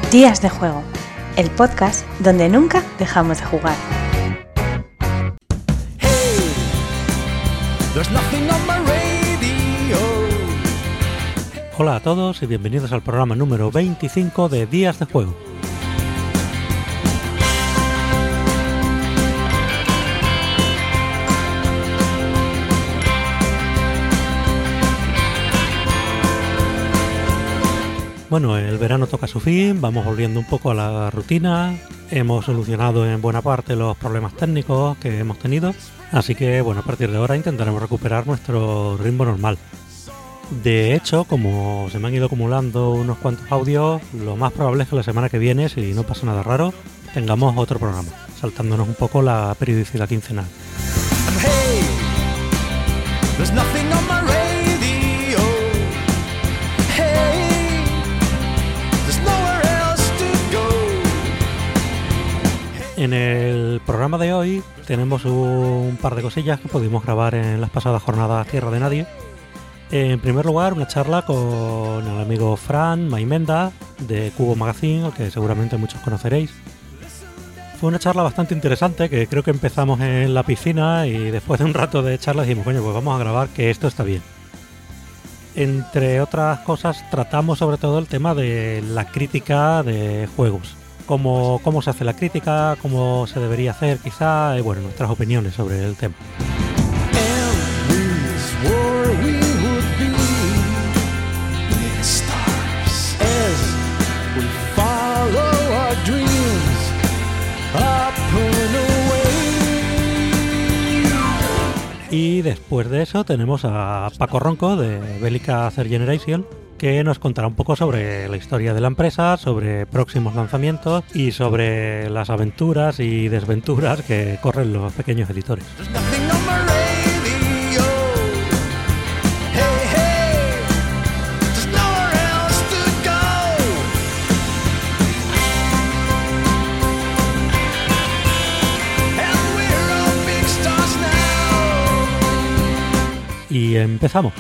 Días de Juego, el podcast donde nunca dejamos de jugar. Hola a todos y bienvenidos al programa número 25 de Días de Juego. Bueno, el verano toca su fin, vamos volviendo un poco a la rutina, hemos solucionado en buena parte los problemas técnicos que hemos tenido, así que bueno, a partir de ahora intentaremos recuperar nuestro ritmo normal. De hecho, como se me han ido acumulando unos cuantos audios, lo más probable es que la semana que viene, si no pasa nada raro, tengamos otro programa, saltándonos un poco la periodicidad quincenal. En el programa de hoy tenemos un par de cosillas que pudimos grabar en las pasadas jornadas Tierra de Nadie. En primer lugar, una charla con el amigo Fran Maimenda de Cubo Magazine, al que seguramente muchos conoceréis. Fue una charla bastante interesante que creo que empezamos en la piscina y después de un rato de charla dijimos, coño, pues vamos a grabar que esto está bien. Entre otras cosas, tratamos sobre todo el tema de la crítica de juegos. Cómo se hace la crítica, cómo se debería hacer quizá, y bueno, nuestras opiniones sobre el tema. Y después de eso tenemos a Paco Ronco de Bélica Third Generation, que nos contará un poco sobre la historia de la empresa, sobre próximos lanzamientos y sobre las aventuras y desventuras que corren los pequeños editores. Y empezamos.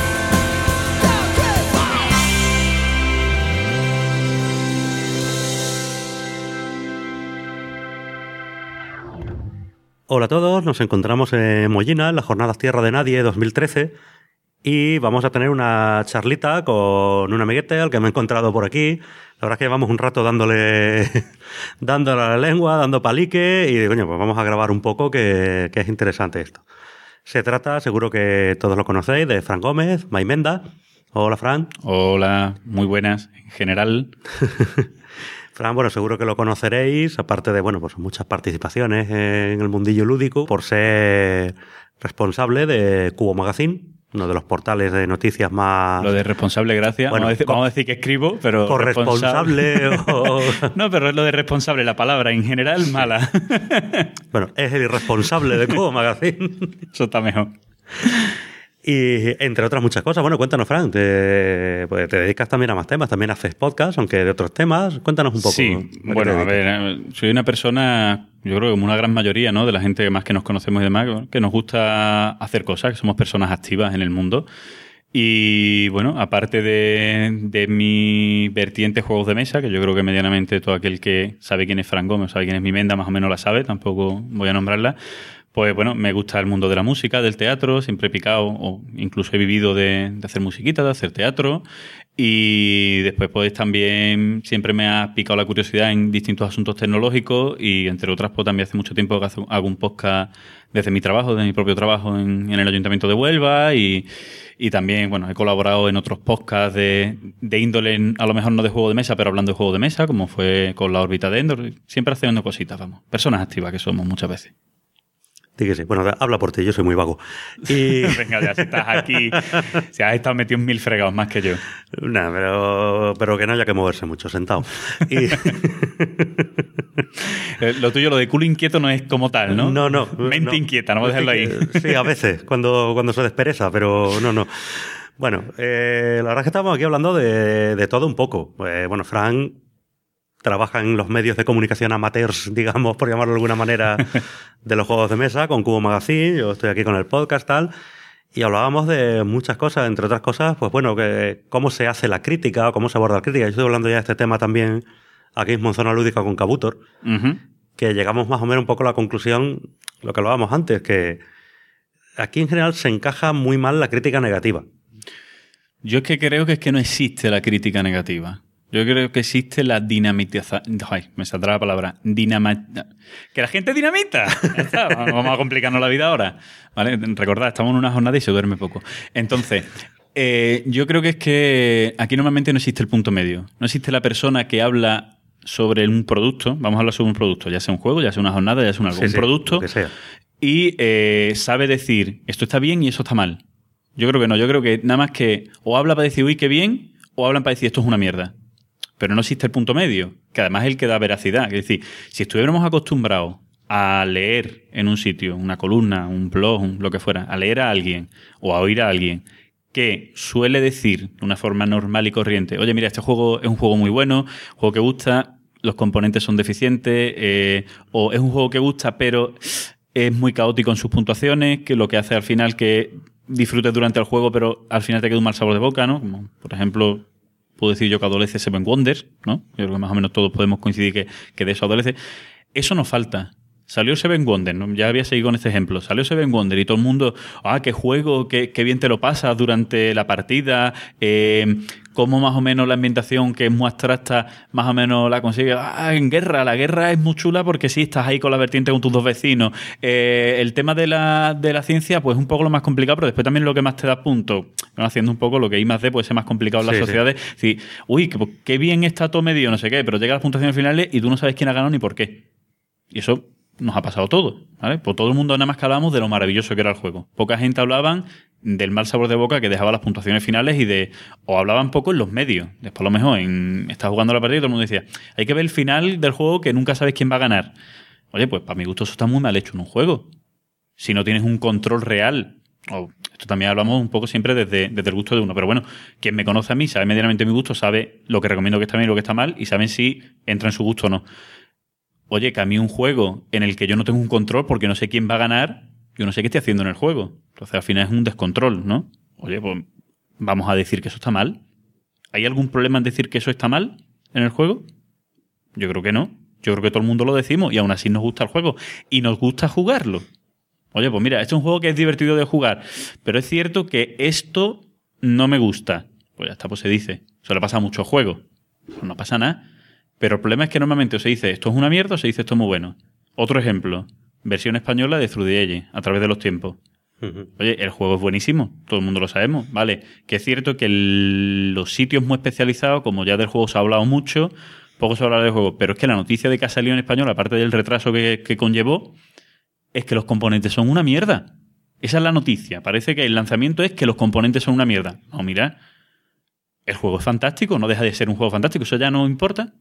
Hola a todos, nos encontramos en Mollina, en las jornadas Tierra de Nadie 2013, y vamos a tener una charlita con un amiguete al que me he encontrado por aquí. La verdad es que llevamos un rato dándole a la lengua, dando palique, y coño, pues vamos a grabar un poco que es interesante esto. Se trata, seguro que todos lo conocéis, de Fran Gómez, Maimenda. Hola, Fran. Hola, muy buenas en general. Fran, bueno, seguro que lo conoceréis, aparte de, bueno, pues muchas participaciones en el mundillo lúdico, por ser responsable de Cubo Magazine, uno de los portales de noticias más... Lo de responsable, gracias. Bueno, vamos a decir que escribo, pero... Corresponsable o... No, pero es lo de responsable, la palabra en general mala. Bueno, es el irresponsable de Cubo Magazine. Eso está mejor. Y entre otras muchas cosas. Bueno, cuéntanos, Fran, pues te dedicas también a más temas, también haces podcast, aunque de otros temas. Cuéntanos un poco. Sí, bueno, a ver, soy una persona, yo creo que como una gran mayoría, ¿no?, de la gente más que nos conocemos y demás, que nos gusta hacer cosas, que somos personas activas en el mundo. Y bueno, aparte de mi vertiente juegos de mesa, que yo creo que medianamente todo aquel que sabe quién es Fran Gómez, sabe quién es Maimenda, más o menos la sabe, tampoco voy a nombrarla. Pues bueno, me gusta el mundo de la música, del teatro, siempre he picado, o incluso he vivido de hacer musiquita, de hacer teatro. Y después pues también siempre me ha picado la curiosidad en distintos asuntos tecnológicos y entre otras pues también hace mucho tiempo que hago un podcast desde mi trabajo, de mi propio trabajo en el Ayuntamiento de Huelva y también, bueno, he colaborado en otros podcasts de índole, a lo mejor no de juego de mesa, pero hablando de juego de mesa, como fue con la órbita de Endor, siempre haciendo cositas, vamos, personas activas que somos muchas veces. Sí que sí. Bueno, habla por ti, yo soy muy vago. Y... Venga, ya si estás aquí, si has estado metido en 1000 fregados más que yo. No, pero que no haya que moverse mucho, sentado. Y... Lo tuyo, lo de culo inquieto no es como tal, ¿no? No. Mente inquieta, no voy a dejarlo ahí. Sí, a veces, cuando se despereza, pero no. Bueno, la verdad es que estamos aquí hablando de todo un poco. Bueno, Fran trabaja en los medios de comunicación amateurs, digamos, por llamarlo de alguna manera, de los juegos de mesa, con Cubo Magazine. Yo estoy aquí con el podcast, tal. Y hablábamos de muchas cosas, entre otras cosas, pues bueno, que cómo se hace la crítica o cómo se aborda la crítica. Yo estoy hablando ya de este tema también aquí mismo en Zona Lúdica con Kabutor, que llegamos más o menos un poco a la conclusión, lo que hablábamos antes, que aquí en general se encaja muy mal la crítica negativa. Yo es que creo que no existe la crítica negativa. Yo creo que existe la dinamitización. Ay, me saldrá la palabra. ¡Que la gente dinamita! Ya está, vamos a complicarnos la vida ahora. ¿Vale? Recordad, estamos en una jornada y se duerme poco. Entonces, yo creo que es que aquí normalmente no existe el punto medio. No existe la persona que habla sobre un producto. Vamos a hablar sobre un producto, ya sea un juego, ya sea una jornada, ya sea un producto. Lo que sea. Y sabe decir, esto está bien y eso está mal. Yo creo que no. Yo creo que nada más que o habla para decir, uy, qué bien, o hablan para decir, esto es una mierda. Pero no existe el punto medio, que además es el que da veracidad. Es decir, si estuviéramos acostumbrados a leer en un sitio, una columna, un blog, lo que fuera, a leer a alguien o a oír a alguien que suele decir de una forma normal y corriente, oye, mira, este juego es un juego muy bueno, juego que gusta, los componentes son deficientes, o es un juego que gusta, pero es muy caótico en sus puntuaciones, que lo que hace al final que disfrutes durante el juego, pero al final te queda un mal sabor de boca, ¿no? Como, por ejemplo, puedo decir yo que adolece Seven Wonders, ¿no? Yo creo que más o menos todos podemos coincidir que de eso adolece. Eso nos falta. Salió Seven Wonders, ¿no? Ya había seguido con este ejemplo. Salió Seven Wonders y todo el mundo, qué juego, qué bien te lo pasas durante la partida, cómo más o menos la ambientación, que es muy abstracta, más o menos la consigues. En guerra, la guerra es muy chula porque sí, estás ahí con la vertiente con tus dos vecinos. El tema de la ciencia, pues es un poco lo más complicado, pero después también lo que más te da punto, haciendo un poco lo que I+D puede ser más complicado en las sociedades. Sí. Decir, uy, qué bien está todo medio, no sé qué, pero llega a las puntuaciones finales y tú no sabes quién ha ganado ni por qué. Y eso nos ha pasado todo, ¿vale? Pues todo el mundo nada más que hablábamos de lo maravilloso que era el juego. Poca gente hablaban del mal sabor de boca que dejaba las puntuaciones finales o hablaban poco en los medios. Después a lo mejor estás jugando la partida y todo el mundo decía, hay que ver el final del juego que nunca sabes quién va a ganar. Oye, pues para mi gusto eso está muy mal hecho en un juego. Si no tienes un control real, esto también hablamos un poco siempre desde el gusto de uno, pero bueno, quien me conoce a mí sabe medianamente mi gusto, sabe lo que recomiendo que está bien y lo que está mal y saben si entra en su gusto o no. Oye, que a mí un juego en el que yo no tengo un control porque no sé quién va a ganar, yo no sé qué estoy haciendo en el juego. Entonces, al final es un descontrol, ¿no? Oye, pues vamos a decir que eso está mal. ¿Hay algún problema en decir que eso está mal en el juego? Yo creo que no. Yo creo que todo el mundo lo decimos y aún así nos gusta el juego. Y nos gusta jugarlo. Oye, pues mira, este es un juego que es divertido de jugar, pero es cierto que esto no me gusta. Pues ya está, pues se dice. Eso le pasa a muchos juegos. Pues no pasa nada. Pero el problema es que normalmente o se dice esto es una mierda o se dice esto es muy bueno. Otro ejemplo, versión española de Through the Ages, a través de los tiempos. Oye, el juego es buenísimo, todo el mundo lo sabemos, ¿vale? Que es cierto que los sitios muy especializados, como ya del juego se ha hablado mucho, poco se ha hablado del juego, pero es que la noticia de que ha salido en español, aparte del retraso que conllevó, es que los componentes son una mierda. Esa es la noticia. Parece que el lanzamiento es que los componentes son una mierda. No, mira, el juego es fantástico, no deja de ser un juego fantástico, eso ya no importa.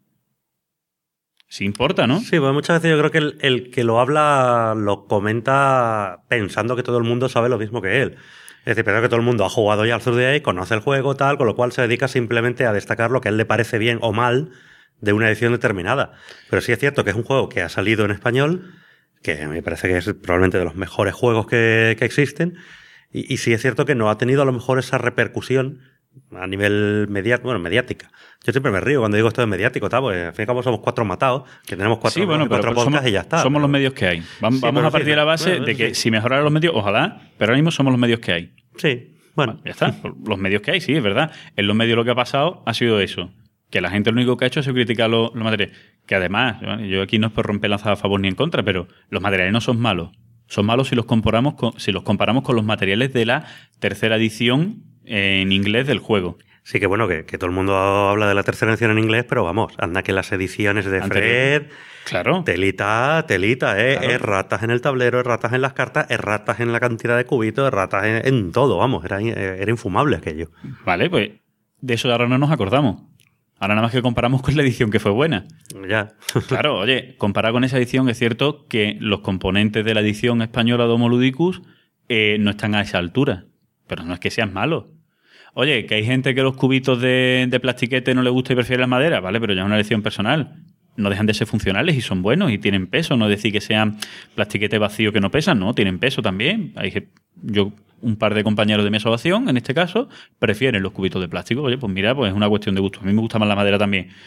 Sí importa, ¿no? Sí, pues muchas veces yo creo que el que lo habla lo comenta pensando que todo el mundo sabe lo mismo que él. Es decir, pensando que todo el mundo ha jugado ya al Through the Ages, conoce el juego, tal, con lo cual se dedica simplemente a destacar lo que a él le parece bien o mal de una edición determinada. Pero sí es cierto que es un juego que ha salido en español, que me parece que es probablemente de los mejores juegos que existen, y sí es cierto que no ha tenido a lo mejor esa repercusión a nivel mediática. Yo siempre me río cuando digo esto de mediático, tal, porque al fin y al cabo somos 4 matados, que tenemos 4 podcasts y ya está. Somos los medios que hay. Vamos a partir de la base de que si mejoraran los medios, ojalá, pero ahora mismo somos los medios que hay. Sí, bueno. Ya está, los medios que hay, sí, es verdad. En los medios lo que ha pasado ha sido eso, que la gente lo único que ha hecho es criticar los materiales. Que además, yo aquí no es por romper lanzas a favor ni en contra, pero los materiales no son malos. Son malos si los comparamos con los materiales de la tercera edición en inglés del juego. Sí, que bueno, que todo el mundo habla de la tercera edición en inglés, pero vamos, anda que las ediciones de Fred, claro, telita, claro. Erratas en el tablero, erratas en las cartas, erratas en la cantidad de cubitos, erratas en todo, vamos, era infumable aquello. Vale, pues de eso ahora no nos acordamos. Ahora nada más que comparamos con la edición que fue buena. Ya. Claro, oye, comparado con esa edición es cierto que los componentes de la edición española de Homo Ludicus no están a esa altura. Pero no es que sean malos. Oye, que hay gente que los cubitos de plastiquete no le gusta y prefiere la madera, ¿vale? Pero ya es una elección personal. No dejan de ser funcionales y son buenos y tienen peso. No decir que sean plastiquete vacío que no pesan, no, tienen peso también. Un par de compañeros de mi asociación, en este caso, prefieren los cubitos de plástico. Oye, pues mira, pues es una cuestión de gusto. A mí me gusta más la madera también.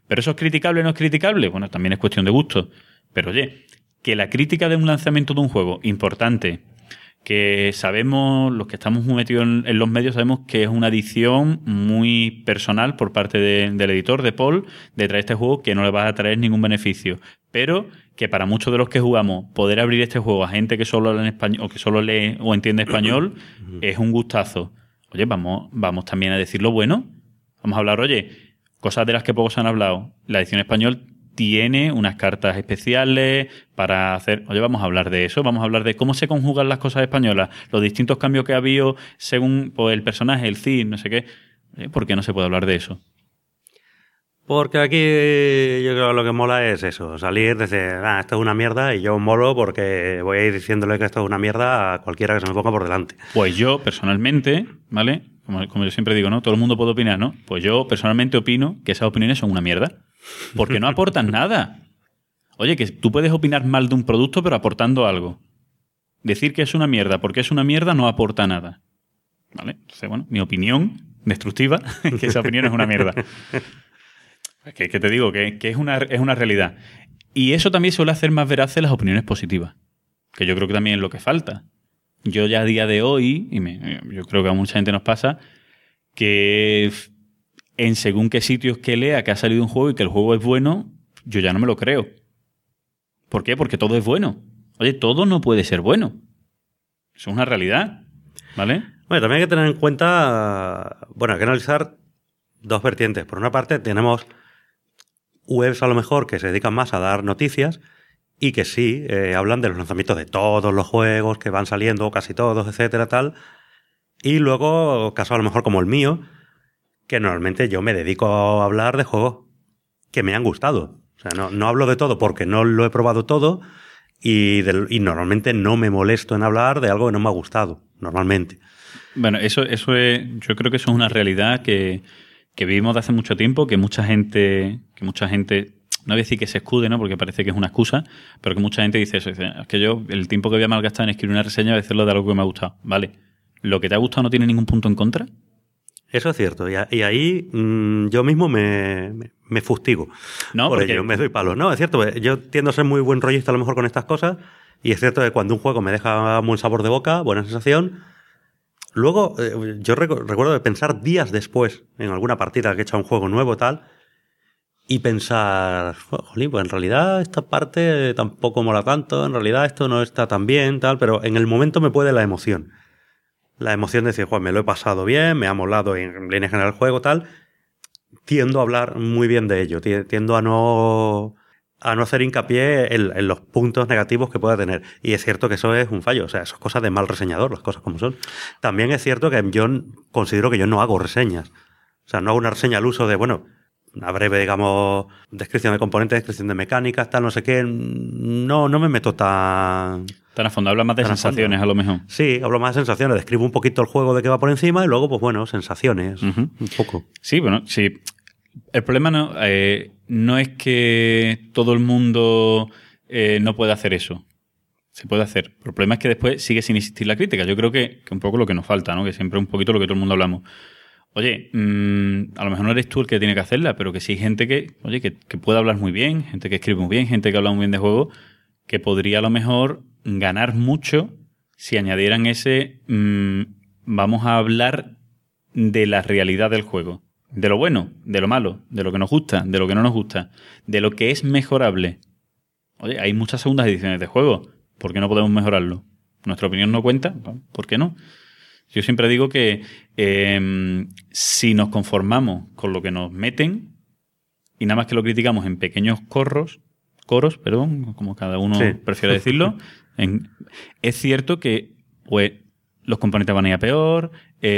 ¿Pero eso es criticable o no es criticable? Bueno, también es cuestión de gusto. Pero oye, que la crítica de un lanzamiento de un juego importante, que sabemos, los que estamos muy metidos en los medios, sabemos que es una adición muy personal por parte del editor, de Paul, de traer este juego que no le va a traer ningún beneficio. Pero que para muchos de los que jugamos, poder abrir este juego a gente que solo habla en español o que solo lee o entiende español es un gustazo. Oye, vamos también a decir lo bueno. Vamos a hablar, oye, cosas de las que pocos han hablado. La edición español tiene unas cartas especiales para hacer... Oye, vamos a hablar de eso, vamos a hablar de cómo se conjugan las cosas españolas, los distintos cambios que ha habido según pues, el personaje, el CID, no sé qué. ¿Por qué no se puede hablar de eso? Porque aquí yo creo que lo que mola es eso, salir desde, esto es una mierda y yo molo porque voy a ir diciéndole que esto es una mierda a cualquiera que se me ponga por delante. Pues yo, personalmente, ¿vale? Como yo siempre digo, ¿no? Todo el mundo puede opinar, ¿no? Pues yo, personalmente, opino que esas opiniones son una mierda. Porque no aportan nada. Oye, que tú puedes opinar mal de un producto, pero aportando algo. Decir que es una mierda porque es una mierda no aporta nada. ¿Vale? Entonces, bueno, mi opinión destructiva es que esa opinión es una mierda. Que te digo que es una realidad. Y eso también suele hacer más veraces las opiniones positivas. Que yo creo que también es lo que falta. Yo ya a día de hoy, yo creo que a mucha gente nos pasa, que en según qué sitios que lea que ha salido un juego y que el juego es bueno, yo ya no me lo creo. ¿Por qué? Porque todo es bueno. Oye, todo no puede ser bueno. Eso es una realidad. ¿Vale? Bueno, también hay que tener en cuenta, bueno, hay que analizar dos vertientes. Por una parte, tenemos webs a lo mejor que se dedican más a dar noticias y que sí, hablan de los lanzamientos de todos los juegos que van saliendo, casi todos, etcétera, tal. Y luego, casos a lo mejor como el mío, que normalmente yo me dedico a hablar de juegos que me han gustado. O sea, no hablo de todo porque no lo he probado todo y normalmente no me molesto en hablar de algo que no me ha gustado, normalmente. Bueno, eso es, yo creo que eso es una realidad que vivimos de hace mucho tiempo, que mucha gente, no voy a decir que se escude, ¿no? Porque parece que es una excusa, pero que mucha gente dice eso, dice, es que yo el tiempo que voy a malgastar en escribir una reseña voy a hacerlo de algo que me ha gustado. Vale, ¿lo que te ha gustado no tiene ningún punto en contra? Eso es cierto, y ahí yo mismo me fustigo. No, por porque ello, me doy palos. No, es cierto, yo tiendo a ser muy buen rollista a lo mejor con estas cosas, y es cierto que cuando un juego me deja buen sabor de boca, buena sensación, luego yo recuerdo de pensar días después en alguna partida que he hecho un juego nuevo tal, y pensar, jolín, pues en realidad esta parte tampoco mola tanto, en realidad esto no está tan bien, tal, pero en el momento me puede la emoción. La emoción de decir, Juan, me lo he pasado bien, me ha molado en línea general el juego, tal. Tiendo a hablar muy bien de ello. Tiendo a no hacer hincapié en los puntos negativos que pueda tener. Y es cierto que eso es un fallo. O sea, eso es cosa de mal reseñador, las cosas como son. También es cierto que yo considero que yo no hago reseñas. O sea, no hago una reseña al uso de, bueno, una breve, digamos, descripción de componentes, descripción de mecánicas, tal, no sé qué. No me meto tan a fondo, habla más de sensaciones a lo mejor. Sí, hablo más de sensaciones, describo un poquito el juego de qué va por encima y luego, pues bueno, sensaciones, un poco. Sí, bueno, sí. El problema no es que todo el mundo no pueda hacer eso. Se puede hacer. Pero el problema es que después sigue sin existir la crítica. Yo creo que un poco lo que nos falta, ¿no? Que siempre es un poquito lo que todo el mundo hablamos. Oye, a lo mejor no eres tú el que tiene que hacerla, pero que sí hay gente que puede hablar muy bien, gente que escribe muy bien, gente que habla muy bien de juego, que podría a lo mejor ganar mucho si añadieran ese vamos a hablar de la realidad del juego. De lo bueno, de lo malo, de lo que nos gusta, de lo que no nos gusta, de lo que es mejorable. Oye, hay muchas segundas ediciones de juego. ¿Por qué no podemos mejorarlo? ¿Nuestra opinión no cuenta? ¿Por qué no? Yo siempre digo que si nos conformamos con lo que nos meten y nada más que lo criticamos en pequeños coros, como cada uno prefiere decirlo, es cierto que pues, los componentes van a ir a peor,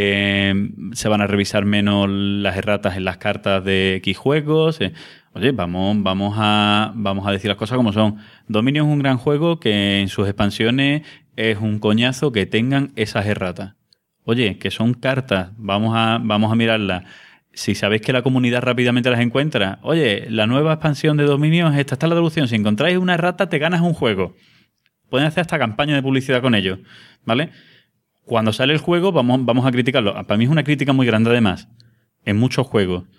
se van a revisar menos las erratas en las cartas de X juegos. Oye, vamos a decir las cosas como son. Dominion es un gran juego que en sus expansiones es un coñazo que tengan esas erratas. Oye, que son cartas, vamos a mirarlas. Si sabéis que la comunidad rápidamente las encuentra, oye, la nueva expansión de Dominion es esta, está la traducción. Si encontráis una errata, te ganas un juego. Pueden hacer hasta campaña de publicidad con ellos, ¿vale? Cuando sale el juego, vamos a criticarlo. Para mí es una crítica muy grande, además, en muchos juegos,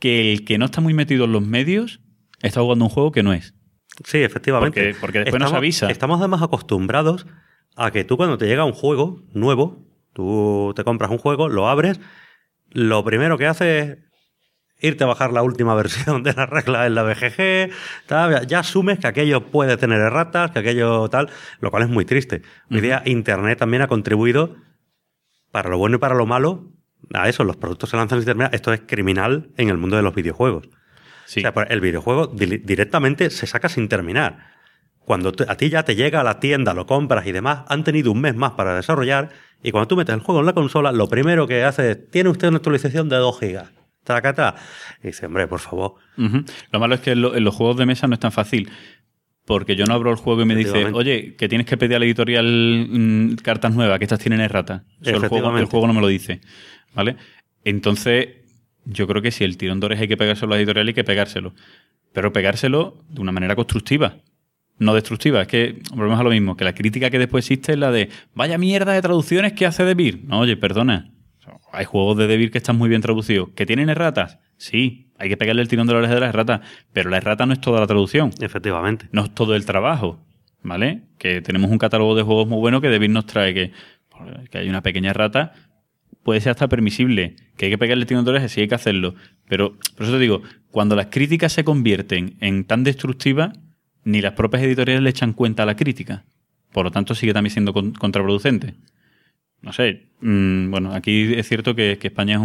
que el que no está muy metido en los medios está jugando un juego que no es. Sí, efectivamente. Porque después nos avisa. Estamos además acostumbrados a que tú cuando te llega un juego nuevo, tú te compras un juego, lo abres, lo primero que haces es irte a bajar la última versión de las reglas en la BGG, tal, ya asumes que aquello puede tener erratas, que aquello tal, lo cual es muy triste. Hoy día Internet también ha contribuido, para lo bueno y para lo malo, a eso, los productos se lanzan sin terminar. Esto es criminal en el mundo de los videojuegos. Sí. O sea, el videojuego directamente se saca sin terminar. Cuando a ti ya te llega a la tienda, lo compras y demás, han tenido un mes más para desarrollar, y cuando tú metes el juego en la consola, lo primero que hace es, tiene usted una actualización de 2 gigas. Tracata. Y dice, hombre, por favor. Lo malo es que en los juegos de mesa no es tan fácil. Porque yo no abro el juego y me dice, oye, que tienes que pedir a la editorial cartas nuevas, que estas tienen errata. El juego no me lo dice. ¿Vale? Entonces, yo creo que si el tirón de oreja hay que pegárselo a la editorial, hay que pegárselo. Pero pegárselo de una manera constructiva, no destructiva. Es que volvemos a lo mismo, que la crítica que después existe es la de vaya mierda de traducciones que hace De Beer. No, oye, perdona. Hay juegos de De Beer que están muy bien traducidos. ¿Que tienen erratas? Sí, hay que pegarle el tirón de la oreja de las erratas. Pero la errata no es toda la traducción. Efectivamente. No es todo el trabajo. ¿Vale? Que tenemos un catálogo de juegos muy bueno que De Beer nos trae que hay una pequeña errata. Puede ser hasta permisible, que hay que pegarle el tirón de orejas, sí hay que hacerlo. Pero, por eso te digo, cuando las críticas se convierten en tan destructivas, ni las propias editoriales le echan cuenta a la crítica. Por lo tanto, sigue también siendo contraproducente. No sé, bueno, aquí es cierto que España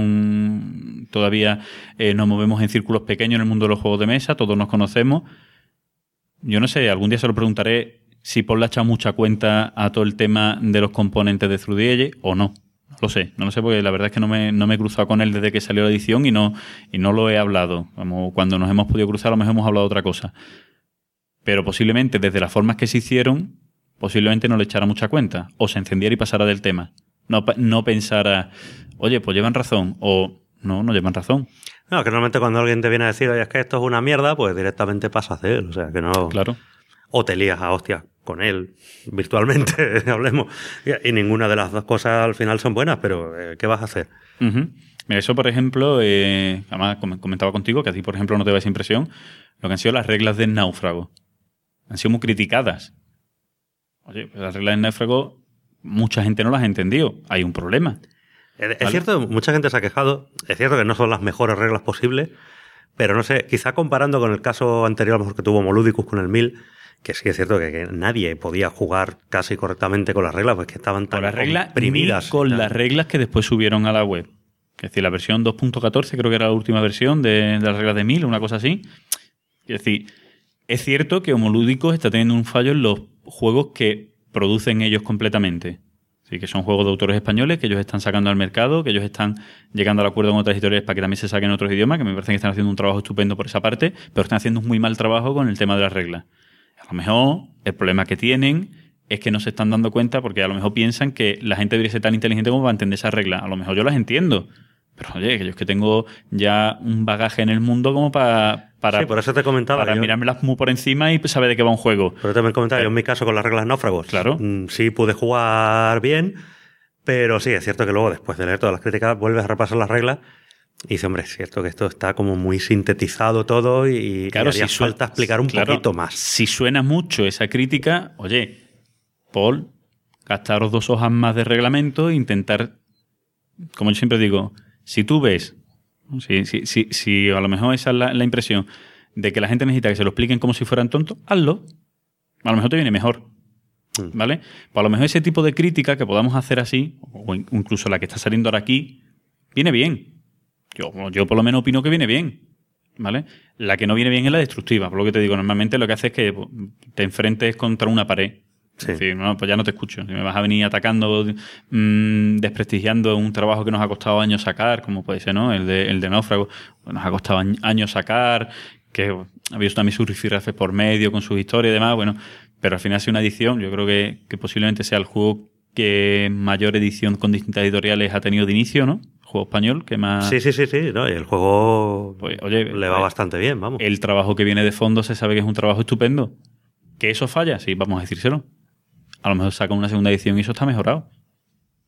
es todavía nos movemos en círculos pequeños en el mundo de los juegos de mesa, todos nos conocemos. Yo no sé, algún día se lo preguntaré si Paul le ha echado mucha cuenta a todo el tema de los componentes de Through the Ages o no. No lo sé porque la verdad es que no me he cruzado con él desde que salió la edición y no lo he hablado. Como cuando nos hemos podido cruzar, a lo mejor hemos hablado de otra cosa. Pero posiblemente, desde las formas que se hicieron, posiblemente no le echara mucha cuenta. O se encendiera y pasara del tema. No pensara, oye, pues llevan razón. O no llevan razón. No, que normalmente cuando alguien te viene a decir, oye, es que esto es una mierda, pues directamente pasas de él. O sea, que no... Claro. O te lías a hostia con él virtualmente, hablemos. Y ninguna de las dos cosas al final son buenas, pero ¿qué vas a hacer? Mira, eso, por ejemplo, además comentaba contigo que a ti, por ejemplo, no te da esa impresión, lo que han sido las reglas del náufrago. Han sido muy criticadas. Oye, pues las reglas del náufrago, mucha gente no las ha entendido. Hay un problema. Es cierto, mucha gente se ha quejado. Es cierto que no son las mejores reglas posibles, pero no sé, quizá comparando con el caso anterior, a lo mejor que tuvo Moludicus con el 1000, que sí es cierto que nadie podía jugar casi correctamente con las reglas, pues que estaban tan comprimidas. Con las reglas que después subieron a la web. Es decir, la versión 2.14 creo que era la última versión de las reglas de 1000, una cosa así. Es decir, es cierto que Homolúdicos está teniendo un fallo en los juegos que producen ellos completamente. Sí, que son juegos de autores españoles que ellos están sacando al mercado, que ellos están llegando al acuerdo con otras editoriales para que también se saquen en otros idiomas, que me parece que están haciendo un trabajo estupendo por esa parte, pero están haciendo un muy mal trabajo con el tema de las reglas. A lo mejor el problema que tienen es que no se están dando cuenta porque a lo mejor piensan que la gente debería ser tan inteligente como para entender esas reglas. A lo mejor yo las entiendo, pero oye, que yo es que tengo ya un bagaje en el mundo como para sí, por eso te comentaba. Para mirármelas muy por encima y saber de qué va un juego. Pero te me comentaba, yo en mi caso con las reglas náufragos. Claro. Sí pude jugar bien, pero sí, es cierto que luego después de leer todas las críticas vuelves a repasar las reglas y dices, hombre, es cierto que esto está como muy sintetizado todo y claro, haría falta explicar un poquito más. Si suena mucho esa crítica, oye, Paul, gastaros 2 hojas más de reglamento e intentar, como yo siempre digo, si tú ves, si a lo mejor esa es la impresión de que la gente necesita que se lo expliquen como si fueran tontos, hazlo. A lo mejor te viene mejor. ¿Vale? Pues a lo mejor ese tipo de crítica que podamos hacer así, o incluso la que está saliendo ahora aquí, viene bien. Yo por lo menos opino que viene bien, ¿vale? La que no viene bien es la destructiva, por lo que te digo, normalmente lo que hace es que te enfrentes contra una pared. Sí. Es decir, no, pues ya no te escucho. Si me vas a venir atacando, desprestigiando un trabajo que nos ha costado años sacar, como puede ser, ¿no? El de Náufrago, pues nos ha costado años sacar, que ha habido también sus rifirrafes por medio con sus historias y demás, bueno, pero al final ha sido una edición, yo creo que posiblemente sea el juego que mayor edición con distintas editoriales ha tenido de inicio, ¿no? Juego español que más... Sí, ¿no? Y el juego pues, oye, le va bastante bien, vamos. El trabajo que viene de fondo se sabe que es un trabajo estupendo. ¿Que eso falla? Sí, vamos a decírselo. A lo mejor sacan una segunda edición y eso está mejorado.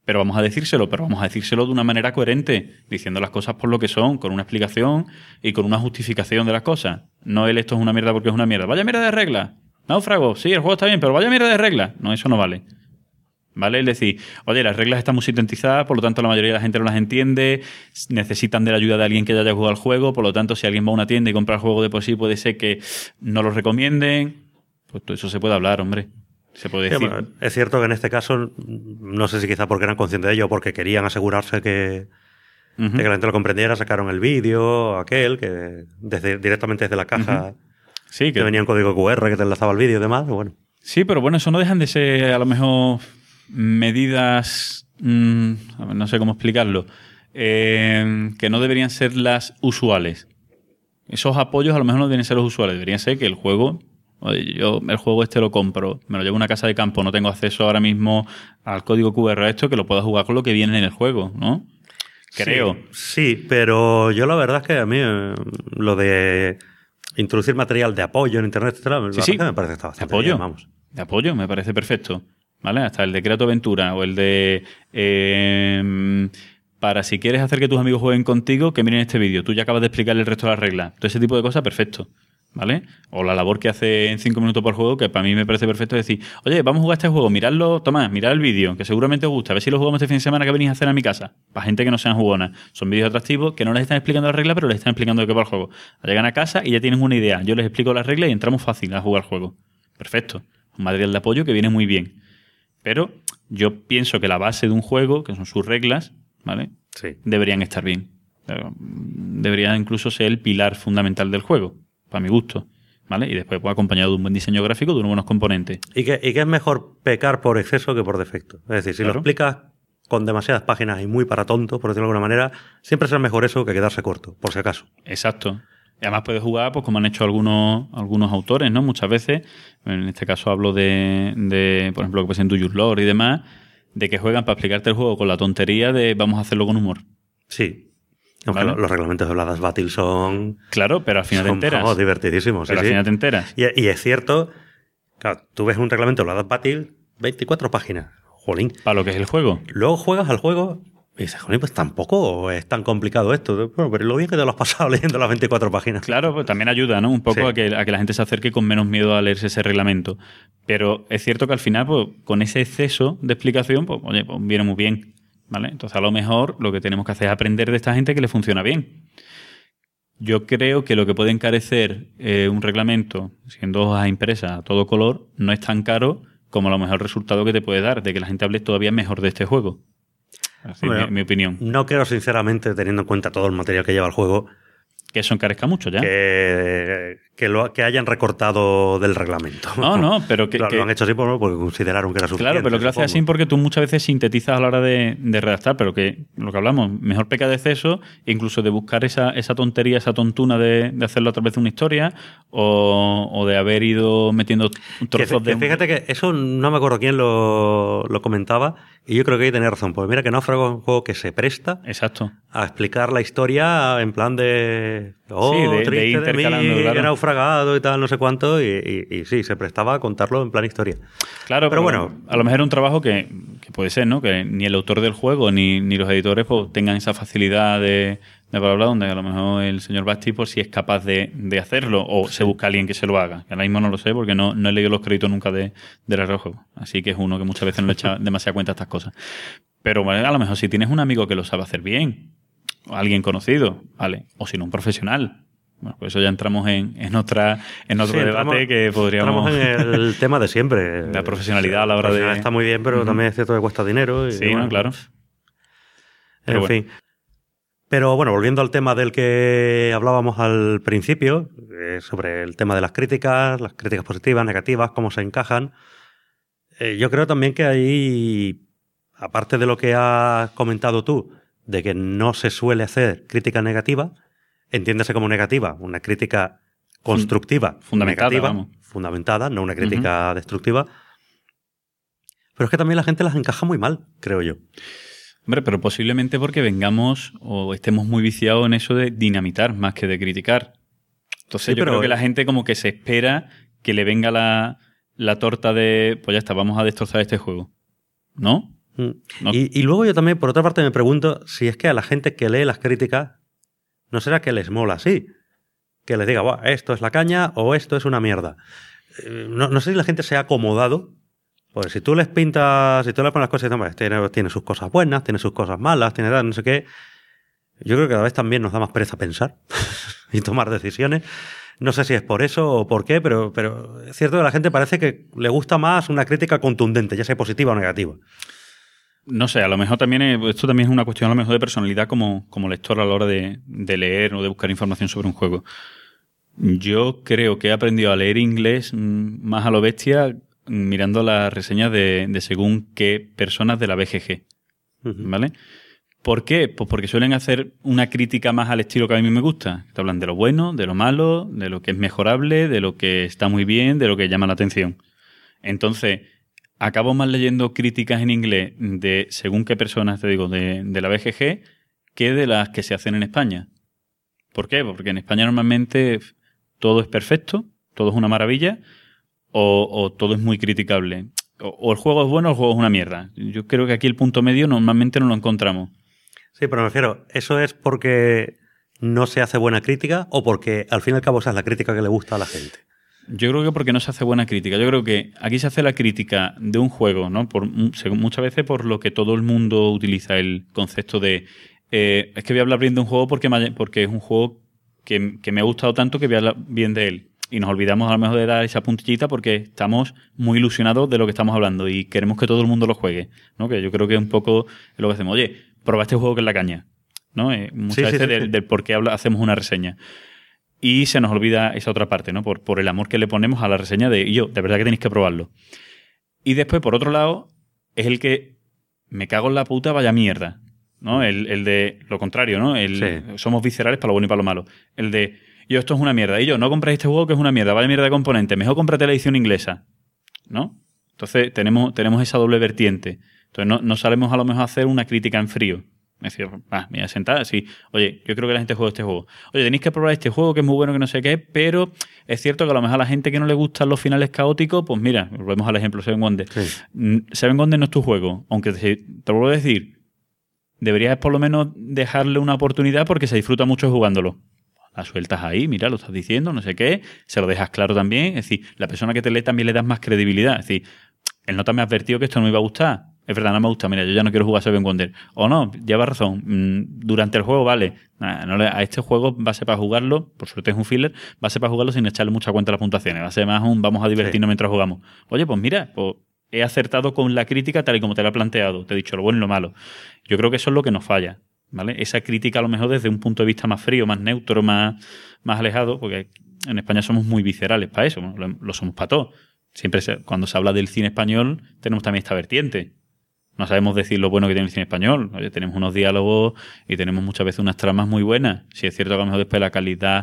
pero vamos a decírselo de una manera coherente, diciendo las cosas por lo que son, con una explicación y con una justificación de las cosas. No esto es una mierda porque es una mierda. ¡Vaya mierda de regla! Náufrago, sí, el juego está bien, pero vaya mierda de regla. No, eso no vale. ¿Vale? Es decir, oye, las reglas están muy sintetizadas, por lo tanto la mayoría de la gente no las entiende, necesitan de la ayuda de alguien que ya haya jugado al juego, por lo tanto si alguien va a una tienda y compra el juego de por sí puede ser que no lo recomienden. Pues todo eso se puede hablar, hombre. Se puede decir. Bueno, es cierto que en este caso, no sé si quizá porque eran conscientes de ello o porque querían asegurarse de que la gente lo comprendiera, sacaron el vídeo, aquel, que directamente desde la caja sí, que venía un código QR que te enlazaba el vídeo y demás. Bueno. Sí, pero bueno, eso no dejan de ser a lo mejor medidas, no sé cómo explicarlo, que no deberían ser las usuales. Esos apoyos a lo mejor no deberían ser los usuales, deberían ser que el juego, oye, yo el juego este lo compro, me lo llevo a una casa de campo, no tengo acceso ahora mismo al código QR a esto, que lo pueda jugar con lo que viene en el juego, ¿no? Creo. Sí, pero yo la verdad es que a mí lo de introducir material de apoyo en Internet, etcétera, me parece que está bastante bien, vamos. De apoyo, me parece perfecto. ¿Vale? Hasta el de Creato Aventura o el de para si quieres hacer que tus amigos jueguen contigo, que miren este vídeo. Tú ya acabas de explicarle el resto de las reglas. Todo ese tipo de cosas, perfecto. ¿Vale? O la labor que hace en 5 minutos por juego, que para mí me parece perfecto, es decir, oye, vamos a jugar este juego, miradlo, tomad, mirad el vídeo, que seguramente os gusta, a ver si lo jugamos este fin de semana que venís a hacer a mi casa. Para gente que no sean jugona. Son vídeos atractivos que no les están explicando las reglas, pero les están explicando de qué va el juego. Llegan a casa y ya tienen una idea. Yo les explico las reglas y entramos fácil a jugar el juego. Perfecto. Un material de apoyo que viene muy bien. Pero yo pienso que la base de un juego, que son sus reglas, ¿vale? Sí. Deberían estar bien. Debería incluso ser el pilar fundamental del juego, para mi gusto, ¿vale? Y después pues, acompañado de un buen diseño gráfico, de unos buenos componentes. Y que es mejor pecar por exceso que por defecto. Es decir, si lo explicas con demasiadas páginas y muy para tonto, por decirlo de alguna manera, siempre será mejor eso que quedarse corto, por si acaso. Exacto. Y además puedes jugar, pues como han hecho algunos autores, ¿no? Muchas veces, en este caso hablo de por ejemplo, lo que pasa en Do Your Lore y demás, de que juegan para explicarte el juego con la tontería de vamos a hacerlo con humor. Sí. ¿Vale? Los reglamentos de Blood Battle son... Claro, pero al final te enteras. Son divertidísimos. Pero al final te enteras. Y es cierto, claro, tú ves un reglamento de Blood Battle, 24 páginas. Jolín. Para lo que es el juego. Luego juegas al juego... Y dices, jolín, pues tampoco es tan complicado esto. Bueno, pero lo bien que te lo has pasado leyendo las 24 páginas. Claro, pues también ayuda, ¿no? Un poco a que la gente se acerque con menos miedo a leerse ese reglamento. Pero es cierto que al final, pues, con ese exceso de explicación, pues, oye, pues viene muy bien, ¿vale? Entonces, a lo mejor lo que tenemos que hacer es aprender de esta gente que le funciona bien. Yo creo que lo que puede encarecer un reglamento, siendo hojas impresas a todo color, no es tan caro como a lo mejor el resultado que te puede dar de que la gente hable todavía mejor de este juego. Así bueno, mi opinión. No creo, sinceramente, teniendo en cuenta todo el material que lleva el juego, que eso encarezca mucho ya. Que hayan recortado del reglamento. No, pero que... Lo han hecho así porque consideraron que era suficiente. Claro, pero lo hace así porque tú muchas veces sintetizas a la hora de redactar, pero que lo que hablamos, mejor peca de exceso, incluso de buscar esa tontería, esa tontuna de hacerlo a través de una historia o de haber ido metiendo trozos de... Fíjate que eso no me acuerdo quién lo comentaba y yo creo que ahí tenía razón. Pues mira que Náufrago es un juego que se presta Exacto. a explicar la historia en plan de... de intercalando, mí, claro. Naufragado y tal, no sé cuánto, y sí, se prestaba a contarlo en plan historia. Claro, pero bueno, a lo mejor era un trabajo que puede ser, ¿no? Que ni el autor del juego ni los editores pues, tengan esa facilidad de palabra, donde a lo mejor el señor Basti pues si es capaz de hacerlo o se busca a alguien que se lo haga. Que ahora mismo no lo sé porque no he leído los créditos nunca de la red juego. Así que es uno que muchas veces no le echa demasiada cuenta a estas cosas. Pero bueno, a lo mejor si tienes un amigo que lo sabe hacer bien, o alguien conocido, ¿vale? O si no, un profesional. Bueno, pues eso ya entramos en otro debate que podríamos... Entramos en el tema de siempre. La profesionalidad a la hora de... Está muy bien, pero también es cierto que cuesta dinero. Y, sí, bueno, no, claro. En fin. Pero bueno, volviendo al tema del que hablábamos al principio, sobre el tema de las críticas positivas, negativas, cómo se encajan, yo creo también que ahí, aparte de lo que has comentado tú, de que no se suele hacer crítica negativa, entiéndase como negativa, una crítica constructiva, fundamentada, negativa, fundamentada, no una crítica destructiva. Pero es que también la gente las encaja muy mal, creo yo. Hombre, pero posiblemente porque vengamos o estemos muy viciados en eso de dinamitar más que de criticar. Entonces yo creo que la gente como que se espera que le venga la torta de, pues ya está, vamos a destrozar este juego. ¿No? No. Y luego yo también, por otra parte, me pregunto si es que a la gente que lee las críticas, ¿no será que les mola así? Que les diga, "Buah, esto es la caña o esto es una mierda". No sé si la gente se ha acomodado. Pues si tú les pintas, si tú le pones las cosas y dices, tiene sus cosas buenas, tiene sus cosas malas, tiene no sé qué. Yo creo que cada vez también nos da más pereza pensar y tomar decisiones. No sé si es por eso o por qué, pero es cierto que a la gente parece que le gusta más una crítica contundente, ya sea positiva o negativa. No sé, a lo mejor también esto también es una cuestión a lo mejor de personalidad como lector a la hora de leer o de buscar información sobre un juego. Yo creo que he aprendido a leer inglés más a lo bestia mirando las reseñas de según qué personas de la BGG, ¿vale? ¿Por qué? Pues porque suelen hacer una crítica más al estilo que a mí me gusta. Te hablan de lo bueno, de lo malo, de lo que es mejorable, de lo que está muy bien, de lo que llama la atención. Entonces, acabo más leyendo críticas en inglés de según qué personas, te digo, de la BGG, que de las que se hacen en España. ¿Por qué? Porque en España normalmente todo es perfecto, todo es una maravilla, o todo es muy criticable. O el juego es bueno o el juego es una mierda. Yo creo que aquí el punto medio normalmente no lo encontramos. Sí, pero me refiero, ¿eso es porque no se hace buena crítica o porque al fin y al cabo esa es la crítica que le gusta a la gente? Yo creo que porque no se hace buena crítica. Yo creo que aquí se hace la crítica de un juego, ¿no? Muchas veces por lo que todo el mundo utiliza el concepto de es que voy a hablar bien de un juego porque es un juego que me ha gustado tanto que voy a hablar bien de él. Y nos olvidamos a lo mejor de dar esa puntillita porque estamos muy ilusionados de lo que estamos hablando y queremos que todo el mundo lo juegue, ¿no? Que yo creo que es un poco lo que hacemos. Oye, prueba este juego que es la caña, ¿no? Muchas veces del por qué hacemos una reseña. Y se nos olvida esa otra parte, ¿no? Por el amor que le ponemos a la reseña de de verdad que tenéis que probarlo. Y después, por otro lado, es el que me cago en la puta, vaya mierda, ¿no? El de lo contrario, ¿no? Somos viscerales para lo bueno y para lo malo. El de esto es una mierda. Y no compréis este juego que es una mierda, vaya mierda de componentes. Mejor cómprate la edición inglesa, ¿no? Entonces tenemos esa doble vertiente. Entonces no sabemos a lo mejor hacer una crítica en frío. Es decir, me voy a sentar así. Oye, yo creo que la gente juega este juego. Oye, tenéis que probar este juego que es muy bueno, que no sé qué, pero es cierto que a lo mejor a la gente que no le gustan los finales caóticos, pues mira, volvemos al ejemplo Seven Wonders. Sí. Seven Wonders no es tu juego. Aunque te lo vuelvo a decir, deberías por lo menos dejarle una oportunidad porque se disfruta mucho jugándolo. La sueltas ahí, mira, lo estás diciendo, no sé qué, se lo dejas claro también. Es decir, la persona que te lee también le das más credibilidad. Es decir, el nota me ha advertido que esto no me iba a gustar. Es verdad, no me gusta, mira, yo ya no quiero jugar Seven Wonders. O no, llevas razón, durante el juego, vale, a este juego va a ser para jugarlo, por suerte es un filler, va a ser para jugarlo sin echarle mucha cuenta a las puntuaciones, va a ser más vamos a divertirnos mientras jugamos. Oye, pues mira, pues he acertado con la crítica tal y como te la he planteado, te he dicho lo bueno y lo malo. Yo creo que eso es lo que nos falla, ¿vale? Esa crítica a lo mejor desde un punto de vista más frío, más neutro, más alejado, porque en España somos muy viscerales para eso, lo somos para todo. Siempre cuando se habla del cine español tenemos también esta vertiente. No sabemos decir lo bueno que tiene el cine español. Oye, tenemos unos diálogos y tenemos muchas veces unas tramas muy buenas. Si es cierto que a lo mejor después la calidad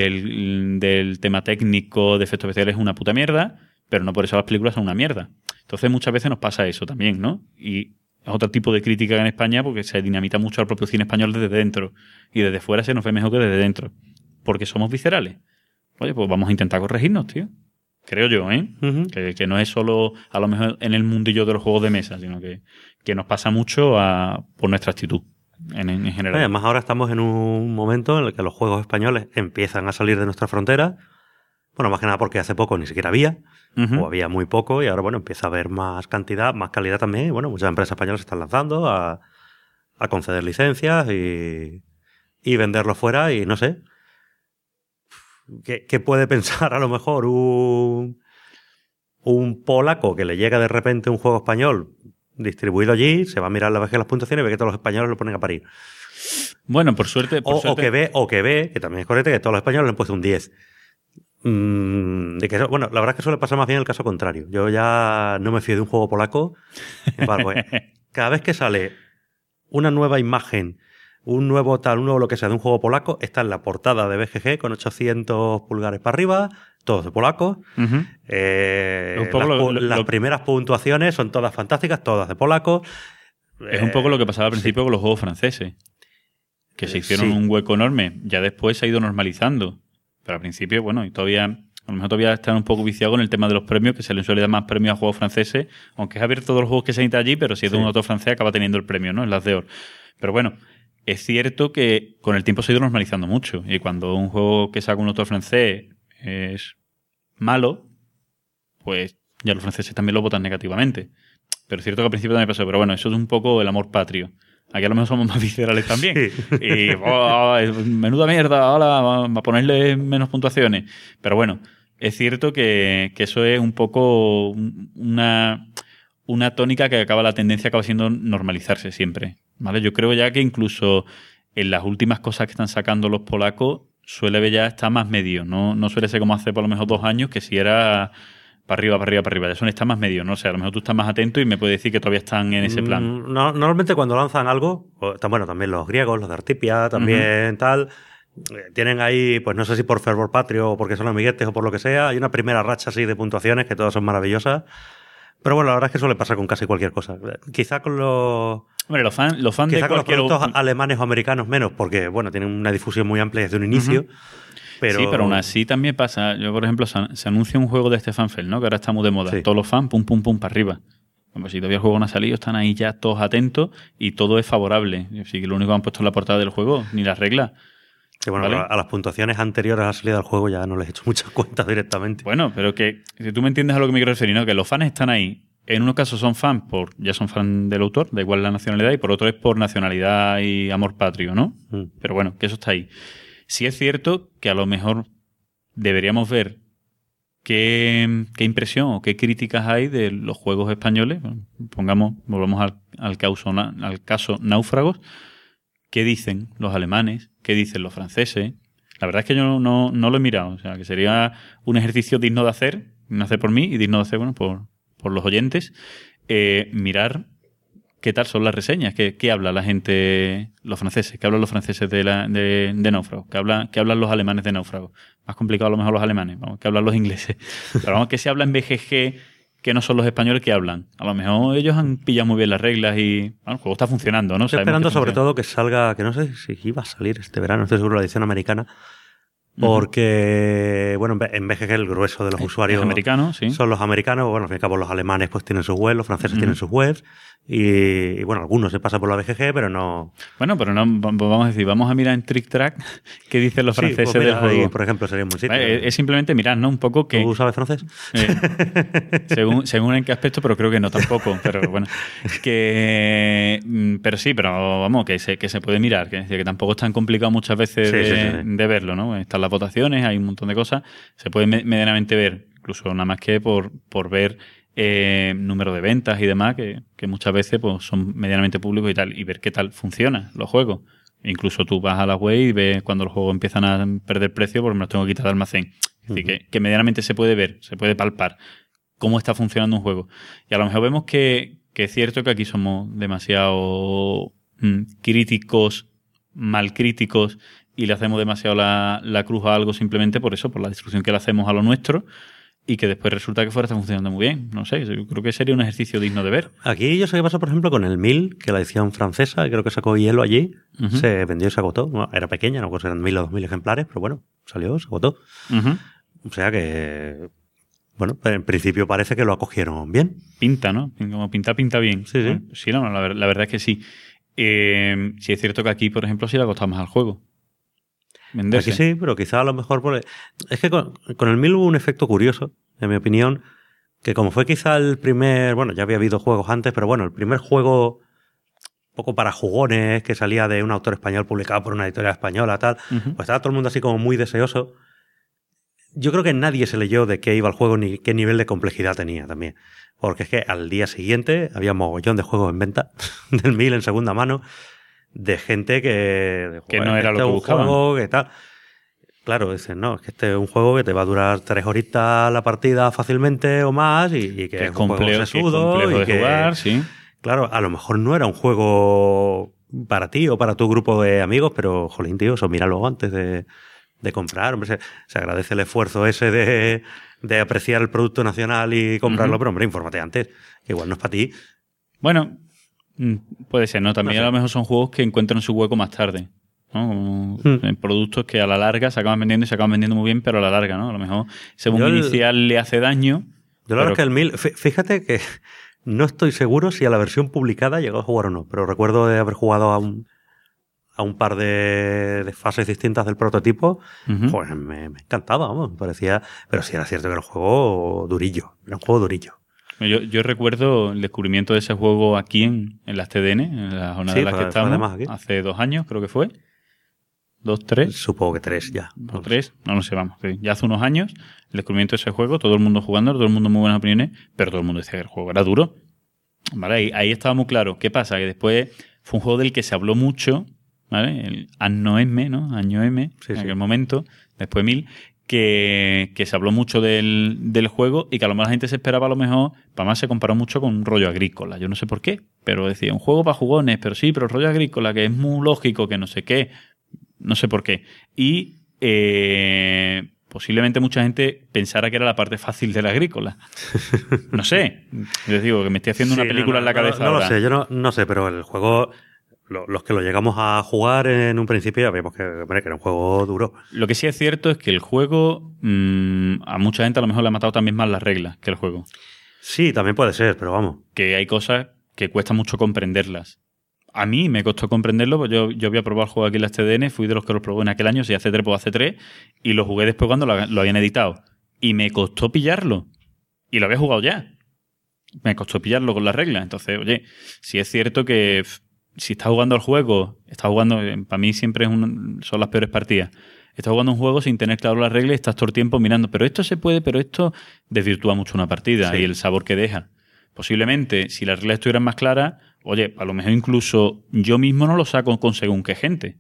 del tema técnico, de efectos especiales es una puta mierda, pero no por eso las películas son una mierda. Entonces muchas veces nos pasa eso también, ¿no? Y es otro tipo de crítica en España porque se dinamita mucho al propio cine español desde dentro. Y desde fuera se nos ve mejor que desde dentro. Porque somos viscerales. Oye, pues vamos a intentar corregirnos, tío. Creo yo, ¿eh? Uh-huh. Que no es solo a lo mejor en el mundillo de los juegos de mesa, sino que nos pasa mucho por nuestra actitud en general. Además, ahora estamos en un momento en el que los juegos españoles empiezan a salir de nuestra frontera. Bueno, más que nada porque hace poco ni siquiera había, o había muy poco, y ahora, bueno, empieza a haber más cantidad, más calidad también. Y, bueno, muchas empresas españolas se están lanzando a conceder licencias y venderlo fuera, y no sé. ¿Qué puede pensar a lo mejor un polaco que le llega de repente un juego español distribuido allí, se va a mirar la vez que las puntuaciones y ve que todos los españoles lo ponen a parir? Bueno, por suerte... O que ve, que también es correcto, que todos los españoles le han puesto un 10. Bueno, la verdad es que suele pasar más bien el caso contrario. Yo ya no me fío de un juego polaco. Cada vez que sale una nueva imagen, un nuevo lo que sea de un juego polaco, está en la portada de BGG con 800 pulgares para arriba, todos de polacos. Uh-huh. Las primeras puntuaciones son todas fantásticas, todas de polacos. Es un poco lo que pasaba al principio con los juegos franceses, que se hicieron un hueco enorme. Ya después se ha ido normalizando. Pero al principio, bueno, y todavía A lo mejor todavía están un poco viciados con el tema de los premios, que se les suele dar más premios a juegos franceses, aunque es abierto todos los juegos que se editan allí, pero si es de un autor francés acaba teniendo el premio, ¿no? En las de oro. Pero bueno, es cierto que con el tiempo se ha ido normalizando mucho. Y cuando un juego que saca un autor francés es malo, pues ya los franceses también lo votan negativamente. Pero es cierto que al principio también pasó. Pero bueno, eso es un poco el amor patrio. Aquí a lo mejor somos más viscerales también. Sí. Y menuda mierda, ahora va a ponerle menos puntuaciones. Pero bueno, es cierto que eso es un poco una tónica que la tendencia acaba siendo normalizarse siempre. ¿Vale? Yo creo ya que incluso en las últimas cosas que están sacando los polacos suele ver ya estar más medio. No suele ser como hace por lo menos 2 años, que si era para arriba. Ya está más medio, ¿no? O sea, a lo mejor tú estás más atento y me puedes decir que todavía están en ese plan. No, normalmente cuando lanzan algo, bueno, también los griegos, los de Artipia, también tal, tienen ahí, pues no sé si por fervor patrio o porque son amiguetes o por lo que sea, hay una primera racha así de puntuaciones que todas son maravillosas. Pero bueno, la verdad es que suele pasar con casi cualquier cosa. Quizá con los... Hombre, los fans de cualquier... Con los productos alemanes o americanos menos, porque, bueno, tienen una difusión muy amplia desde un inicio. Pero... Sí, pero aún así también pasa. Yo, por ejemplo, se anuncia un juego de Stefan Feld, ¿no? Que ahora está muy de moda. Sí. Todos los fans, pum, para arriba. Como si todavía el juego no ha salido, están ahí ya todos atentos y todo es favorable. Así que lo único que han puesto en la portada del juego, ni las reglas. Que bueno, ¿vale? A las puntuaciones anteriores a la salida del juego ya no les he hecho muchas cuentas directamente. Bueno, pero que si tú me entiendes a lo que me quiero referir, ¿no? Que los fans están ahí. En unos casos son fans ya son fans del autor, da igual la nacionalidad, y por otro es por nacionalidad y amor patrio, ¿no? Pero bueno, que eso está ahí. Sí es cierto que a lo mejor deberíamos ver qué impresión o qué críticas hay de los juegos españoles. Volvamos al caso Náufragos. ¿Qué dicen los alemanes? ¿Qué dicen los franceses? La verdad es que yo no lo he mirado. O sea, que sería un ejercicio digno de hacer por mí y digno de hacer, bueno, por los oyentes, mirar qué tal son las reseñas, qué habla la gente, los franceses, qué hablan los franceses de Náufrago, qué hablan los alemanes de Náufrago. Más complicado a lo mejor los alemanes, vamos, qué hablan los ingleses. Pero vamos, que se habla en BGG, que no son los españoles que hablan. A lo mejor ellos han pillado muy bien las reglas y bueno, el juego está funcionando, ¿no? Estoy esperando sobre todo que salga, que no sé si iba a salir este verano, estoy seguro, la edición americana. Porque, bueno, en BGG el grueso de los usuarios ¿sí? son los americanos. Bueno, al fin y al cabo los alemanes pues tienen sus webs, los franceses tienen sus webs. Y bueno, algunos se pasan por la BGG, pero no... Bueno, pero no, vamos a decir, vamos a mirar en Trick Track qué dicen los franceses pues del juego. Ahí, por ejemplo, sería un buen sitio. Es simplemente mirar, ¿no? Un poco que... ¿Tú sabes francés? Según en qué aspecto, pero creo que no tampoco. Pero bueno, pero sí, pero vamos, que se puede mirar. Que tampoco es tan complicado muchas veces de verlo, ¿no? Están las votaciones, hay un montón de cosas. Se puede medianamente ver, incluso nada más que por ver número de ventas y demás, que muchas veces pues son medianamente públicos y tal, y ver qué tal funcionan los juegos. Incluso tú vas a la web y ves cuando los juegos empiezan a perder precio porque me los tengo que quitar de almacén. Es decir, que medianamente se puede ver, se puede palpar cómo está funcionando un juego. Y a lo mejor vemos que es cierto que aquí somos demasiado críticos, mal críticos, y le hacemos demasiado la cruz a algo simplemente por eso, por la destrucción que le hacemos a lo nuestro, y que después resulta que fuera está funcionando muy bien. No sé, yo creo que sería un ejercicio digno de ver. Aquí yo sé qué pasó, por ejemplo, con el 1000, que la edición francesa, creo que sacó Hielo allí, se vendió y se agotó. Bueno, era pequeña, no sé si eran 1000 o 2000 ejemplares, pero bueno, salió, se agotó. O sea que, bueno, en principio parece que lo acogieron bien. Pinta, ¿no? Como pinta bien. Sí. Sí, no, la verdad es que sí. Sí es cierto que aquí, por ejemplo, sí le ha costado más al juego venderse. Aquí sí, pero quizá a lo mejor... Es que con el 1000 hubo un efecto curioso, en mi opinión, que como fue quizá el primer... Bueno, ya había habido juegos antes, pero bueno, el primer juego un poco para jugones que salía de un autor español publicado por una editorial española, tal, pues estaba todo el mundo así como muy deseoso. Yo creo que nadie se leyó de qué iba el juego ni qué nivel de complejidad tenía también. Porque es que al día siguiente había un mogollón de juegos en venta del 1000 en segunda mano, de gente que no era lo que buscaban. Juego, que tal. Claro, dicen, no, es que este es un juego que te va a durar 3 horitas la partida fácilmente o más y que es un juego sesudo complejo de jugar, sí. Claro, a lo mejor no era un juego para ti o para tu grupo de amigos, pero, jolín, tío, eso míralo antes de comprar. Hombre, se agradece el esfuerzo ese de apreciar el producto nacional y comprarlo, pero, hombre, infórmate antes, que igual no es para ti. Bueno... Puede ser, ¿no? También no sé. A lo mejor son juegos que encuentran su hueco más tarde. ¿no? En productos que a la larga se acaban vendiendo y se acaban vendiendo muy bien, pero a la larga, ¿no? A lo mejor ese boom inicial le hace daño. Yo la verdad es que el 1000... Fíjate que no estoy seguro si a la versión publicada llegó a jugar o no, pero recuerdo de haber jugado a un par de fases distintas del prototipo. Pues me encantaba, vamos, me parecía... Pero sí era cierto que era un juego durillo. Yo recuerdo el descubrimiento de ese juego aquí en las TDN, en la jornada en la que estamos, hace 2 años, creo que fue. 2, 3. Supongo que 3 ya. O 3, no lo sé, vamos. Ya hace unos años, el descubrimiento de ese juego, todo el mundo jugando, todo el mundo muy buenas opiniones, pero todo el mundo decía que el juego era duro. ¿Vale? Ahí estaba muy claro. ¿Qué pasa? Que después fue un juego del que se habló mucho, ¿vale? El Anno M, ¿no? Año M, en aquel momento, después 1000, que se habló mucho del juego y que a lo mejor la gente se esperaba a lo mejor, para más se comparó mucho con un rollo agrícola. Yo no sé por qué, pero decía, un juego para jugones, pero sí, pero el rollo agrícola, que es muy lógico, que no sé qué, no sé por qué. Y posiblemente mucha gente pensara que era la parte fácil del agrícola. No sé, les digo que me estoy haciendo una película en la cabeza no ahora. Lo sé, yo no sé, pero el juego... Los que lo llegamos a jugar en un principio vimos que era un juego duro. Lo que sí es cierto es que el juego a mucha gente a lo mejor le ha matado también más las reglas que el juego. Sí, también puede ser, pero vamos. Que hay cosas que cuesta mucho comprenderlas. A mí me costó comprenderlo, pues yo había probado el juego aquí en las TDN, fui de los que lo probó en aquel año, si hace 3 pues hace 3, y lo jugué después cuando lo habían editado. Y me costó pillarlo. Y lo había jugado ya. Me costó pillarlo con las reglas. Entonces, oye, sí es cierto que... Si estás jugando al juego, para mí siempre son las peores partidas. Estás jugando un juego sin tener claro las reglas y estás todo el tiempo mirando, pero esto se puede, pero esto desvirtúa mucho una partida y el sabor que deja. Posiblemente, si las reglas estuvieran más claras, oye, a lo mejor incluso yo mismo no lo saco con según qué gente.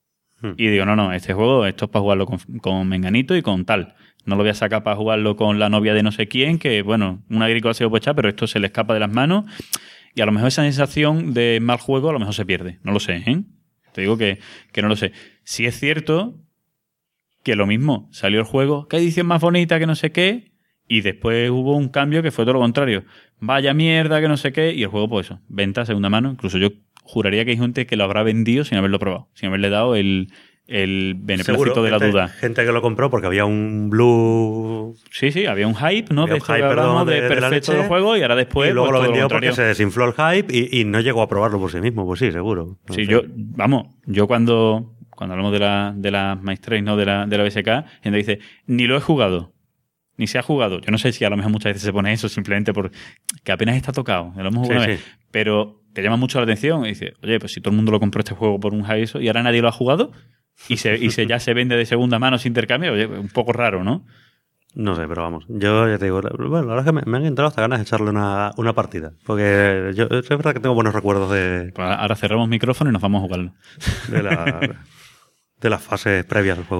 Y digo, no, este juego, esto es para jugarlo con Menganito y con tal. No lo voy a sacar para jugarlo con la novia de no sé quién, que, bueno, un agrícola se lo puede echar, pero esto se le escapa de las manos. Y a lo mejor esa sensación de mal juego a lo mejor se pierde. No lo sé, ¿eh? Te digo que no lo sé. Sí es cierto que lo mismo. Salió el juego, qué edición más bonita, que no sé qué. Y después hubo un cambio que fue todo lo contrario. Vaya mierda, que no sé qué. Y el juego, pues eso, venta segunda mano. Incluso yo juraría que hay gente que lo habrá vendido sin haberlo probado. Sin haberle dado el beneplácito de la duda. Gente que lo compró porque había un blue... Sí, había un hype, ¿no? De perfecto del juego y ahora después... Y luego pues, lo vendió porque se desinfló el hype y no llegó a probarlo por sí mismo. Pues sí, seguro. Sí, yo cuando hablamos de la Maestrais, ¿no? de la BSK, gente dice, ni lo he jugado, ni se ha jugado. Yo no sé si a lo mejor muchas veces se pone eso simplemente porque apenas está tocado. Lo hemos jugado una vez. Pero te llama mucho la atención y dices, oye, pues si todo el mundo lo compró este juego por un hype y ahora nadie lo ha jugado... Y ya se vende de segunda mano sin intercambio, oye, un poco raro, ¿no? No sé, pero vamos. Yo ya te digo, bueno, la verdad es que me han entrado hasta ganas de echarle una partida. Porque yo es verdad que tengo buenos recuerdos de... Pues ahora cerramos micrófono y nos vamos a jugarlo. De las fases previas del juego.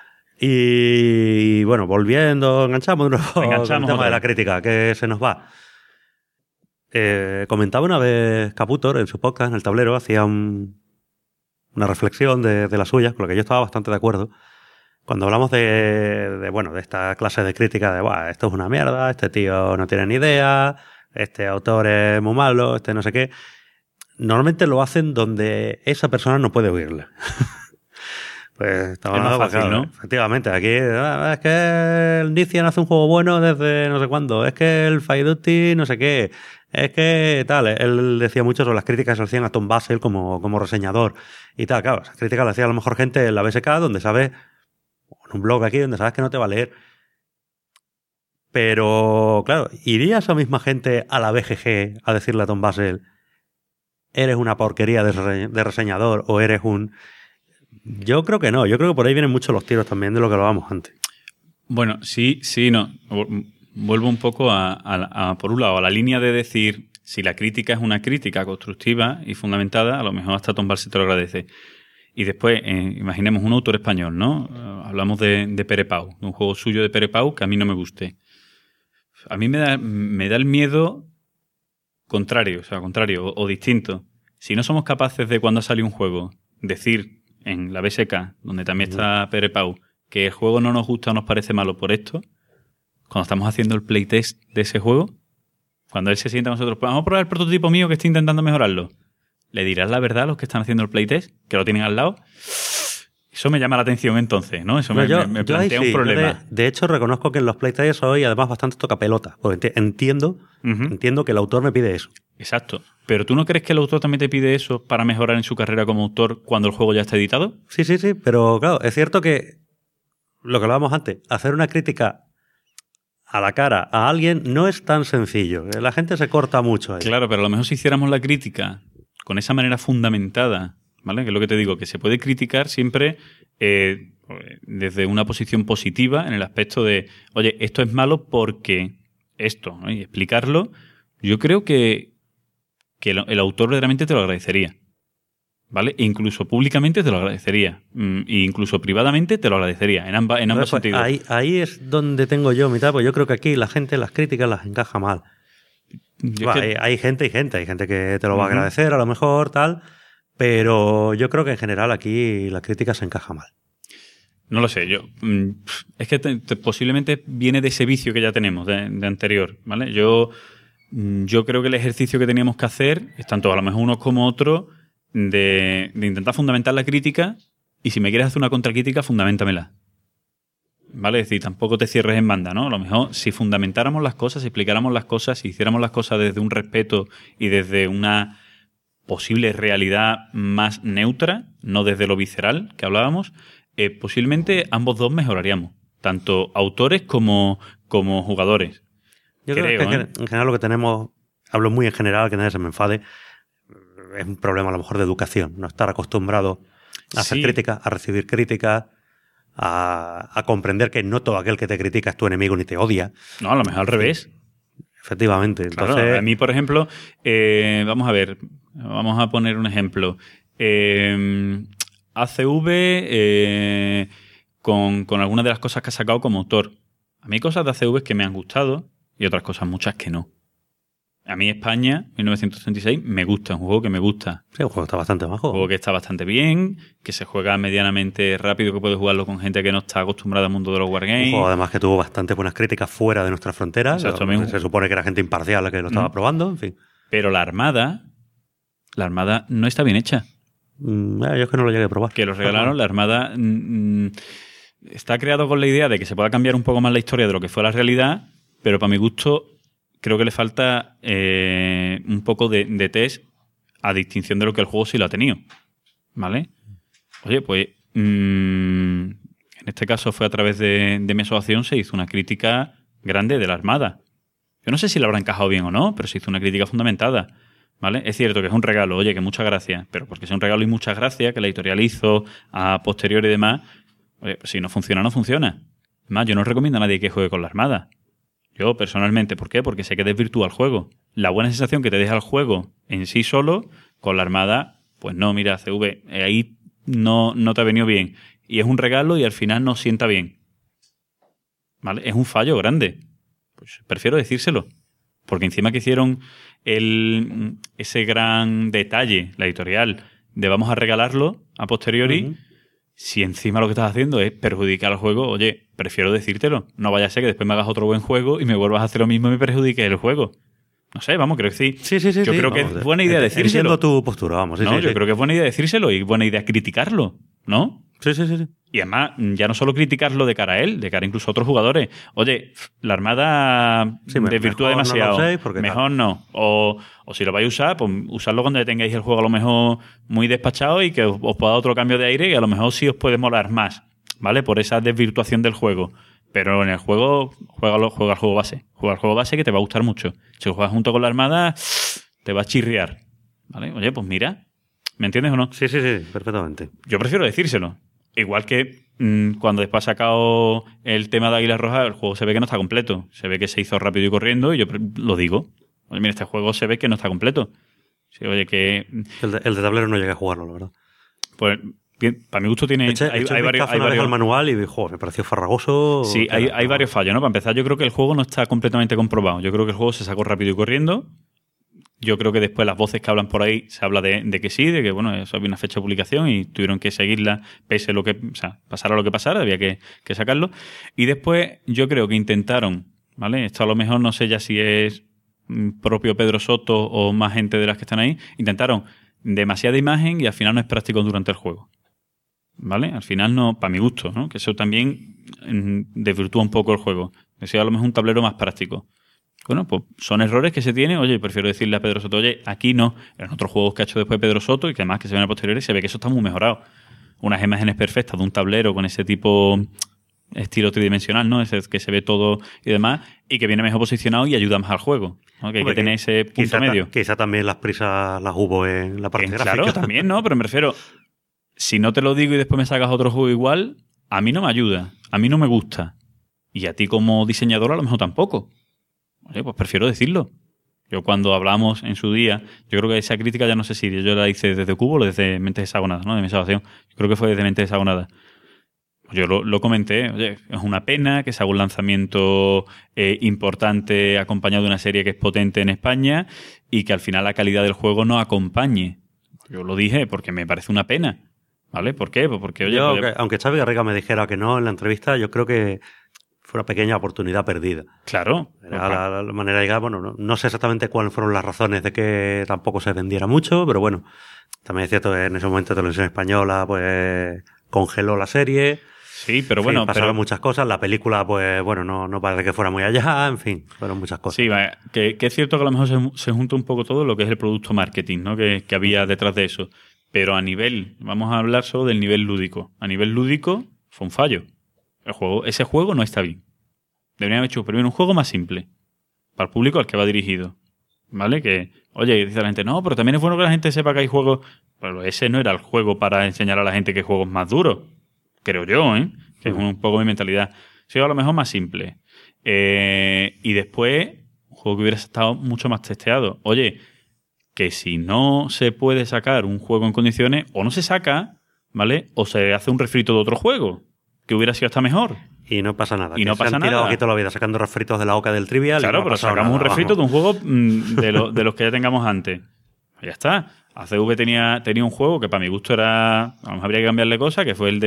Y bueno, enganchamos de nuevo con el tema de la crítica, que se nos va. Comentaba una vez Caputor en su podcast, en el tablero, hacía una reflexión de las suyas, con lo que yo estaba bastante de acuerdo. Cuando hablamos de esta clase de crítica de, esto es una mierda, este tío no tiene ni idea, este autor es muy malo, este no sé qué. Normalmente lo hacen donde esa persona no puede oírle. Pues estaba es más fácil, ¿no? Efectivamente, aquí es que el Nician hace un juego bueno desde no sé cuándo, es que el Fire Duty no sé qué, es que tal. Él decía mucho sobre las críticas que se hacían a Tom Basel como reseñador y tal. Claro, esas críticas las hacía a lo mejor gente en la BSK, donde sabes, en un blog aquí, donde sabes que no te va a leer. Pero, claro, ¿iría esa misma gente a la BGG a decirle a Tom Basel, eres una porquería de reseñador o eres un... Yo creo que no. Yo creo que por ahí vienen mucho los tiros también de lo que hablábamos antes. Bueno, sí, no. Vuelvo un poco por un lado, a la línea de decir, si la crítica es una crítica constructiva y fundamentada, a lo mejor hasta Tom Basel te lo agradece. Y después, imaginemos un autor español, ¿no? Hablamos de Pere Pau, de un juego suyo de Pere Pau que a mí no me guste. A mí me da el miedo contrario o distinto. Si no somos capaces de, cuando sale un juego, decir en la BSK, donde también está Pere Pau, que el juego no nos gusta o nos parece malo por esto, cuando estamos haciendo el playtest de ese juego, cuando él se sienta con nosotros, pues vamos a probar el prototipo mío que estoy intentando mejorarlo. ¿Le dirás la verdad a los que están haciendo el playtest? Que lo tienen al lado. Eso me llama la atención entonces, ¿no? Eso me plantea un problema. De hecho, reconozco que en los playtests soy además bastante toca pelota. Porque entiendo que el autor me pide eso. Exacto. ¿Pero tú no crees que el autor también te pide eso para mejorar en su carrera como autor cuando el juego ya está editado? Sí. Pero claro, es cierto que lo que hablábamos antes, hacer una crítica a la cara a alguien no es tan sencillo. La gente se corta mucho ahí. Claro, pero a lo mejor si hiciéramos la crítica con esa manera fundamentada, ¿vale? Que es lo que te digo, que se puede criticar siempre desde una posición positiva en el aspecto de, oye, esto es malo porque esto, ¿no? Y explicarlo, yo creo que el autor verdaderamente te lo agradecería, ¿vale? E incluso públicamente te lo agradecería, e incluso privadamente te lo agradecería, en ambos sentidos. Ahí es donde tengo yo mitad, pues yo creo que aquí la gente las críticas las encaja mal. Hay gente y gente. Hay gente que te lo va a agradecer a lo mejor, tal, pero yo creo que en general aquí la crítica se encaja mal. No lo sé, es que posiblemente viene de ese vicio que ya tenemos de anterior, ¿vale? Yo creo que el ejercicio que teníamos que hacer es tanto a lo mejor uno como otro de intentar fundamentar la crítica, y si me quieres hacer una contracrítica, fundamentamela. ¿Vale? Es decir, tampoco te cierres en banda, ¿no? A lo mejor si fundamentáramos las cosas, si explicáramos las cosas, si hiciéramos las cosas desde un respeto y desde una posible realidad más neutra, no desde lo visceral que hablábamos, posiblemente ambos dos mejoraríamos, tanto autores como jugadores. Yo creo que en general lo que tenemos, hablo muy en general, que nadie se me enfade, es un problema a lo mejor de educación, no estar acostumbrado a hacer críticas, a recibir críticas, a comprender que no todo aquel que te critica es tu enemigo ni te odia. No, a lo mejor al revés. Efectivamente. Entonces, claro, a mí, por ejemplo, vamos a ver, vamos a poner un ejemplo. ACV con algunas de las cosas que ha sacado como autor. A mí hay cosas de ACV que me han gustado y otras cosas muchas que no. A mí España, 1936, me gusta, es un juego que me gusta. Sí, un juego está bastante bajo. Un juego que está bastante bien, que se juega medianamente rápido, que puedes jugarlo con gente que no está acostumbrada al mundo de los wargames. Un juego además que tuvo bastante buenas críticas fuera de nuestras fronteras. Se supone que era gente imparcial la que lo estaba probando, en fin. Pero la Armada no está bien hecha. Yo es que no lo llegué a probar. Que lo regalaron, la Armada está creado con la idea de que se pueda cambiar un poco más la historia de lo que fue la realidad, pero para mi gusto creo que le falta un poco de test a distinción de lo que el juego sí lo ha tenido. ¿Vale? Oye, pues en este caso fue a través de mi asociación, se hizo una crítica grande de la Armada. Yo no sé si la habrá encajado bien o no, pero se hizo una crítica fundamentada. ¿Vale? Es cierto que es un regalo, oye, que muchas gracias, pero porque es un regalo y muchas gracias que la editorial hizo a posteriori y demás, oye, pues si no funciona, no funciona. Además, yo no recomiendo a nadie que juegue con la Armada. Yo, personalmente, ¿por qué? Porque sé que desvirtúa el juego. La buena sensación que te deja el juego en sí solo, con la Armada, pues no, mira, CV, ahí no te ha venido bien. Y es un regalo y al final no sienta bien. ¿Vale? Es un fallo grande. Pues prefiero decírselo. Porque encima que hicieron ese gran detalle, la editorial, de vamos a regalarlo a posteriori, si encima lo que estás haciendo es perjudicar al juego, oye, prefiero decírtelo. No vaya a ser que después me hagas otro buen juego y me vuelvas a hacer lo mismo y me perjudiques el juego. No sé, vamos, creo que sí. Sí. Yo creo que es buena idea decírselo. Entiendo tu postura, vamos. Yo creo que es buena idea decírselo y buena idea criticarlo, ¿no? Sí. Y además, ya no solo criticarlo de cara a él, de cara incluso a otros jugadores. Oye, la Armada desvirtúa demasiado. No mejor no. O si lo vais a usar, pues usarlo cuando tengáis el juego a lo mejor muy despachado y que os pueda dar otro cambio de aire y a lo mejor sí os puede molar más, ¿vale? Por esa desvirtuación del juego. Pero en el juego, juega el juego base. Juega el juego base que te va a gustar mucho. Si lo juegas junto con la Armada, te va a chirriar. ¿Vale? Oye, pues mira. ¿Me entiendes o no? Sí, perfectamente. Yo prefiero decírselo. Igual que cuando después ha sacado el tema de Águila Roja, el juego se ve que no está completo. Se ve que se hizo rápido y corriendo y yo lo digo. Oye, mira, este juego se ve que no está completo. Sí, oye, que... El de tablero no llegué a jugarlo, la verdad. Pues, para mi gusto tiene... Hay varios al manual y me pareció farragoso. Sí, hay varios fallos, ¿no? Para empezar, yo creo que el juego no está completamente comprobado. Yo creo que el juego se sacó rápido y corriendo. Yo creo que después las voces que hablan por ahí se habla de que sí, de que bueno, eso había una fecha de publicación y tuvieron que seguirla pese lo que, o sea, pasara lo que pasara, había que sacarlo. Y después yo creo que intentaron, ¿vale? Esto a lo mejor no sé ya si es propio Pedro Soto o más gente de las que están ahí, intentaron demasiada imagen y al final no es práctico durante el juego. ¿Vale? Al final no, para mi gusto, ¿no? Que eso también desvirtúa un poco el juego. Que sea a lo mejor un tablero más práctico. Bueno, pues son errores que se tienen. Oye, prefiero decirle a Pedro Soto, oye, aquí no. En otros juegos que ha hecho después Pedro Soto y que además que se ven a posteriori se ve que eso está muy mejorado. Unas imágenes perfectas de un tablero con ese tipo estilo tridimensional, ¿no? Ese que se ve todo y demás, y que viene mejor posicionado y ayuda más al juego, ¿no? Que hay que tener ese punto medio. Quizá también las prisas las hubo en la parte gráfica. Claro, también, ¿no? Pero me refiero, si no te lo digo y después me sacas otro juego igual, a mí no me ayuda, a mí no me gusta. Y a ti como diseñador a lo mejor tampoco. Oye, pues prefiero decirlo. Yo cuando hablamos en su día, yo creo que esa crítica ya no sé si yo la hice desde Cubo o desde Mentes Hexagonadas, ¿no? De mi salvación. Yo creo que fue desde Mentes Hexagonadas. Yo lo comenté, oye, es una pena que se haga un lanzamiento importante acompañado de una serie que es potente en España y que al final la calidad del juego no acompañe. Yo lo dije porque me parece una pena, ¿vale? ¿Por qué? Pues porque, oye... Aunque Xavi Garriga me dijera que no en la entrevista, yo creo que fue una pequeña oportunidad perdida. Claro. Era la manera de llegar, bueno, no sé exactamente cuáles fueron las razones de que tampoco se vendiera mucho, pero bueno, también es cierto que en ese momento Televisión Española pues congeló la serie. Sí, pero bueno... pasaron muchas cosas. La película, pues bueno, no parece que fuera muy allá. En fin, fueron muchas cosas. Sí, que es cierto que a lo mejor se junta un poco todo lo que es el producto marketing, ¿no? Que había detrás de eso. Pero a nivel... Vamos a hablar solo del nivel lúdico. A nivel lúdico fue un fallo. Ese juego no está bien. Deberían haber hecho primero un juego más simple. Para el público al que va dirigido. ¿Vale? Que, oye, dice la gente, no, pero también es bueno que la gente sepa que hay juegos... Pero ese no era el juego para enseñar a la gente que hay juegos más duros. Creo yo, ¿eh? Que es un poco mi mentalidad. Sí, a lo mejor más simple. Y después, un juego que hubiera estado mucho más testeado. Oye, que si no se puede sacar un juego en condiciones, o no se saca, ¿vale? O se hace un refrito de otro juego, que hubiera sido hasta mejor. Y no pasa nada. Y no pasa nada. Se han tirado aquí toda la vida sacando refritos de la Oca del Trivial. Claro, no pero sacamos un refrito de un juego de los que ya tengamos antes. Ya está. ACV tenía un juego que para mi gusto era... A lo mejor habría que cambiarle cosas, que fue el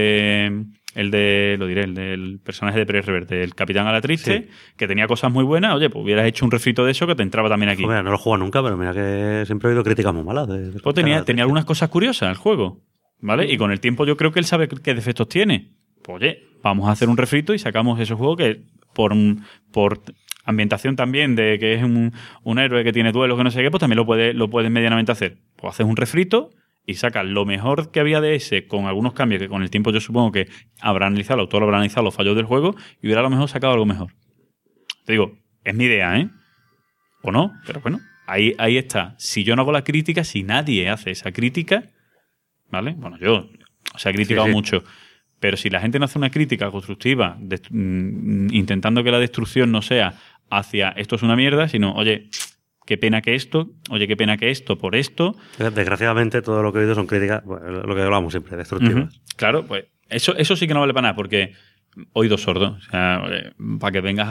del personaje de Pérez Reverte, el Capitán Alatriste, sí, que tenía cosas muy buenas. Oye, pues hubieras hecho un refrito de eso que te entraba también aquí. Mira, no lo he jugado nunca, pero mira que siempre he oído críticas muy malas. Pues tenía algunas cosas curiosas el juego, ¿vale? Y con el tiempo yo creo que él sabe qué defectos tiene. Pues oye, vamos a hacer un refrito y sacamos ese juego que por ambientación también de que es un héroe que tiene duelos que no sé qué, pues también lo puedes medianamente hacer. Pues haces un refrito y sacas lo mejor que había de ese con algunos cambios que con el tiempo yo supongo que el autor habrá analizado los fallos del juego y hubiera a lo mejor sacado algo mejor. Te digo, es mi idea, ¿eh? O no, pero bueno, ahí está. Si yo no hago la crítica, si nadie hace esa crítica, ¿vale? Bueno, yo se ha criticado mucho. Pero si la gente no hace una crítica constructiva intentando que la destrucción no sea hacia esto es una mierda, sino, oye, qué pena que esto, por esto. Desgraciadamente todo lo que he oído son críticas, bueno, lo que hablamos siempre, destructivas. Uh-huh. Claro, pues eso sí que no vale para nada, porque oído sordo. O sea, para que vengas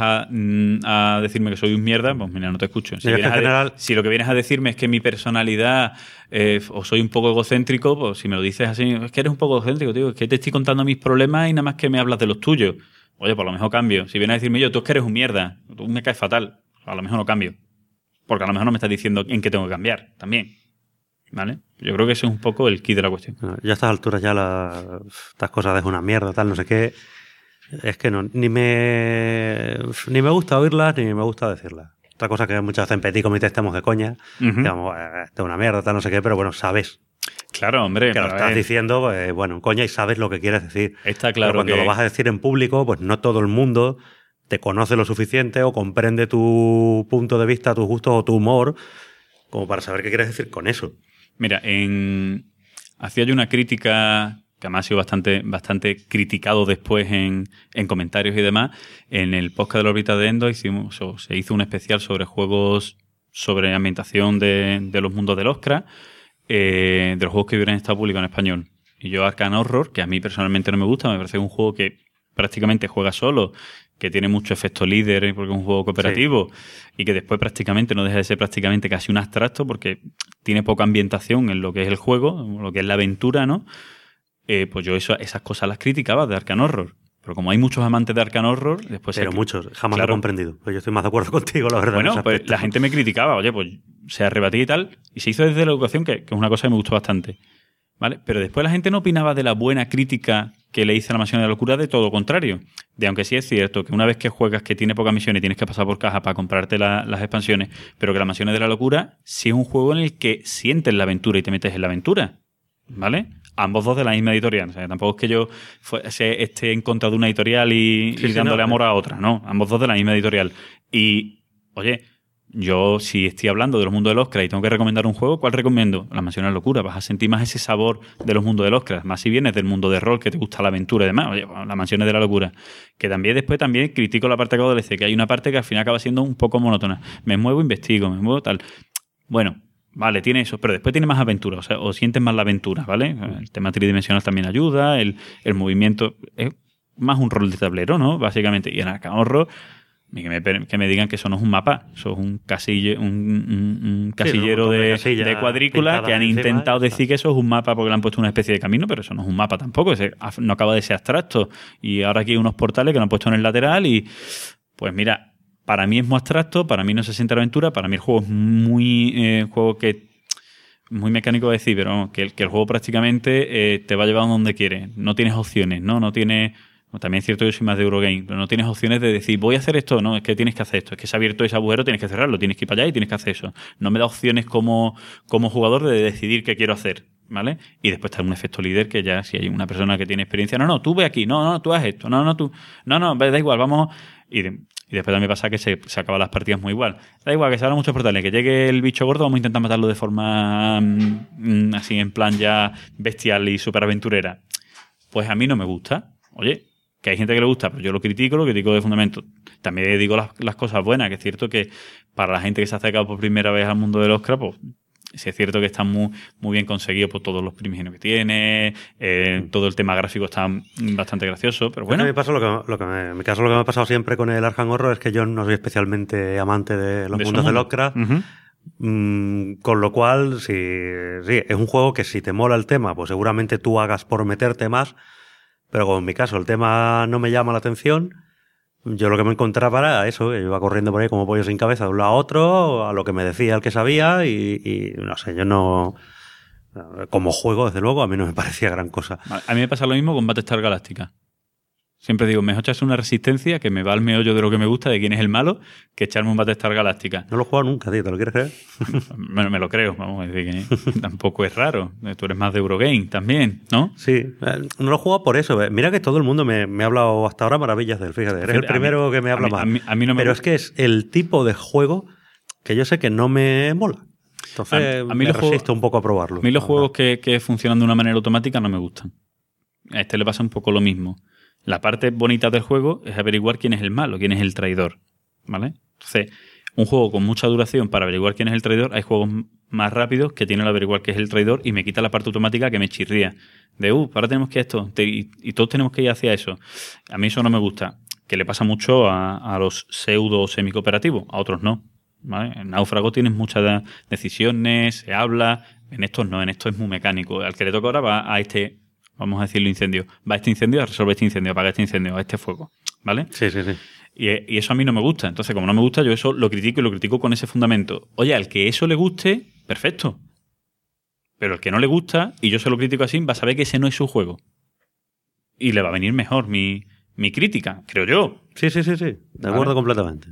a decirme que soy un mierda, pues mira, no te escucho. Si lo que vienes a decirme es que mi personalidad o soy un poco egocéntrico, pues si me lo dices así, es que eres un poco egocéntrico, tío, es que te estoy contando mis problemas y nada más que me hablas de los tuyos. Oye, pues a lo mejor cambio. Si vienes a decirme tú es que eres un mierda, tú me caes fatal, a lo mejor no cambio. Porque a lo mejor no me estás diciendo en qué tengo que cambiar también. ¿Vale? Yo creo que ese es un poco el key de la cuestión. Ya a estas alturas ya estas cosas es una mierda, tal, no sé qué. Es que no, ni me gusta oírlas ni me gusta decirlas. Otra cosa que muchas veces en Petit Comité estamos de coña. Digamos, esto es una mierda, tal, no sé qué, pero bueno, sabes. Claro, hombre. Que lo estás diciendo, pues, bueno, en coña y sabes lo que quieres decir. Está claro. Pero cuando lo vas a decir en público, pues no todo el mundo te conoce lo suficiente o comprende tu punto de vista, tus gustos o tu humor como para saber qué quieres decir con eso. Mira, hacía yo una crítica que además ha sido bastante criticado después en comentarios y demás. En el podcast de la órbita de Endor se hizo un especial sobre juegos, sobre ambientación de los mundos del Oscar, de los juegos que hubieran estado publicados en español. Y yo Arkham Horror, que a mí personalmente no me gusta, me parece un juego que prácticamente juega solo, que tiene mucho efecto líder porque es un juego cooperativo, sí, y que después prácticamente no deja de ser prácticamente casi un abstracto porque tiene poca ambientación en lo que es el juego, lo que es la aventura, ¿no? Pues yo esas cosas las criticaba de Arkham Horror. Pero como hay muchos amantes de Arkham Horror, después... Pero muchos, jamás lo he comprendido. Pues yo estoy más de acuerdo contigo, la verdad. Bueno, pues la gente me criticaba. Oye, pues se rebatía y tal, y se hizo desde la educación, que es una cosa que me gustó bastante. ¿Vale? Pero después la gente no opinaba de la buena crítica que le hice a la Mansión de la Locura, de todo lo contrario. De aunque sí es cierto que una vez que juegas que tiene pocas misiones y tienes que pasar por caja para comprarte las expansiones, pero que la Mansión de la Locura sí es un juego en el que sientes la aventura y te metes en la aventura. ¿Vale? Ambos dos de la misma editorial. O sea, tampoco es que yo esté en contra de una editorial y dándole amor a otra. No, ambos dos de la misma editorial. Y, oye, yo si estoy hablando de los mundos de Lovecraft y tengo que recomendar un juego, ¿cuál recomiendo? La Mansión de la Locura. Vas a sentir más ese sabor de los mundos de Lovecraft. Más si vienes del mundo de rol, que te gusta la aventura y demás. Oye, la Mansión de la Locura. Que también critico la parte que adolece, que hay una parte que al final acaba siendo un poco monótona. Me muevo, investigo, me muevo tal. Bueno, vale, tiene eso, pero después tiene más aventura, o sientes más la aventura, ¿vale? El tema tridimensional también ayuda, el movimiento es más un rol de tablero, ¿no? Básicamente. Y en Arkham Horror, que me digan que eso no es un mapa, eso es un casillero de cuadrícula, que han intentado decir que eso es un mapa porque le han puesto una especie de camino, pero eso no es un mapa tampoco, no acaba de ser abstracto. Y ahora aquí hay unos portales que lo han puesto en el lateral y, pues mira, para mí es muy abstracto, para mí no se siente la aventura, para mí el juego es muy muy mecánico de decir, pero que el juego prácticamente te va a llevar a donde quiere. No tienes opciones, ¿no? También es cierto que yo soy más de Eurogame, pero no tienes opciones de decir, voy a hacer esto, no, es que tienes que hacer esto, es que se ha abierto ese agujero, tienes que cerrarlo, tienes que ir para allá y tienes que hacer eso. No me da opciones como jugador de decidir qué quiero hacer, ¿vale? Y después está un efecto líder que ya, si hay una persona que tiene experiencia, no, tú ve aquí, no, tú haz esto, da igual, vamos. Y después también pasa que se acaban las partidas muy igual. Da igual, que se abran muchos portales, que llegue el bicho gordo, vamos a intentar matarlo de forma así en plan ya bestial y súper aventurera. Pues a mí no me gusta. Oye, que hay gente que le gusta, pero yo lo critico de fundamento. También digo las cosas buenas, que es cierto que para la gente que se ha acercado por primera vez al mundo de los Lovecraft, pues sí es cierto que está muy, muy bien conseguido por todos los primigenios que tiene, todo el tema gráfico está bastante gracioso, pero bueno. En mi caso lo que me ha pasado siempre con el Arkham Horror es que yo no soy especialmente amante de los mundos de Lovecraft. Uh-huh. Con lo cual, sí, es un juego que si te mola el tema, pues seguramente tú hagas por meterte más, pero como en mi caso el tema no me llama la atención, yo lo que me encontraba era eso, que iba corriendo por ahí como pollo sin cabeza de un lado a otro, a lo que me decía el que sabía y no sé, yo no... Como juego, desde luego, a mí no me parecía gran cosa. A mí me pasa lo mismo con Battlestar Galactica. Siempre digo, mejor echarse una resistencia que me va al meollo de lo que me gusta, de quién es el malo, que echarme un Battlestar Galactica. No lo he jugado nunca, tío, ¿te lo quieres creer? Me lo creo, vamos a decir que tampoco es raro. Tú eres más de Eurogame también, ¿no? Sí, no lo he jugado por eso. Mira que todo el mundo me ha hablado hasta ahora maravillas de él, fíjate. Eres el primero que me habla más. A mí no me Pero es que es el tipo de juego que yo sé que no me mola. Entonces me resisto un poco a probarlo. A mí los juegos que funcionan de una manera automática no me gustan. A este le pasa un poco lo mismo. La parte bonita del juego es averiguar quién es el malo, quién es el traidor, ¿vale? Entonces, un juego con mucha duración para averiguar quién es el traidor, hay juegos más rápidos que tienen que averiguar quién es el traidor y me quita la parte automática que me chirría. De, ahora tenemos que esto, y todos tenemos que ir hacia eso. A mí eso no me gusta, que le pasa mucho a los pseudo semi-cooperativos, a otros no, ¿vale? En Náufrago tienes muchas decisiones, se habla, en estos no, en estos es muy mecánico. Al que le toca ahora va a este... Vamos a decirlo incendio. Va a este incendio a resolver este incendio, apagar este incendio, a este fuego. ¿Vale? Sí. Y eso a mí no me gusta. Entonces, como no me gusta, yo eso lo critico y lo critico con ese fundamento. Oye, al que eso le guste, perfecto. Pero al que no le gusta, y yo se lo critico así, va a saber que ese no es su juego. Y le va a venir mejor mi crítica, creo yo. Sí. De acuerdo completamente.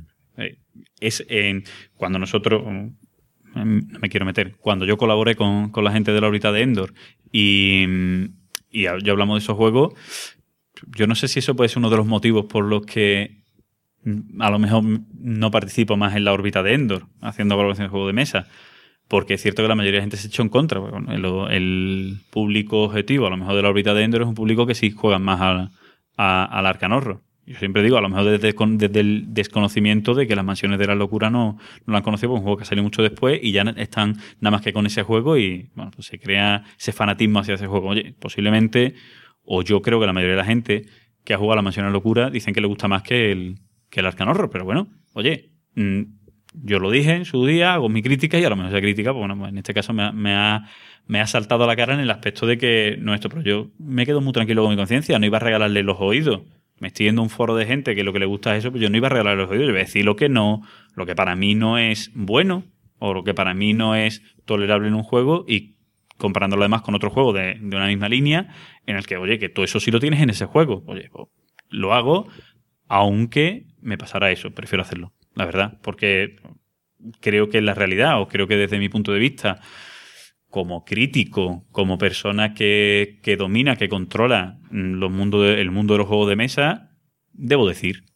Cuando nosotros... No me quiero meter. Cuando yo colaboré con la gente de la órbita de Endor y ya hablamos de esos juegos, yo no sé si eso puede ser uno de los motivos por los que a lo mejor no participo más en la órbita de Endor haciendo colaboración de juegos de mesa, porque es cierto que la mayoría de gente se echó en contra. Bueno, el público objetivo a lo mejor de la órbita de Endor es un público que sí juega más al Arkham Horror. Yo siempre digo, a lo mejor desde el desconocimiento de que las Mansiones de la Locura no lo han conocido, porque es un juego que salió mucho después y ya están nada más que con ese juego y bueno, pues se crea ese fanatismo hacia ese juego. Oye, posiblemente, o yo creo que la mayoría de la gente que ha jugado a las Mansiones de la Locura dicen que le gusta más que el Arkham Horror, pero bueno, oye, yo lo dije en su día, hago mi crítica y a lo mejor esa crítica, pues bueno, en este caso me ha saltado a la cara en el aspecto de que no esto, pero yo me quedo muy tranquilo con mi conciencia, no iba a regalarle los oídos. Me estoy yendo a un foro de gente que lo que le gusta es eso, pues yo no iba a regalar los oídos, yo iba a decir lo que para mí no es bueno o lo que para mí no es tolerable en un juego y comparándolo además con otro juego de una misma línea en el que, oye, que todo eso sí lo tienes en ese juego. Oye, pues, lo hago aunque me pasara eso. Prefiero hacerlo, la verdad, porque creo que es la realidad, o creo que desde mi punto de vista, como crítico, como persona que domina, que controla el mundo de los juegos de mesa, debo decir.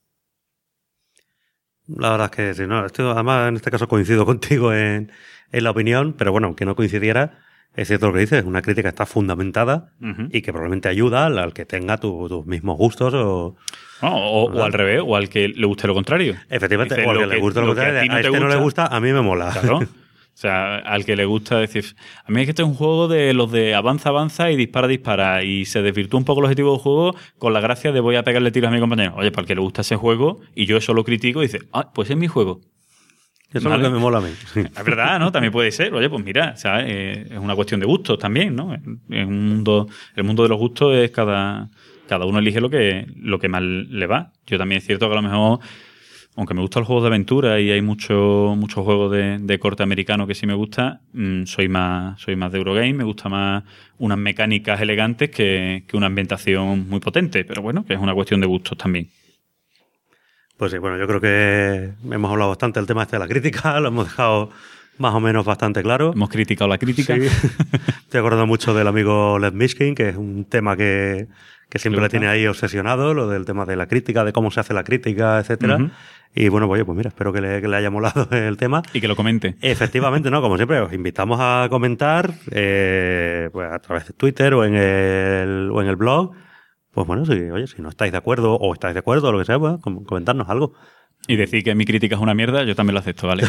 La verdad es que sí, no, además en este caso coincido contigo en la opinión, pero bueno, aunque no coincidiera, es cierto lo que dices, una crítica está fundamentada y que probablemente ayuda al que tenga tus mismos gustos o al revés, o al que le guste lo contrario. Efectivamente, Dice, o al que le guste lo contrario, a este no le gusta, a mí me mola. Claro. O sea, al que le gusta decir, a mí es que este es un juego de los de avanza y dispara, y se desvirtúa un poco el objetivo del juego con la gracia de voy a pegarle tiros a mi compañero. Oye, para el que le gusta ese juego y yo eso lo critico y dice, pues es mi juego. Eso es lo que me mola a mí. Es verdad, ¿no? También puede ser. Oye, pues mira, ¿sabes? Es una cuestión de gustos también, ¿no? El mundo de los gustos es cada uno elige lo que más le va. Yo también es cierto que a lo mejor, aunque me gustan los juegos de aventura y hay muchos juegos de corte americano que sí me gusta, soy más de Eurogame, me gusta más unas mecánicas elegantes que una ambientación muy potente. Pero bueno, que es una cuestión de gustos también. Pues sí, bueno, yo creo que hemos hablado bastante del tema este de la crítica, lo hemos dejado más o menos bastante claro. Hemos criticado la crítica. Sí. Estoy acordando mucho del amigo Led Mishkin, que es un tema que siempre le tiene ahí obsesionado, lo del tema de la crítica, de cómo se hace la crítica, etcétera. Uh-huh. Y bueno, pues mira, espero que le haya molado el tema. Y que lo comente. Efectivamente, ¿no? Como siempre, os invitamos a comentar pues a través de Twitter o en el blog. Pues bueno, si no estáis de acuerdo o estáis de acuerdo o lo que sea, pues comentarnos algo. Y decir que mi crítica es una mierda, yo también lo acepto, ¿vale?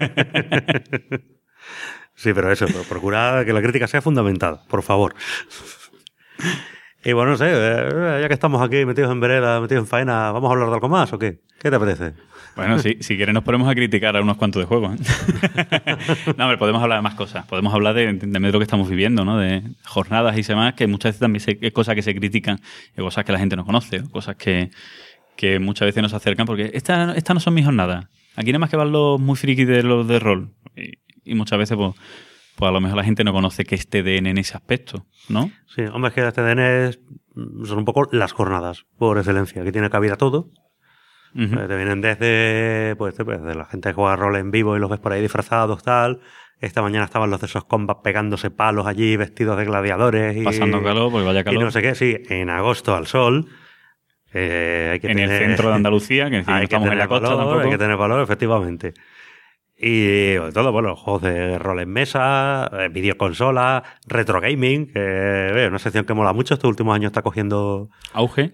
Sí, pero procurad que la crítica sea fundamentada, por favor. Y bueno, no sé, ya que estamos aquí metidos en vereda, metidos en faena, ¿vamos a hablar de algo más o qué? ¿Qué te apetece? Bueno, si quieres nos ponemos a criticar a unos cuantos de juegos, ¿eh? No, hombre, podemos hablar de más cosas. Podemos hablar de lo que estamos viviendo, ¿no? De jornadas y demás, que muchas veces también hay cosas que se critican y cosas que la gente no conoce, o cosas que muchas veces nos acercan, porque estas no son mis jornadas. Aquí nada más que van los muy frikis de los de rol. Y muchas veces, pues a lo mejor la gente no conoce que es TDN en ese aspecto, ¿no? Sí, hombre, es que las TDN son un poco las jornadas, por excelencia. Aquí tiene cabida todo. Uh-huh. Te vienen desde la gente que juega rol en vivo y los ves por ahí disfrazados, tal. Esta mañana estaban los de esos combats pegándose palos allí, vestidos de gladiadores. Pasando calor, porque vaya calor. Y no sé qué, sí, en agosto al sol. Hay que el centro de Andalucía, que no estamos en la costa tampoco. Hay que tener valor, efectivamente. Y sobre todo, bueno, juegos de rol en mesa, videoconsola, retro gaming, que es una sección que mola mucho. Estos últimos años está cogiendo auge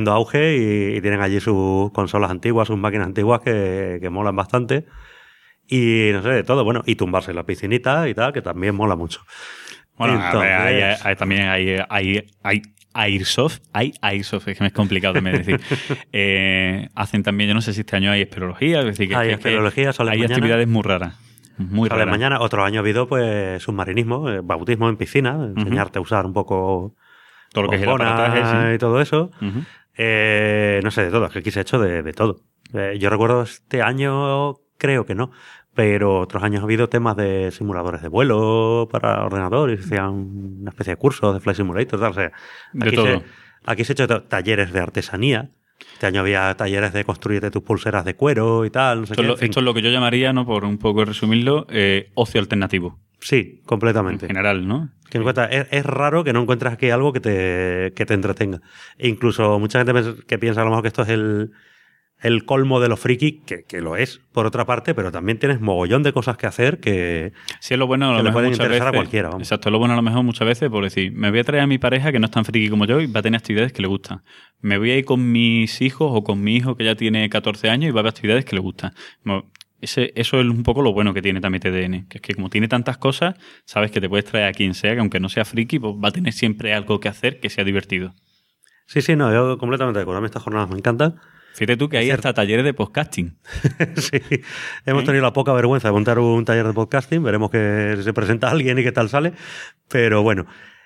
y tienen allí sus consolas antiguas, sus máquinas antiguas que molan bastante. Y no sé, de todo, bueno, y tumbarse en la piscinita y tal, que también mola mucho. Bueno, entonces, también hay Airsoft, es que me es complicado también decir. Hacen también, yo no sé si este año hay espeleología, es decir, hay espeleología, hay actividades muy raras. Muy raras. Mañana, otro año ha habido pues submarinismo, bautismo en piscina, enseñarte a usar un poco todo lo que es el aparataje, y todo eso. Uh-huh. No sé, de todo, es que aquí se ha hecho de todo. Yo recuerdo este año, creo que no, pero otros años ha habido temas de simuladores de vuelo para ordenador y se hacían una especie de cursos de Flight Simulator, tal. O sea, aquí se ha hecho talleres de artesanía. Este año había talleres de construirte tus pulseras de cuero y tal. No sé esto es lo que yo llamaría, ¿no? Por un poco resumirlo, ocio alternativo. Sí, completamente. En general, ¿no? Que es raro que no encuentres aquí algo que te entretenga. E incluso mucha gente que piensa a lo mejor que esto es el colmo de lo friki, que lo es, por otra parte, pero también tienes mogollón de cosas que hacer que, sí, es lo bueno, a lo le pueden interesar veces, a cualquiera. Vamos. Exacto, es lo bueno a lo mejor muchas veces por decir, me voy a traer a mi pareja que no es tan friki como yo y va a tener actividades que le gustan. Me voy a ir con mis hijos o con mi hijo que ya tiene 14 años y va a ver actividades que le gustan. Eso es un poco lo bueno que tiene también TDN, que es que como tiene tantas cosas, sabes que te puedes traer a quien sea, que aunque no sea friki, pues va a tener siempre algo que hacer que sea divertido. Sí, no, yo completamente de acuerdo. A mí estas jornadas me encantan. Fíjate tú que hay hasta talleres de podcasting. Sí, hemos tenido la poca vergüenza de montar un taller de podcasting. Veremos que se presenta alguien y qué tal sale. Pero bueno,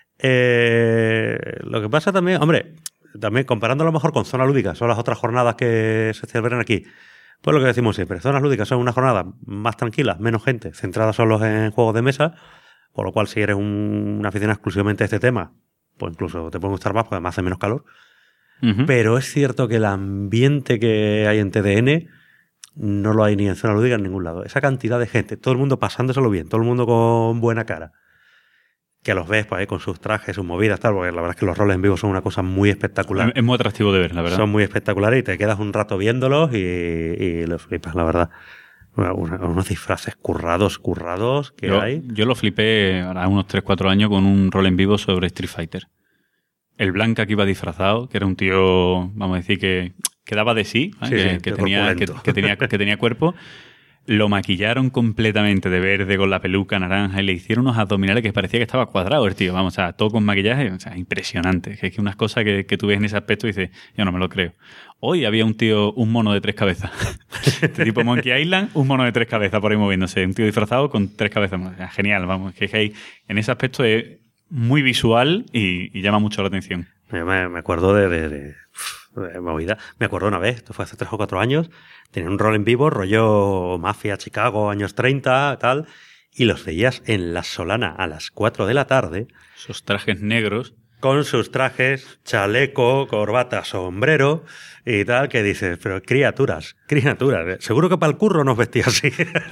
lo que pasa también, hombre, también comparando a lo mejor con Zona Lúdica, son las otras jornadas que se celebran aquí. Pues lo que decimos siempre, zonas lúdicas son una jornada más tranquila, menos gente, centrada solo en juegos de mesa, por lo cual si eres un aficionado exclusivamente a este tema, pues incluso te puede gustar más porque además hace menos calor. Pero es cierto que el ambiente que hay en TDN no lo hay ni en zona lúdica en ningún lado. Esa cantidad de gente, todo el mundo pasándoselo bien, todo el mundo con buena cara, que los ves pues, ahí con sus trajes, sus movidas, tal, porque la verdad es que los roles en vivo son una cosa muy espectacular. Es muy atractivo de ver, la verdad. Son muy espectaculares y te quedas un rato viéndolos y los flipas, la verdad. Unos disfraces currados que hay. Yo lo flipé ahora unos 3-4 años con un rol en vivo sobre Street Fighter. El Blanca que iba disfrazado, que era un tío, vamos a decir, que daba de sí, ¿eh? que tenía cuerpo. Lo maquillaron completamente de verde con la peluca naranja y le hicieron unos abdominales que parecía que estaba cuadrado el tío. Vamos, o sea, todo con maquillaje, o sea, impresionante. Es que unas cosas que tú ves en ese aspecto y dices, yo no me lo creo. Hoy había un mono de 3 cabezas. Este tipo Monkey Island, un mono de 3 cabezas por ahí moviéndose. Un tío disfrazado con 3 cabezas. O sea, genial, vamos. Es que hay, en ese aspecto es muy visual y llama mucho la atención. Yo me acuerdo de movida. Me acuerdo una vez, esto fue hace 3 o 4 años, tenía un rol en vivo, rollo Mafia, Chicago, años 30, tal, y los veías en La Solana a las 4 de la tarde. Esos trajes negros. Con sus trajes, chaleco, corbata, sombrero y tal, que dices, pero criaturas, seguro que para el curro nos vestía así.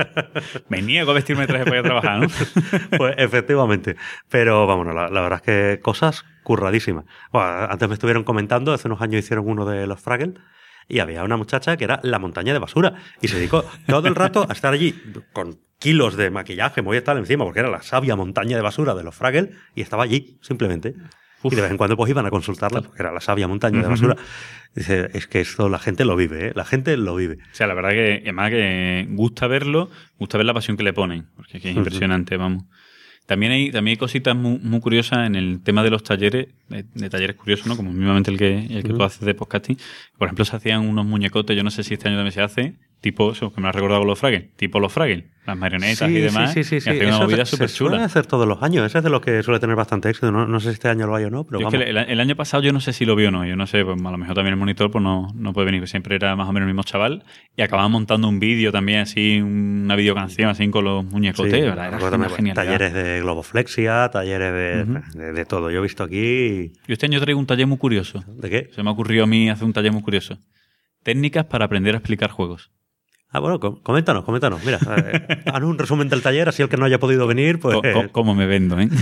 Me niego a vestirme de traje para ir a trabajar, ¿no? Pues efectivamente. Pero vámonos, la verdad es que cosas curradísimas. Bueno, antes me estuvieron comentando, hace unos años hicieron uno de los Fraggle y había una muchacha que era la montaña de basura y se dedicó todo el rato a estar allí con kilos de maquillaje, muy tal encima, porque era la sabia montaña de basura de los Fraggle y estaba allí, simplemente. Uf. Y de vez en cuando pues iban a consultarla porque era la sabia montaña de basura. Dice, es que esto la gente lo vive, ¿eh? La gente lo vive. O sea, la verdad que además que gusta verlo, gusta ver la pasión que le ponen, porque es impresionante, vamos. También hay cositas muy curiosas en el tema de los talleres, de talleres curiosos, ¿no? Como mismamente el que tú haces de podcasting. Por ejemplo, se hacían unos muñecotes, yo no sé si este año también se hace, tipo eso, que me lo has recordado con los Fraggle, tipo los Fraggle, las marionetas y demás. Sí. Y hacían una movida súper chula. Se suele hacer todos los años, ese es de los que suele tener bastante éxito. No sé si este año lo hay o no, pero vamos. Es que el año pasado yo no sé si lo vi o no, yo no sé, pues a lo mejor también el monitor pues no puede venir, pues siempre era más o menos el mismo chaval y acababan montando un vídeo también así, una videocanción así con los muñecotes, sí, ¿verdad? Era genial. Talleres de globoflexia, talleres de todo. Yo he visto aquí... Yo este año traigo un taller muy curioso. ¿De qué? Se me ocurrió a mí hacer un taller muy curioso. Técnicas para aprender a explicar juegos. Ah, bueno, coméntanos. Mira, haznos un resumen del taller, así el que no haya podido venir, pues... ¿Cómo me vendo, eh?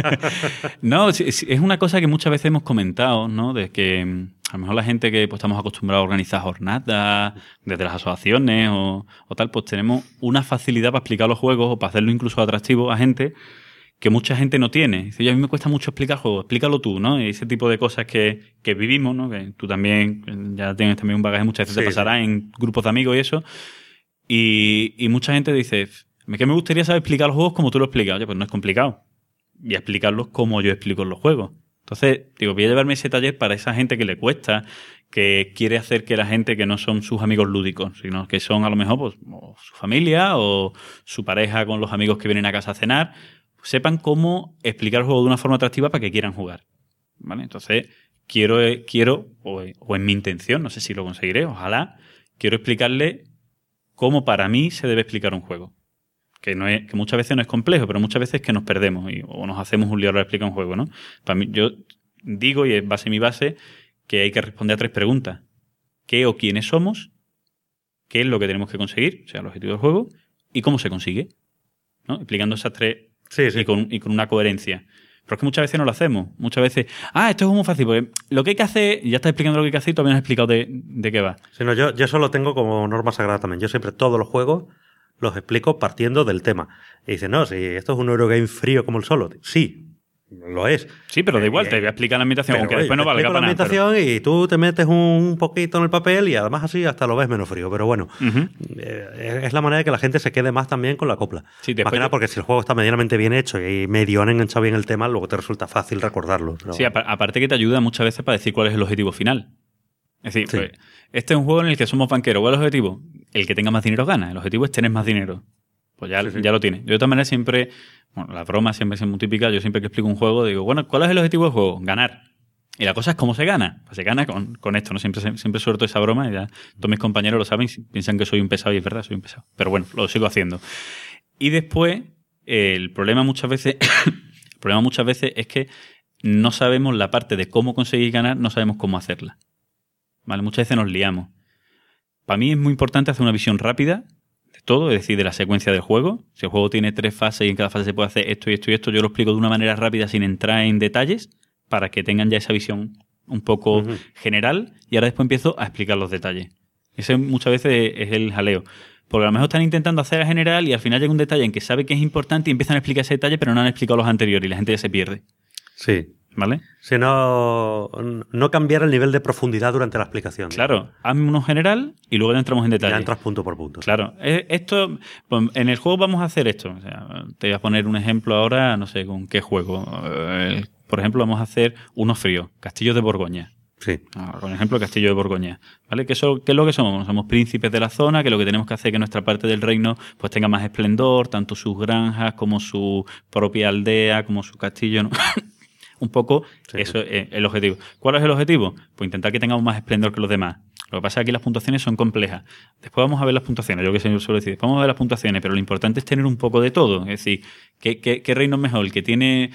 No, es una cosa que muchas veces hemos comentado, ¿no? De que a lo mejor la gente que pues, estamos acostumbrados a organizar jornadas desde las asociaciones o tal, pues tenemos una facilidad para explicar los juegos o para hacerlo incluso atractivo a gente que mucha gente no tiene. Dice, a mí me cuesta mucho explicar juegos, explícalo tú, ¿no? Y ese tipo de cosas que vivimos, ¿no? Que tú también ya tienes también un bagaje, muchas veces te pasará en grupos de amigos y eso. Y mucha gente dice, que me gustaría saber explicar los juegos como tú lo explicas. Oye, pues no es complicado. Y explicarlos como yo explico en los juegos. Entonces, digo, voy a llevarme ese taller para esa gente que le cuesta, que quiere hacer que la gente que no son sus amigos lúdicos, sino que son a lo mejor pues, o su familia o su pareja con los amigos que vienen a casa a cenar, sepan cómo explicar el juego de una forma atractiva para que quieran jugar. ¿Vale? Entonces, quiero o en mi intención, no sé si lo conseguiré, ojalá, quiero explicarle cómo para mí se debe explicar un juego. Que muchas veces no es complejo, pero muchas veces que nos perdemos o nos hacemos un lío al explicar un juego, ¿no? Para mí, yo digo, y es mi base, que hay que responder a 3 preguntas. ¿Qué o quiénes somos? ¿Qué es lo que tenemos que conseguir? O sea, el objetivo del juego. ¿Y cómo se consigue? ¿No? Explicando esas 3 y con una coherencia. Pero es que muchas veces no lo hacemos. Muchas veces, esto es muy fácil, porque lo que hay que hacer, ya estás explicando lo que hay que hacer y todavía no has explicado de qué va. Sí, no, yo eso lo tengo como norma sagrada también. Yo siempre todos los juegos los explico partiendo del tema. Y dicen, no, si esto es un Eurogame frío como el solo. Sí, lo es. Sí, pero da igual, te voy a explicar la ambientación, aunque después no valga para nada. La ambientación y tú te metes un poquito en el papel y además así hasta lo ves menos frío. Pero bueno, es la manera de que la gente se quede más también con la copla. Sí, más que nada porque si el juego está medianamente bien hecho y medio han enganchado bien el tema, luego te resulta fácil recordarlo. Pero... Sí, aparte que te ayuda muchas veces para decir cuál es el objetivo final. Es decir, pues, este es un juego en el que somos banqueros. ¿Cuál es el objetivo? El que tenga más dinero gana. El objetivo es tener más dinero. Pues ya lo tiene. Yo de todas maneras siempre... Bueno, la broma siempre es muy típica. Yo siempre que explico un juego digo, bueno, ¿cuál es el objetivo del juego? Ganar. Y la cosa es cómo se gana. Pues se gana con esto, ¿no? Siempre suelto esa broma y ya todos mis compañeros lo saben y piensan que soy un pesado y es verdad, soy un pesado. Pero bueno, lo sigo haciendo. Y después, el problema muchas veces es que no sabemos la parte de cómo conseguir ganar, no sabemos cómo hacerla. ¿Vale? Muchas veces nos liamos. Para mí es muy importante hacer una visión rápida de todo, es decir, de la secuencia del juego. Si el juego tiene 3 fases y en cada fase se puede hacer esto y esto y esto, yo lo explico de una manera rápida sin entrar en detalles para que tengan ya esa visión un poco general y ahora después empiezo a explicar los detalles. Ese muchas veces es el jaleo. Porque a lo mejor están intentando hacer a general y al final llega un detalle en que sabe que es importante y empiezan a explicar ese detalle pero no han explicado los anteriores y la gente ya se pierde. Sí. ¿Vale? Si no cambiar el nivel de profundidad durante la explicación. Claro, hazme uno general y luego ya entramos en detalle. Ya entras punto por punto. Claro, esto, pues, en el juego vamos a hacer esto. O sea, te voy a poner un ejemplo ahora, no sé con qué juego. Por ejemplo, vamos a hacer uno frío, Castillo de Borgoña. Sí. Por ejemplo, Castillo de Borgoña. ¿Vale? ¿Qué es lo que somos? Somos príncipes de la zona, que lo que tenemos que hacer es que nuestra parte del reino pues tenga más esplendor, tanto sus granjas como su propia aldea, como su castillo, ¿no? Un poco, sí, eso es el objetivo. ¿Cuál es el objetivo? Pues intentar que tengamos más esplendor que los demás. Lo que pasa es que aquí las puntuaciones son complejas. Después vamos a ver las puntuaciones, yo que sé, yo suelo decir, después vamos a ver las puntuaciones, pero lo importante es tener un poco de todo. Es decir, ¿qué reino es mejor? ¿El que tiene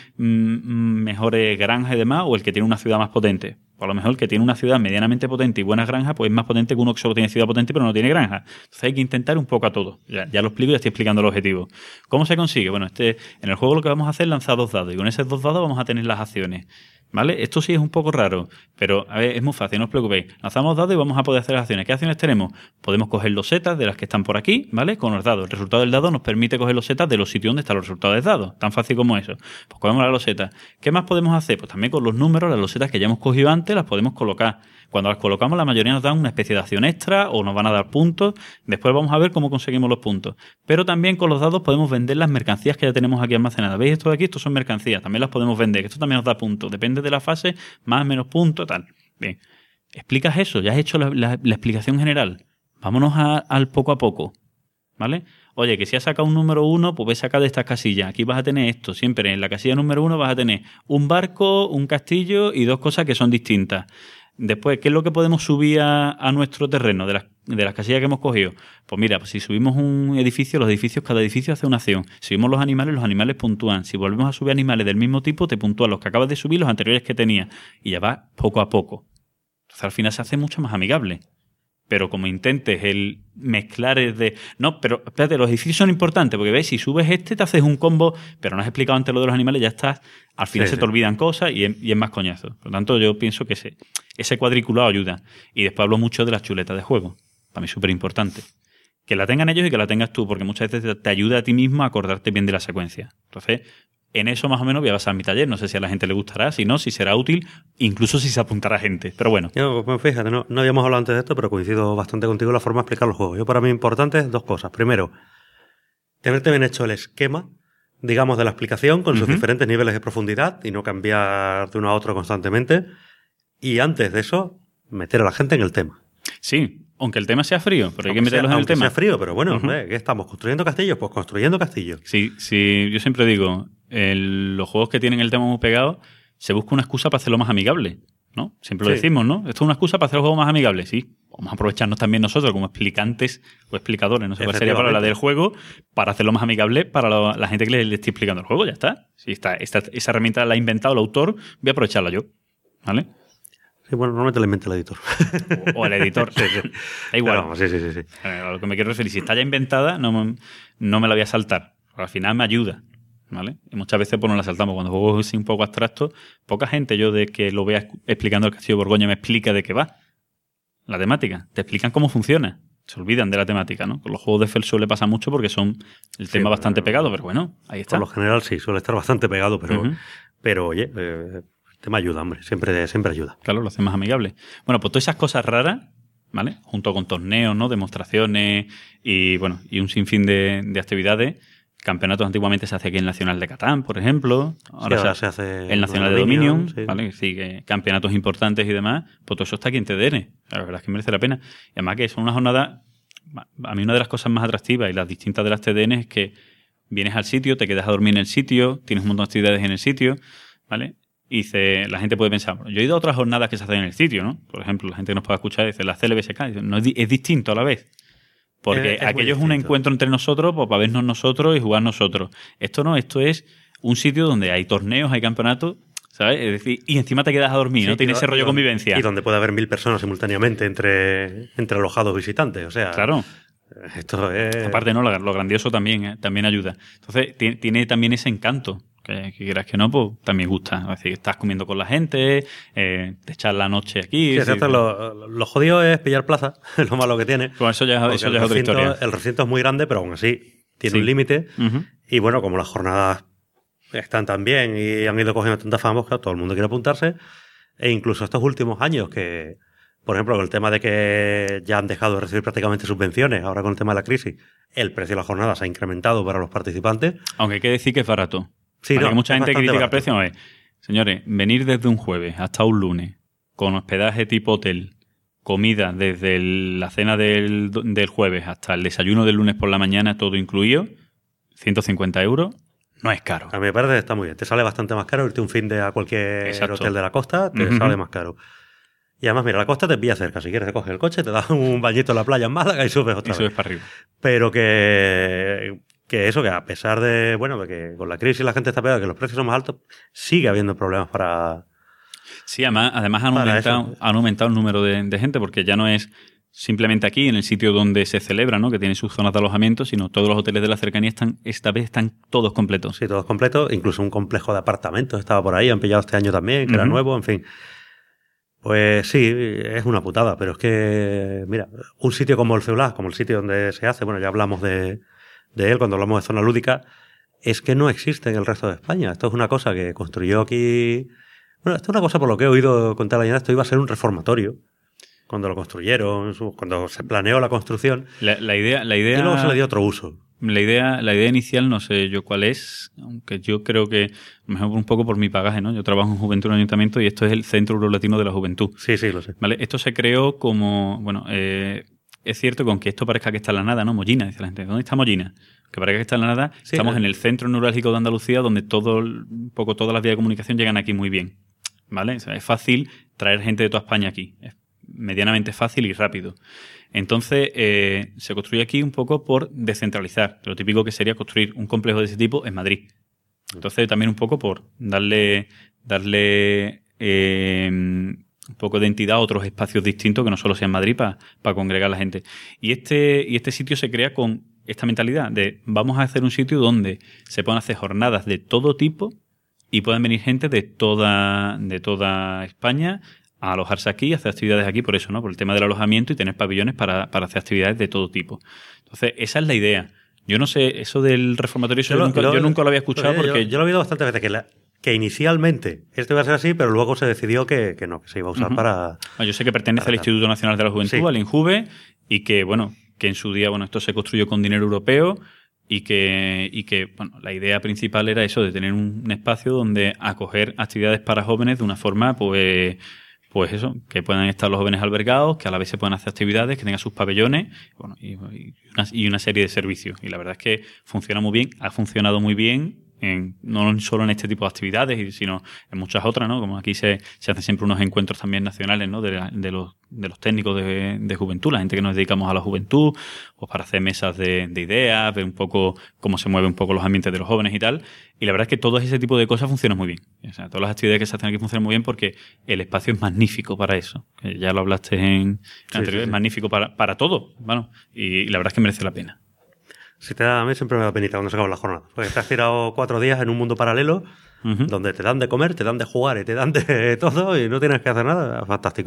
mejores granjas y demás o el que tiene una ciudad más potente? Por lo mejor el que tiene una ciudad medianamente potente y buenas granjas, pues es más potente que uno que solo tiene ciudad potente pero no tiene granja. Entonces hay que intentar un poco a todo. Ya lo explico, ya estoy explicando el objetivo. ¿Cómo se consigue? Bueno, en el juego lo que vamos a hacer es lanzar 2 dados y con esos 2 dados vamos a tener las acciones. ¿Vale? Esto sí es un poco raro, pero a ver, es muy fácil, no os preocupéis. Lanzamos dados y vamos a poder hacer las acciones. ¿Qué acciones tenemos? Podemos coger los setas de las que están por aquí, ¿vale? Con los dados. El resultado del dado nos permite coger los setas de los sitios donde están los resultados del dado. Tan fácil como eso. Pues cogemos las losetas. ¿Qué más podemos hacer? Pues también con los números, las losetas que ya hemos cogido antes, las podemos colocar. Cuando las colocamos, la mayoría nos dan una especie de acción extra o nos van a dar puntos. Después vamos a ver cómo conseguimos los puntos. Pero también con los dados podemos vender las mercancías que ya tenemos aquí almacenadas. ¿Veis esto de aquí? Estos son mercancías. También las podemos vender. Que esto también nos da puntos. Depende de la fase, más o menos puntos, tal. Bien. Explicas eso. Ya has hecho la explicación general. Vámonos al poco a poco. ¿Vale? Oye, que si has sacado un número 1, pues ves a sacar de estas casillas. Aquí vas a tener esto. Siempre en la casilla número 1 vas a tener un barco, un castillo y 2 cosas que son distintas. Después, ¿qué es lo que podemos subir a nuestro terreno de las casillas que hemos cogido? Pues mira, pues si subimos un edificio, cada edificio hace una acción. Si subimos los animales puntúan. Si volvemos a subir animales del mismo tipo, te puntúan los que acabas de subir, los anteriores que tenías. Y ya va poco a poco. Entonces al final se hace mucho más amigable. Pero como intentes el mezclar no, pero espérate, los edificios son importantes, porque ves, si subes te haces un combo, pero no has explicado antes lo de los animales, ya estás, al final se te olvidan cosas y es más coñazo. Por lo tanto, yo pienso que ese cuadriculado ayuda. Y después hablo mucho de las chuletas de juego. Para mí es súper importante. Que la tengan ellos y que la tengas tú, porque muchas veces te ayuda a ti mismo a acordarte bien de la secuencia. Entonces, en eso más o menos voy a basar mi taller. No sé si a la gente le gustará, si no, si será útil, incluso si se apuntará gente. Pero bueno. Yo, pues fíjate, no habíamos hablado antes de esto, pero coincido bastante contigo en la forma de explicar los juegos. Para mí importante es 2 cosas. Primero, tenerte bien hecho el esquema, digamos, de la explicación con sus diferentes niveles de profundidad y no cambiar de uno a otro constantemente. Y antes de eso, meter a la gente en el tema. Sí, aunque el tema sea frío, pero hay que meterlos en el tema. Aunque sea frío, pero bueno, ¿qué estamos? ¿Construyendo castillos? Pues construyendo castillos. Sí, yo siempre digo, los juegos que tienen el tema muy pegado, se busca una excusa para hacerlo más amigable, ¿no? Siempre lo decimos, ¿no? Esto es una excusa para hacer el juego más amigable, sí. Vamos a aprovecharnos también nosotros como explicantes o explicadores, no sé cuál sería para la del juego, para hacerlo más amigable para la gente que le esté explicando el juego, ya está. Si esa herramienta la ha inventado el autor, voy a aprovecharla yo, ¿vale? Sí, bueno, normalmente la inventa el editor. O el editor. Sí. Da igual. Vamos, sí. A lo que me quiero referir, si está ya inventada, no me la voy a saltar. Al final me ayuda, ¿vale? Y muchas veces pues no la saltamos. Cuando el juego es un poco abstracto, poca gente yo de que lo vea explicando el Castillo de Borgoña me explica de qué va. La temática. Te explican cómo funciona. Se olvidan de la temática, ¿no? Con los juegos de Fel suele pasar mucho porque son el tema bastante pegado, pero bueno, ahí está. Por lo general sí, suele estar bastante pegado, pero oye... me ayuda, hombre. Siempre ayuda. Claro, lo hace más amigable. Bueno, pues todas esas cosas raras, ¿vale? Junto con torneos, ¿no? Demostraciones y, bueno, y un sinfín de actividades. Campeonatos antiguamente se hace aquí en el Nacional de Catán, por ejemplo. Ahora se hace el Nacional de Dominion, sí. ¿Vale? Sí, que campeonatos importantes y demás. Pues todo eso está aquí en TDN. La verdad es que merece la pena. Y además que son una jornada... A mí una de las cosas más atractivas y las distintas de las TDN es que vienes al sitio, te quedas a dormir en el sitio, tienes un montón de actividades en el sitio, ¿vale? y dice, la gente puede pensar, yo he ido a otras jornadas que se hacen en el sitio, ¿no? Por ejemplo, la gente que nos puede escuchar dice, la CLBSK, dice, no, es distinto a la vez. Porque aquello es un encuentro entre nosotros, pues para vernos nosotros y jugar nosotros. Esto no, esto es un sitio donde hay torneos, hay campeonatos, ¿sabes? Es decir, y encima te quedas a dormir, ¿no? Tiene ese rollo convivencia. Y donde puede haber 1000 personas simultáneamente entre alojados visitantes, o sea... Claro. Esto es... Aparte, ¿no? Lo grandioso también ayuda. Entonces, tiene también ese encanto. Que quieras que no, pues también gusta. Es decir, estás comiendo con la gente, te echas la noche aquí. Sí, lo jodido es pillar plaza, es lo malo que tiene. Pues eso ya es otra historia. El recinto es muy grande, pero aún así tiene un límite. Uh-huh. Y bueno, como las jornadas están tan bien y han ido cogiendo tanta fama, que todo el mundo quiere apuntarse. E incluso estos últimos años que, por ejemplo, con el tema de que ya han dejado de recibir prácticamente subvenciones, ahora con el tema de la crisis, el precio de las jornadas ha incrementado para los participantes. Aunque hay que decir que es barato. Sí, que mucha gente critica barato. el precio. No, señores, venir desde un jueves hasta un lunes con hospedaje tipo hotel, comida desde la cena del jueves hasta el desayuno del lunes por la mañana, todo incluido, 150 euros, no es caro. A mí me parece que está muy bien. Te sale bastante más caro irte un fin de a cualquier Exacto. hotel de la costa, te sale más caro. Y además, mira, la costa te pilla cerca. Si quieres, te coges el coche, te das un bañito en la playa en Málaga y subes otra vez. Subes para arriba. Pero que eso, que a pesar de, bueno, de que con la crisis la gente está pegada, que los precios son más altos, sigue habiendo problemas para... Sí, además han aumentado el número de gente, porque ya no es simplemente aquí, en el sitio donde se celebra, ¿no? Que tiene sus zonas de alojamiento, sino todos los hoteles de la cercanía esta vez están todos completos. Sí, todos completos. Incluso un complejo de apartamentos estaba por ahí, han pillado este año también, que era nuevo, en fin. Pues sí, es una putada, pero es que, mira, un sitio como el Ceulá, como el sitio donde se hace, bueno, ya hablamos de él cuando hablamos de zona lúdica, es que no existe en el resto de España. Esto es una cosa que construyó aquí... Bueno, esto es una cosa por lo que he oído contar la mañana, esto iba a ser un reformatorio. Cuando lo construyeron, cuando se planeó la construcción. La idea... Y luego se le dio otro uso. La idea inicial no sé yo cuál es, aunque yo creo que, mejor un poco por mi bagaje, ¿no? Yo trabajo en Juventud en un ayuntamiento y esto es el Centro Eurolatino de la Juventud. Sí, lo sé. ¿Vale? Esto se creó como, bueno, es cierto que aunque esto parezca que está en la nada, ¿no? Mollina, dice la gente. ¿Dónde está Mollina? Que parezca que está en la nada. Sí, estamos en el centro neurálgico de Andalucía, donde un poco todas las vías de comunicación llegan aquí muy bien. ¿Vale? O sea, es fácil traer gente de toda España aquí. Es medianamente fácil y rápido. Entonces, se construye aquí un poco por descentralizar. Lo típico que sería construir un complejo de ese tipo en Madrid. Entonces, también un poco por darle un poco de entidad a otros espacios distintos que no solo sean Madrid para congregar a la gente. Y este sitio se crea con esta mentalidad de vamos a hacer un sitio donde se puedan hacer jornadas de todo tipo y puedan venir gente de toda España a alojarse aquí y hacer actividades aquí, por eso, ¿no? Por el tema del alojamiento y tener pabellones para hacer actividades de todo tipo. Entonces, esa es la idea. Yo no sé, eso del reformatorio, yo nunca lo había escuchado porque... Yo lo he oído bastantes veces, que inicialmente esto iba a ser así, pero luego se decidió que no, que se iba a usar para... Yo sé que pertenece al Instituto Nacional de la Juventud, al INJUVE, y que, bueno, que en su día, bueno, esto se construyó con dinero europeo y que bueno, la idea principal era eso, de tener un espacio donde acoger actividades para jóvenes de una forma, pues eso, que puedan estar los jóvenes albergados, que a la vez se puedan hacer actividades, que tengan sus pabellones, bueno, y una serie de servicios. Y la verdad es que funciona muy bien, ha funcionado muy bien, no solo en este tipo de actividades, sino en muchas otras, ¿no? Como aquí se hacen siempre unos encuentros también nacionales, ¿no? De los técnicos de juventud, la gente que nos dedicamos a la juventud, pues para hacer mesas de ideas, ver un poco cómo se mueven un poco los ambientes de los jóvenes y tal. Y la verdad es que todo ese tipo de cosas funcionan muy bien. O sea, todas las actividades que se hacen aquí funcionan muy bien porque el espacio es magnífico para eso. Que ya lo hablaste en anterior, es magnífico para todo, bueno, y la verdad es que merece la pena. A mí siempre me da penita cuando se acaban las jornadas. Porque te has tirado 4 días en un mundo paralelo donde te dan de comer, te dan de jugar y te dan de todo y no tienes que hacer nada. Fantástico.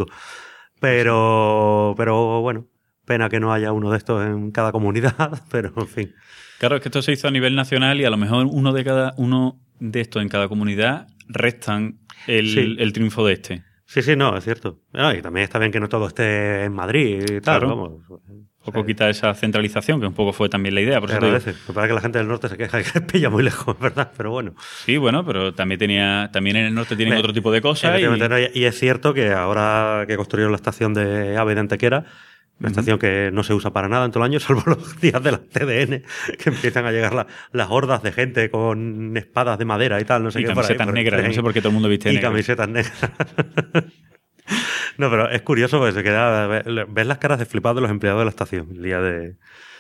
Pero bueno, pena que no haya uno de estos en cada comunidad, pero en fin. Claro, es que esto se hizo a nivel nacional y a lo mejor uno de estos en cada comunidad restan el triunfo de este. Sí, no, es cierto. Y también está bien que no todo esté en Madrid y tal, claro. Vamos. Un poco quita esa centralización, que un poco fue también la idea. Por eso agradece. Me parece que la gente del norte se queja que pilla muy lejos, ¿verdad? Pero bueno. Sí, bueno, pero también en el norte tienen otro tipo de cosas. Y es cierto que ahora que construyeron la estación de AVE de Antequera, Una estación que no se usa para nada en todo el año, salvo los días de la TDN, que empiezan a llegar las hordas de gente con espadas de madera y tal, no sé y qué. Camisetas negras, no sé por qué todo el mundo viste y negro. Camisetas negras. No, pero es curioso porque se queda... Ves las caras de flipado de los empleados de la estación el día de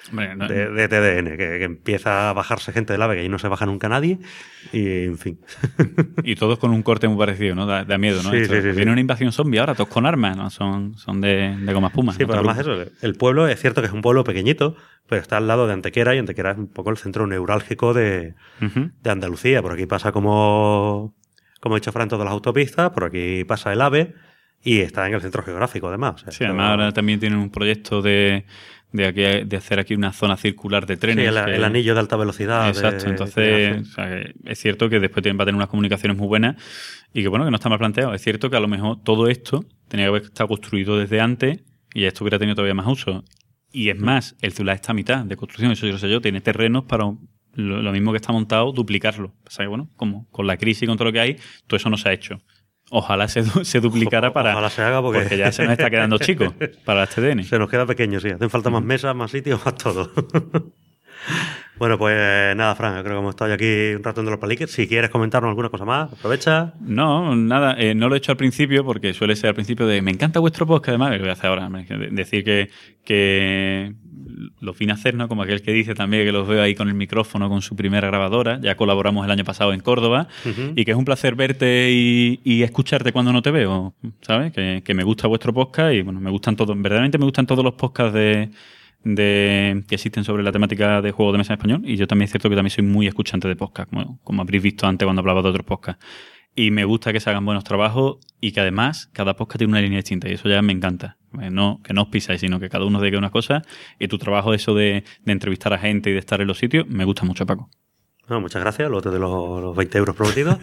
TDN, que empieza a bajarse gente del AVE, que ahí no se baja nunca nadie, y en fin. Y todos con un corte muy parecido, ¿no? Da miedo, ¿no? Sí, sí. Viene una invasión zombie ahora, todos con armas, ¿no? Son de goma espuma. Sí, pero además eso, el pueblo es cierto que es un pueblo pequeñito, pero está al lado de Antequera, y Antequera es un poco el centro neurálgico de Andalucía. Por aquí pasa como ha dicho Fran, todas las autopistas, por aquí pasa el AVE, y está en el centro geográfico, además. O sea, sí, además ahora también tienen un proyecto de hacer aquí una zona circular de trenes. Sí, el anillo de alta velocidad. Exacto, entonces o sea, es cierto que después va a tener unas comunicaciones muy buenas y que bueno, que no está mal planteado. Es cierto que a lo mejor todo esto tenía que haber estado construido desde antes y esto hubiera tenido todavía más uso. Y es más, el Zulá está a mitad de construcción, eso yo lo sé yo, tiene terrenos para lo mismo que está montado, duplicarlo. O sea, que bueno, como con la crisis y con todo lo que hay, todo eso no se ha hecho. Ojalá se duplicara Ojalá se haga porque ya se nos está quedando chico para las TDN. Se nos queda pequeño, sí. Hacen falta más mesas, más sitios, más todo. Bueno, pues nada, Fran, yo creo que hemos estado ya aquí un rato en los paliques. Si quieres comentarnos alguna cosa más, aprovecha. No, nada, no lo he hecho al principio porque suele ser al principio de me encanta vuestro podcast, además, lo voy a hacer ahora, decir que lo vine a hacer, ¿no? Como aquel que dice también que los veo ahí con el micrófono, con su primera grabadora. Ya colaboramos el año pasado en Córdoba y que es un placer verte y escucharte cuando no te veo, ¿sabes? Que me gusta vuestro podcast y bueno, me gustan todos, verdaderamente me gustan todos los podcasts que existen sobre la temática de juegos de mesa en español, y yo también es cierto que también soy muy escuchante de podcast, como habréis visto antes cuando hablaba de otros podcasts, y me gusta que se hagan buenos trabajos y que además cada podcast tiene una línea distinta y eso ya me encanta, que no os pisáis, sino que cada uno diga una cosa, y tu trabajo eso de entrevistar a gente y de estar en los sitios me gusta mucho, Paco. No, muchas gracias, luego te doy los 20 euros prometidos.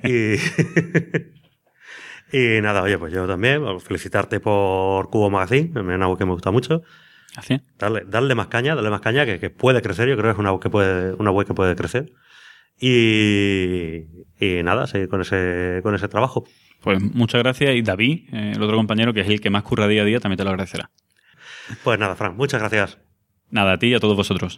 Y nada, oye, pues yo también felicitarte por Cubo Magazine, es una web que me gusta mucho. ¿Así? Darle más caña, que puede crecer. Yo creo que es una web que puede crecer. Y nada, seguir con ese trabajo. Pues muchas gracias. Y David, el otro compañero, que es el que más curra día a día, también te lo agradecerá. Pues nada, Fran, muchas gracias. Nada, a ti y a todos vosotros.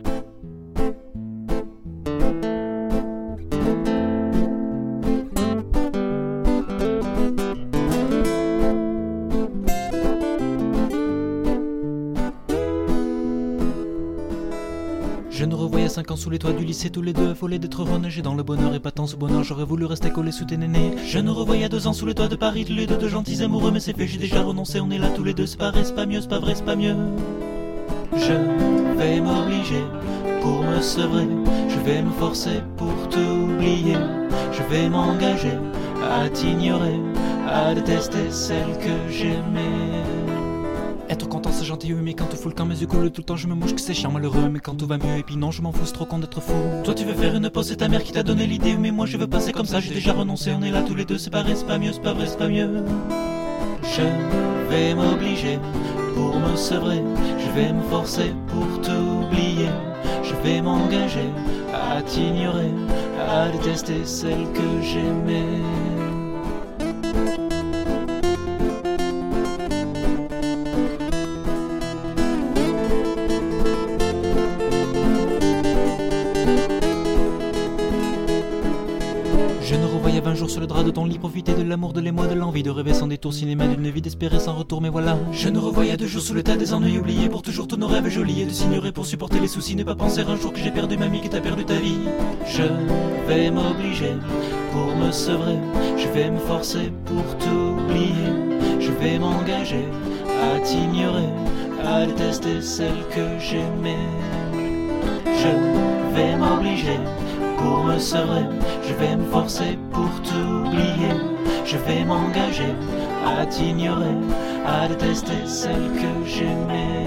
Je nous revoyais à 5 ans sous les toits du lycée, tous les deux affolés d'être renagés dans le bonheur, épatant ce bonheur, j'aurais voulu rester collé sous tes nénés. Je nous revoyais à 2 ans sous les toits de Paris, tous les deux de gentils amoureux, mais c'est fait, j'ai déjà renoncé, on est là tous les deux, c'est pas vrai, c'est pas mieux, c'est pas vrai, c'est pas mieux. Je vais m'obliger pour me sevrer, je vais me forcer pour t'oublier, je vais m'engager à t'ignorer, à détester celle que j'aimais. Être content c'est gentil, oui, mais quand tout fout le camp, mes yeux coulent tout le temps, je me mouche que c'est chiant malheureux, mais quand tout va mieux, et puis non, je m'en fous, c'est trop con d'être fou. Toi tu veux faire une pause, c'est ta mère qui t'a donné l'idée, mais moi je veux passer comme ça, j'ai déjà renoncé, on est là tous les deux, c'est pas vrai, c'est pas mieux, c'est pas vrai, c'est pas mieux. Je vais m'obliger pour me sevrer, je vais me forcer pour t'oublier, je vais m'engager à t'ignorer, à détester celle que j'aimais. Sur le drap de ton lit, profiter de l'amour, de l'émoi, de l'envie de rêver sans détour, cinéma d'une vie d'espérer sans retour, mais voilà. Je nous revoyais 2 jours sous le tas des ennuis oubliés, pour toujours tous nos rêves jolis, et de s'ignorer pour supporter les soucis, ne pas penser un jour que j'ai perdu mamie, que t'as perdu ta vie. Je vais m'obliger pour me sevrer, je vais me forcer pour t'oublier, je vais m'engager à t'ignorer, à détester celle que j'aimais. Je vais m'obliger pour me sevrer, je vais me forcer pour t'oublier, je vais m'engager à t'ignorer, à détester celle que j'aimais.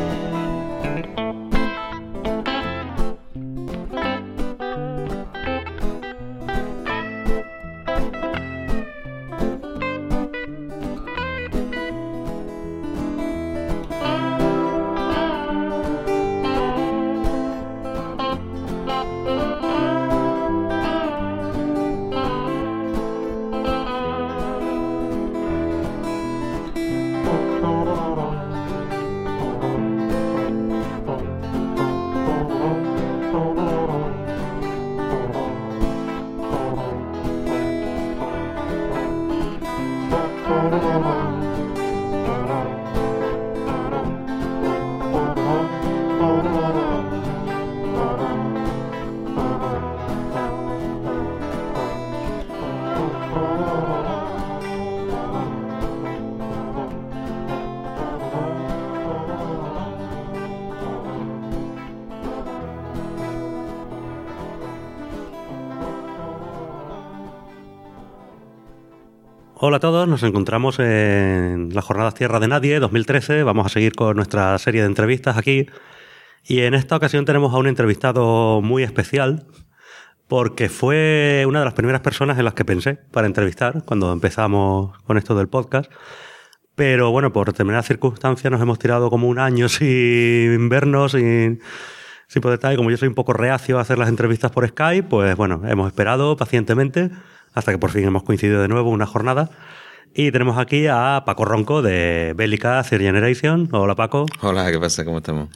Hola a todos, nos encontramos en las Jornadas Tierra de Nadie 2013. Vamos a seguir con nuestra serie de entrevistas aquí. Y en esta ocasión tenemos a un entrevistado muy especial, porque fue una de las primeras personas en las que pensé para entrevistar cuando empezamos con esto del podcast. Pero bueno, por determinadas circunstancias nos hemos tirado como un año sin vernos, sin poder estar. Y como yo soy un poco reacio a hacer las entrevistas por Skype, pues bueno, hemos esperado pacientemente hasta que por fin hemos coincidido de nuevo una jornada. Y tenemos aquí a Paco Ronco de Bélica Third Generation. Hola, Paco. Hola, ¿qué pasa? ¿Cómo estamos?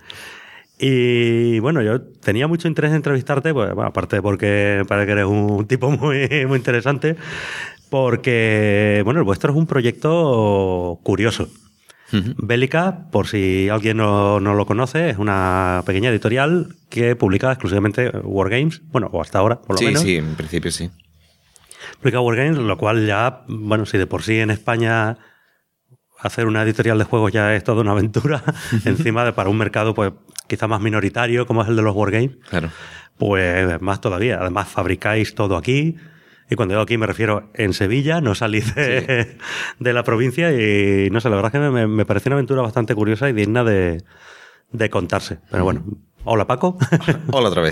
Y bueno, yo tenía mucho interés en entrevistarte, pues, bueno, aparte porque parece que eres un tipo muy, muy interesante, porque bueno, el vuestro es un proyecto curioso. Bélica, por si alguien no lo conoce, es una pequeña editorial que publica exclusivamente Wargames, bueno, o hasta ahora, por lo menos. Sí, en principio sí. Publica Wargames, lo cual ya, bueno, si de por sí en España hacer una editorial de juegos ya es toda una aventura, encima de para un mercado pues quizá más minoritario como es el de los Wargames, Claro. pues más todavía. Además fabricáis todo aquí, y cuando digo aquí me refiero en Sevilla, no salís de la provincia, y no sé, la verdad es que me parece una aventura bastante curiosa y digna de contarse. Pero bueno, hola Paco. Hola otra vez.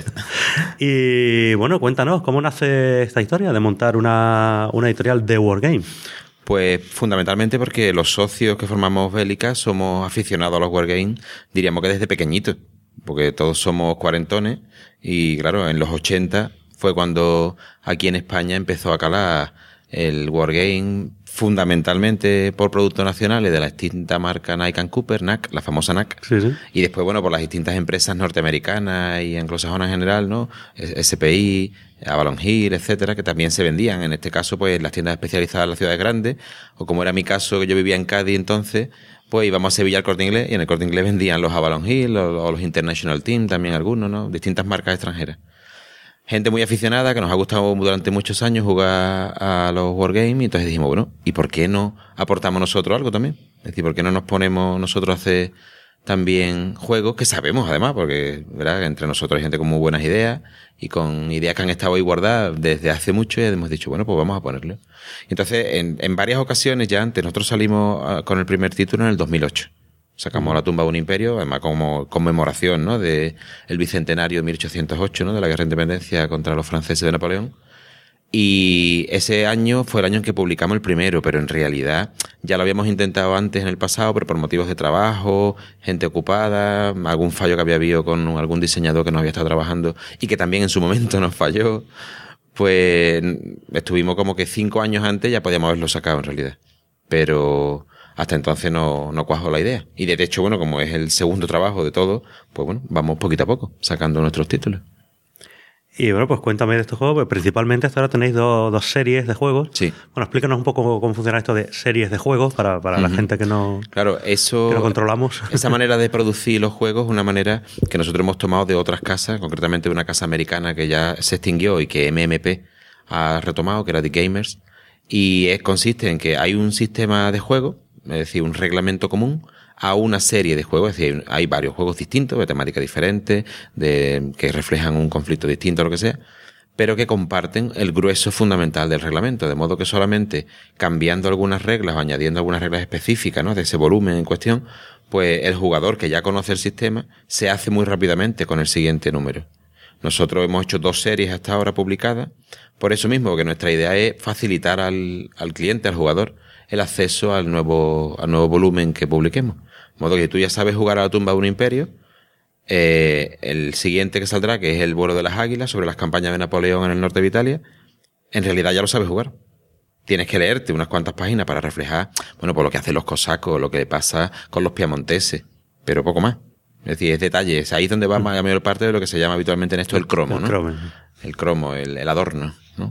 Y bueno, cuéntanos, ¿cómo nace esta historia de montar una editorial de Wargames? Pues fundamentalmente porque los socios que formamos Bélica somos aficionados a los Wargames, diríamos que desde pequeñitos, porque todos somos cuarentones y claro, en los 80 fue cuando aquí en España empezó a calar el Wargame fundamentalmente por productos nacionales de la extinta marca Nike & Cooper, NAC, la famosa NAC. Sí, sí. Y después, bueno, por las distintas empresas norteamericanas y anglosajonas en general, ¿no? SPI, Avalon Hill, etcétera, que también se vendían. En este caso, pues, las tiendas especializadas en las ciudades grandes, o como era mi caso, que yo vivía en Cádiz entonces, pues íbamos a Sevilla al Corte Inglés, y en el Corte Inglés vendían los Avalon Hill o los International Team, también algunos, ¿no? Distintas marcas extranjeras. Gente muy aficionada, que nos ha gustado durante muchos años jugar a los Wargames, y entonces dijimos, bueno, ¿y por qué no aportamos nosotros algo también? Es decir, ¿por qué no nos ponemos nosotros a hacer también juegos que sabemos además? Porque, ¿verdad?, entre nosotros hay gente con muy buenas ideas y con ideas que han estado ahí guardadas desde hace mucho, y hemos dicho, bueno, pues vamos a ponerlo. Y entonces, en varias ocasiones ya antes, nosotros salimos con el primer título en el 2008. Sacamos La tumba de un imperio, además como conmemoración, ¿no?, de el bicentenario de 1808, ¿no?, de la guerra de independencia contra los franceses de Napoleón. Y ese año fue el año en que publicamos el primero, pero en realidad ya lo habíamos intentado antes en el pasado, pero por motivos de trabajo, gente ocupada, algún fallo que había habido con algún diseñador que nos había estado trabajando y que también en su momento nos falló, pues estuvimos como que 5 años antes ya podíamos haberlo sacado en realidad. Pero hasta entonces no cuajó la idea. Y de hecho, bueno, como es el segundo trabajo de todo, pues bueno, vamos poquito a poco sacando nuestros títulos. Y bueno, pues cuéntame de estos juegos, pues principalmente hasta ahora tenéis dos series de juegos. Sí. Bueno, explícanos un poco cómo funciona esto de series de juegos para la gente que no, claro, eso, que no controlamos. Esa manera de producir los juegos es una manera que nosotros hemos tomado de otras casas, concretamente de una casa americana que ya se extinguió y que MMP ha retomado, que era The Gamers. Y consiste en que hay un sistema de juego, es decir, un reglamento común a una serie de juegos, es decir, hay varios juegos distintos, de temática diferente, que reflejan un conflicto distinto, lo que sea, pero que comparten el grueso fundamental del reglamento, de modo que solamente cambiando algunas reglas o añadiendo algunas reglas específicas, ¿no?, de ese volumen en cuestión, pues el jugador que ya conoce el sistema se hace muy rápidamente con el siguiente número. Nosotros hemos hecho 2 series hasta ahora publicadas, por eso mismo que nuestra idea es facilitar al cliente, al jugador, el acceso al nuevo volumen que publiquemos. De modo que tú ya sabes jugar a La tumba de un imperio, el siguiente que saldrá, que es El vuelo de las águilas, sobre las campañas de Napoleón en el norte de Italia, en realidad ya lo sabes jugar. Tienes que leerte unas cuantas páginas para reflejar, bueno, por lo que hacen los cosacos, lo que pasa con los piamonteses, pero poco más. Es decir, es detalles. Ahí es donde va la mayor parte de lo que se llama habitualmente en esto el cromo, ¿no? El cromo, el adorno, ¿no?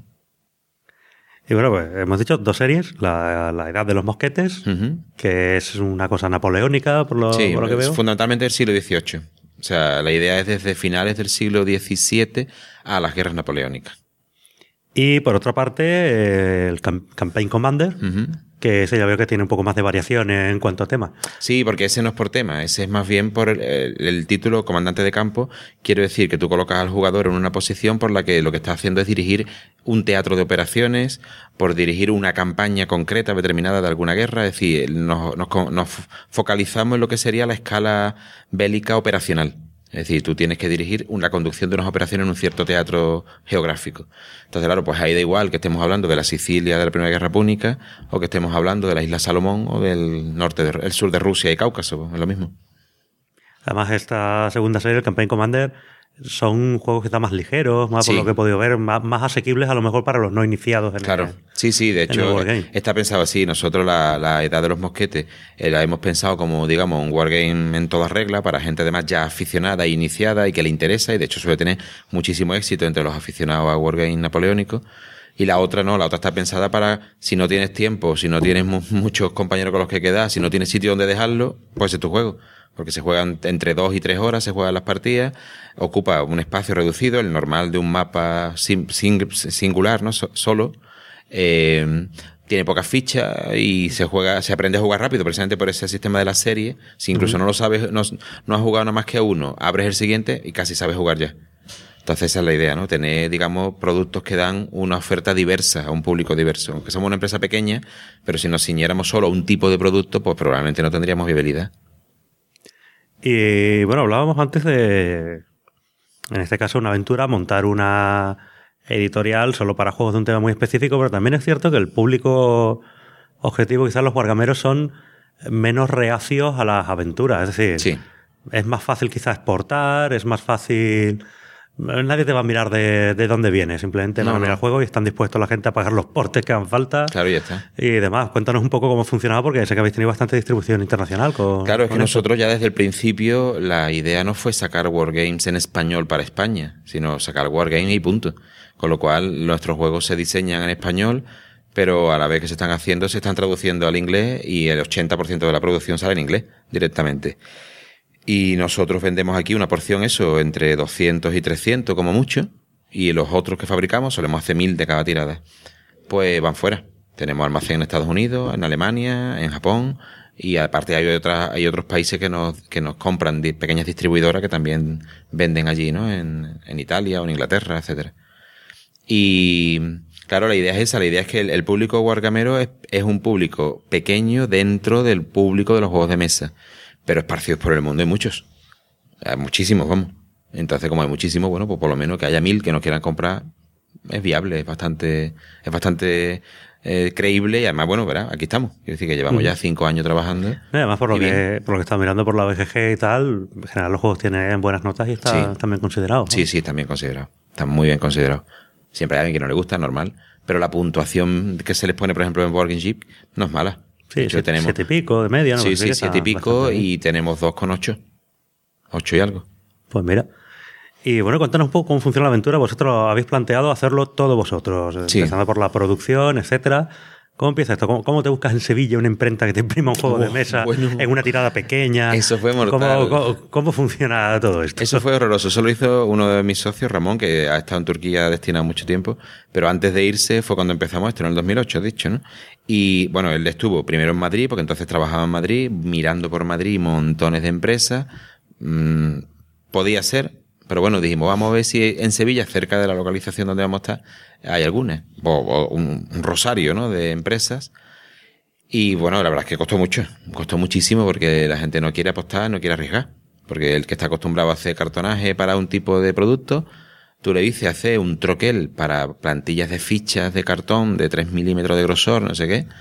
Y bueno, pues hemos dicho 2 series. La edad de los mosquetes, que es una cosa napoleónica, por lo que veo. Fundamentalmente del siglo XVIII. O sea, la idea es desde finales del siglo XVII a las guerras napoleónicas. Y por otra parte, el Campaign Commander, que ese ya veo que tiene un poco más de variaciones en cuanto a temas. Sí, porque ese no es por tema, ese es más bien por el título comandante de campo. Quiero decir que tú colocas al jugador en una posición por la que lo que está haciendo es dirigir un teatro de operaciones, por dirigir una campaña concreta determinada de alguna guerra. Es decir, nos focalizamos en lo que sería la escala bélica operacional. Es decir, tú tienes que dirigir la conducción de unas operaciones en un cierto teatro geográfico. Entonces, claro, pues ahí da igual que estemos hablando de la Sicilia de la Primera Guerra Púnica o que estemos hablando de la isla Salomón o del el sur de Rusia y Cáucaso, es lo mismo. Además, esta segunda serie, el Campaign Commander, son juegos que están más ligeros, más por lo que he podido ver, más asequibles a lo mejor para los no iniciados. Claro, sí, de hecho está pensado así. Nosotros la edad de los mosquetes la hemos pensado como, digamos, un wargame en toda regla para gente además ya aficionada e iniciada y que le interesa, y de hecho suele tener muchísimo éxito entre los aficionados a wargame napoleónicos. Y la otra no, la otra está pensada para si no tienes tiempo, si no tienes muchos compañeros con los que quedar, si no tienes sitio donde dejarlo, pues es tu juego. Porque se juegan entre 2 y 3 horas, se juegan las partidas, ocupa un espacio reducido, el normal de un mapa singular, ¿no? Solo. Tiene pocas fichas y se aprende a jugar rápido, precisamente por ese sistema de la serie. Si incluso no lo sabes, no has jugado nada más que a uno, abres el siguiente y casi sabes jugar ya. Entonces esa es la idea, ¿no? Tener, digamos, productos que dan una oferta diversa a un público diverso. Aunque somos una empresa pequeña, pero si nos ciñéramos solo a un tipo de producto, pues probablemente no tendríamos viabilidad. Y bueno, hablábamos antes de, en este caso, una aventura, montar una editorial solo para juegos de un tema muy específico, pero también es cierto que el público objetivo, quizás los wargameros, son menos reacios a las aventuras. Es decir, sí, es más fácil quizás exportar, es más fácil... Nadie te va a mirar de dónde viene, simplemente van a mirar el juego y están dispuestos la gente a pagar los portes que hagan falta. Claro, ya está. Y demás. Cuéntanos un poco cómo funcionaba, porque sé que habéis tenido bastante distribución internacional. Claro, es que nosotros ya desde el principio la idea no fue sacar wargames en español para España, sino sacar wargames y punto. Con lo cual nuestros juegos se diseñan en español, pero a la vez que se están haciendo, se están traduciendo al inglés y el 80% de la producción sale en inglés directamente. Y nosotros vendemos aquí una porción, eso, entre 200 y 300 como mucho, y los otros que fabricamos solemos hacer 1000 de cada tirada. Pues van fuera. Tenemos almacén en Estados Unidos, en Alemania, en Japón, y aparte hay otros países que nos compran pequeñas distribuidoras que también venden allí, ¿no? En Italia o en Inglaterra, etcétera. Y claro, la idea es esa, la idea es que el público wargamero es un público pequeño dentro del público de los juegos de mesa. Pero esparcidos por el mundo hay muchos. Hay muchísimos, vamos. Entonces, como hay muchísimos, bueno, pues por lo menos que haya 1000 que nos quieran comprar es viable, es bastante creíble y además, bueno, verá, aquí estamos. Quiero decir que llevamos ya 5 años trabajando. Y además, por lo que estás mirando por la BGG y tal, en general los juegos tienen buenas notas y están bien considerados, ¿no? Sí, están bien considerados. Están muy bien considerados. Siempre hay alguien que no le gusta, normal. Pero la puntuación que se les pone, por ejemplo, en Board Game Geek no es mala. Sí, 7 y pico de media, ¿no? Sí, 7 y pico y tenemos 2,8. 8 y algo. Pues mira. Y bueno, cuéntanos un poco cómo funciona la aventura. Vosotros habéis planteado hacerlo todo vosotros, empezando por la producción, etcétera. ¿Cómo empieza esto? ¿Cómo te buscas en Sevilla una imprenta que te imprima un juego de mesa en una tirada pequeña? Eso fue mortal. ¿Cómo funciona todo esto? Eso fue horroroso. Eso lo hizo uno de mis socios, Ramón, que ha estado en Turquía destinado mucho tiempo. Pero antes de irse fue cuando empezamos esto, en el 2008, dicho, ¿no? Y bueno, él estuvo primero en Madrid, porque entonces trabajaba en Madrid, mirando por Madrid montones de empresas. Podía ser, pero bueno, dijimos, vamos a ver si en Sevilla, cerca de la localización donde vamos a estar, hay algunas, o un rosario, ¿no?, de empresas. Y bueno, la verdad es que costó muchísimo, porque la gente no quiere apostar, no quiere arriesgar. Porque el que está acostumbrado a hacer cartonaje para un tipo de producto, tú le dices hacer un troquel para plantillas de fichas de cartón de 3 milímetros de grosor, no sé qué,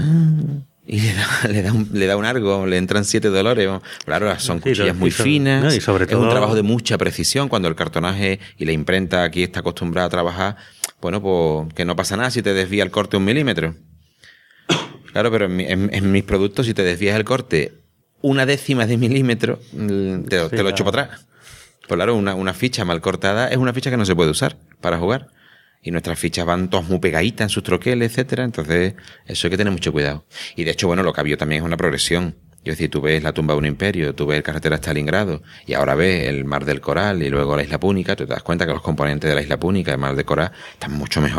y le da un argo, le entran $7. Claro, son cuchillas muy finas, no, y sobre todo, es un trabajo de mucha precisión. Cuando el cartonaje y la imprenta aquí está acostumbrada a trabajar, bueno, pues que no pasa nada si te desvía el corte 1 milímetro. Claro, pero en mis productos, si te desvías el corte 1/10 de milímetro, te lo echo para atrás. Pues claro, una ficha mal cortada es una ficha que no se puede usar para jugar. Y nuestras fichas van todas muy pegaditas en sus troqueles, etcétera. Entonces, eso hay que tener mucho cuidado. Y de hecho, bueno, lo que había también es una progresión. Es decir, tú ves La tumba de un imperio, tú ves Carretera a Stalingrado, y ahora ves el Mar del Coral y luego la Isla Púnica. Tú te das cuenta que los componentes de la Isla Púnica y el Mar del Coral están mucho mejor.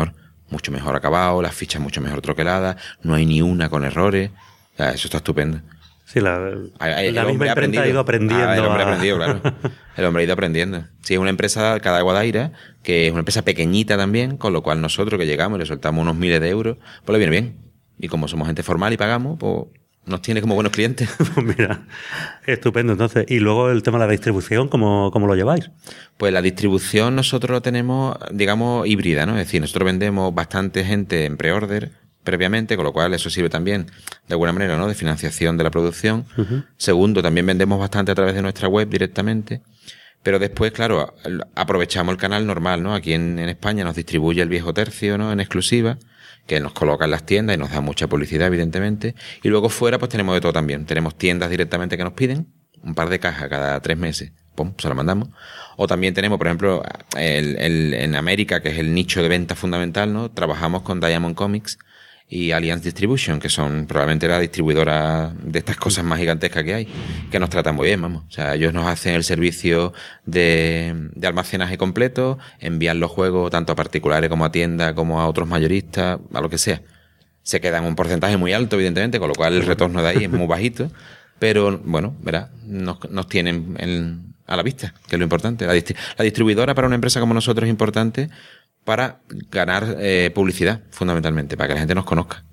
mucho mejor acabado, las fichas mucho mejor troqueladas, no hay ni una con errores. O sea, eso está estupendo. Sí, la misma imprenta ha ido aprendiendo. El hombre ha aprendido, claro. El hombre ha ido aprendiendo. Sí, es una empresa, cada Guadaira, que es una empresa pequeñita también, con lo cual nosotros que llegamos y le soltamos unos miles de euros, pues le viene bien. Y como somos gente formal y pagamos, pues nos tiene como buenos clientes. Pues mira, estupendo. Entonces, y luego el tema de la distribución, ¿cómo lo lleváis? Pues la distribución nosotros lo tenemos, digamos, híbrida, ¿no? Es decir, nosotros vendemos bastante gente en pre-order previamente, con lo cual eso sirve también de alguna manera, ¿no?, de financiación de la producción. Uh-huh. Segundo, también vendemos bastante a través de nuestra web directamente. Pero después, claro, aprovechamos el canal normal, ¿no? Aquí en España nos distribuye el Viejo Tercio, ¿no?, en exclusiva, que nos coloca en las tiendas y nos da mucha publicidad, evidentemente. Y luego fuera, pues tenemos de todo también. Tenemos tiendas directamente que nos piden, un par de cajas cada 3 meses, ¡pum!, se lo mandamos. O también tenemos, por ejemplo, en América, que es el nicho de venta fundamental, ¿no?, trabajamos con Diamond Comics y Alliance Distribution, que son probablemente la distribuidora de estas cosas más gigantescas que hay, que nos tratan muy bien, vamos. O sea, ellos nos hacen el servicio de almacenaje completo, envían los juegos tanto a particulares como a tiendas, como a otros mayoristas, a lo que sea. Se quedan un porcentaje muy alto, evidentemente, con lo cual el retorno de ahí es muy bajito, pero bueno, verá, nos tienen a la vista, que es lo importante. La distribuidora para una empresa como nosotros es importante para ganar publicidad, fundamentalmente, para que la gente nos conozca.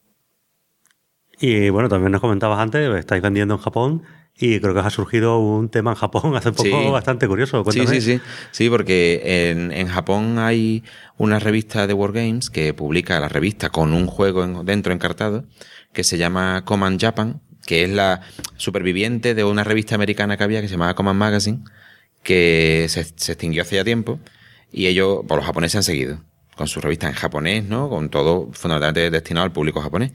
Y bueno, también nos comentabas antes, estáis vendiendo en Japón y creo que os ha surgido un tema en Japón hace poco bastante curioso. Cuéntame. Sí, porque en Japón hay una revista de Wargames que publica la revista con un juego dentro encartado que se llama Command Japan, que es la superviviente de una revista americana que había que se llamaba Command Magazine, que se extinguió hace ya tiempo. Y ellos, pues los japoneses han seguido, con su revista en japonés, ¿no? Con todo fundamentalmente destinado al público japonés.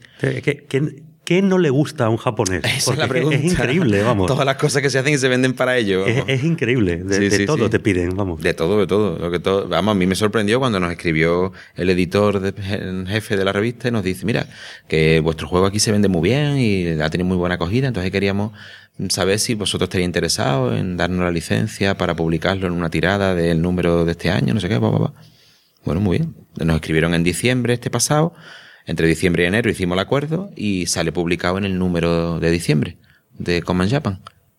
¿Qué no le gusta a un japonés? Esa es la pregunta. Es increíble, vamos. Todas las cosas que se hacen y se venden para ellos. Es increíble. De todo te piden, vamos. De todo. Vamos, a mí me sorprendió cuando nos escribió el editor jefe de la revista y nos dice, mira, que vuestro juego aquí se vende muy bien y ha tenido muy buena acogida, entonces queríamos saber si vosotros estaríais interesados en darnos la licencia para publicarlo en una tirada del número de este año, no sé qué, Bueno, muy bien. Nos escribieron en diciembre pasado. Entre diciembre y enero hicimos el acuerdo y sale publicado en el número de diciembre de Command Japan.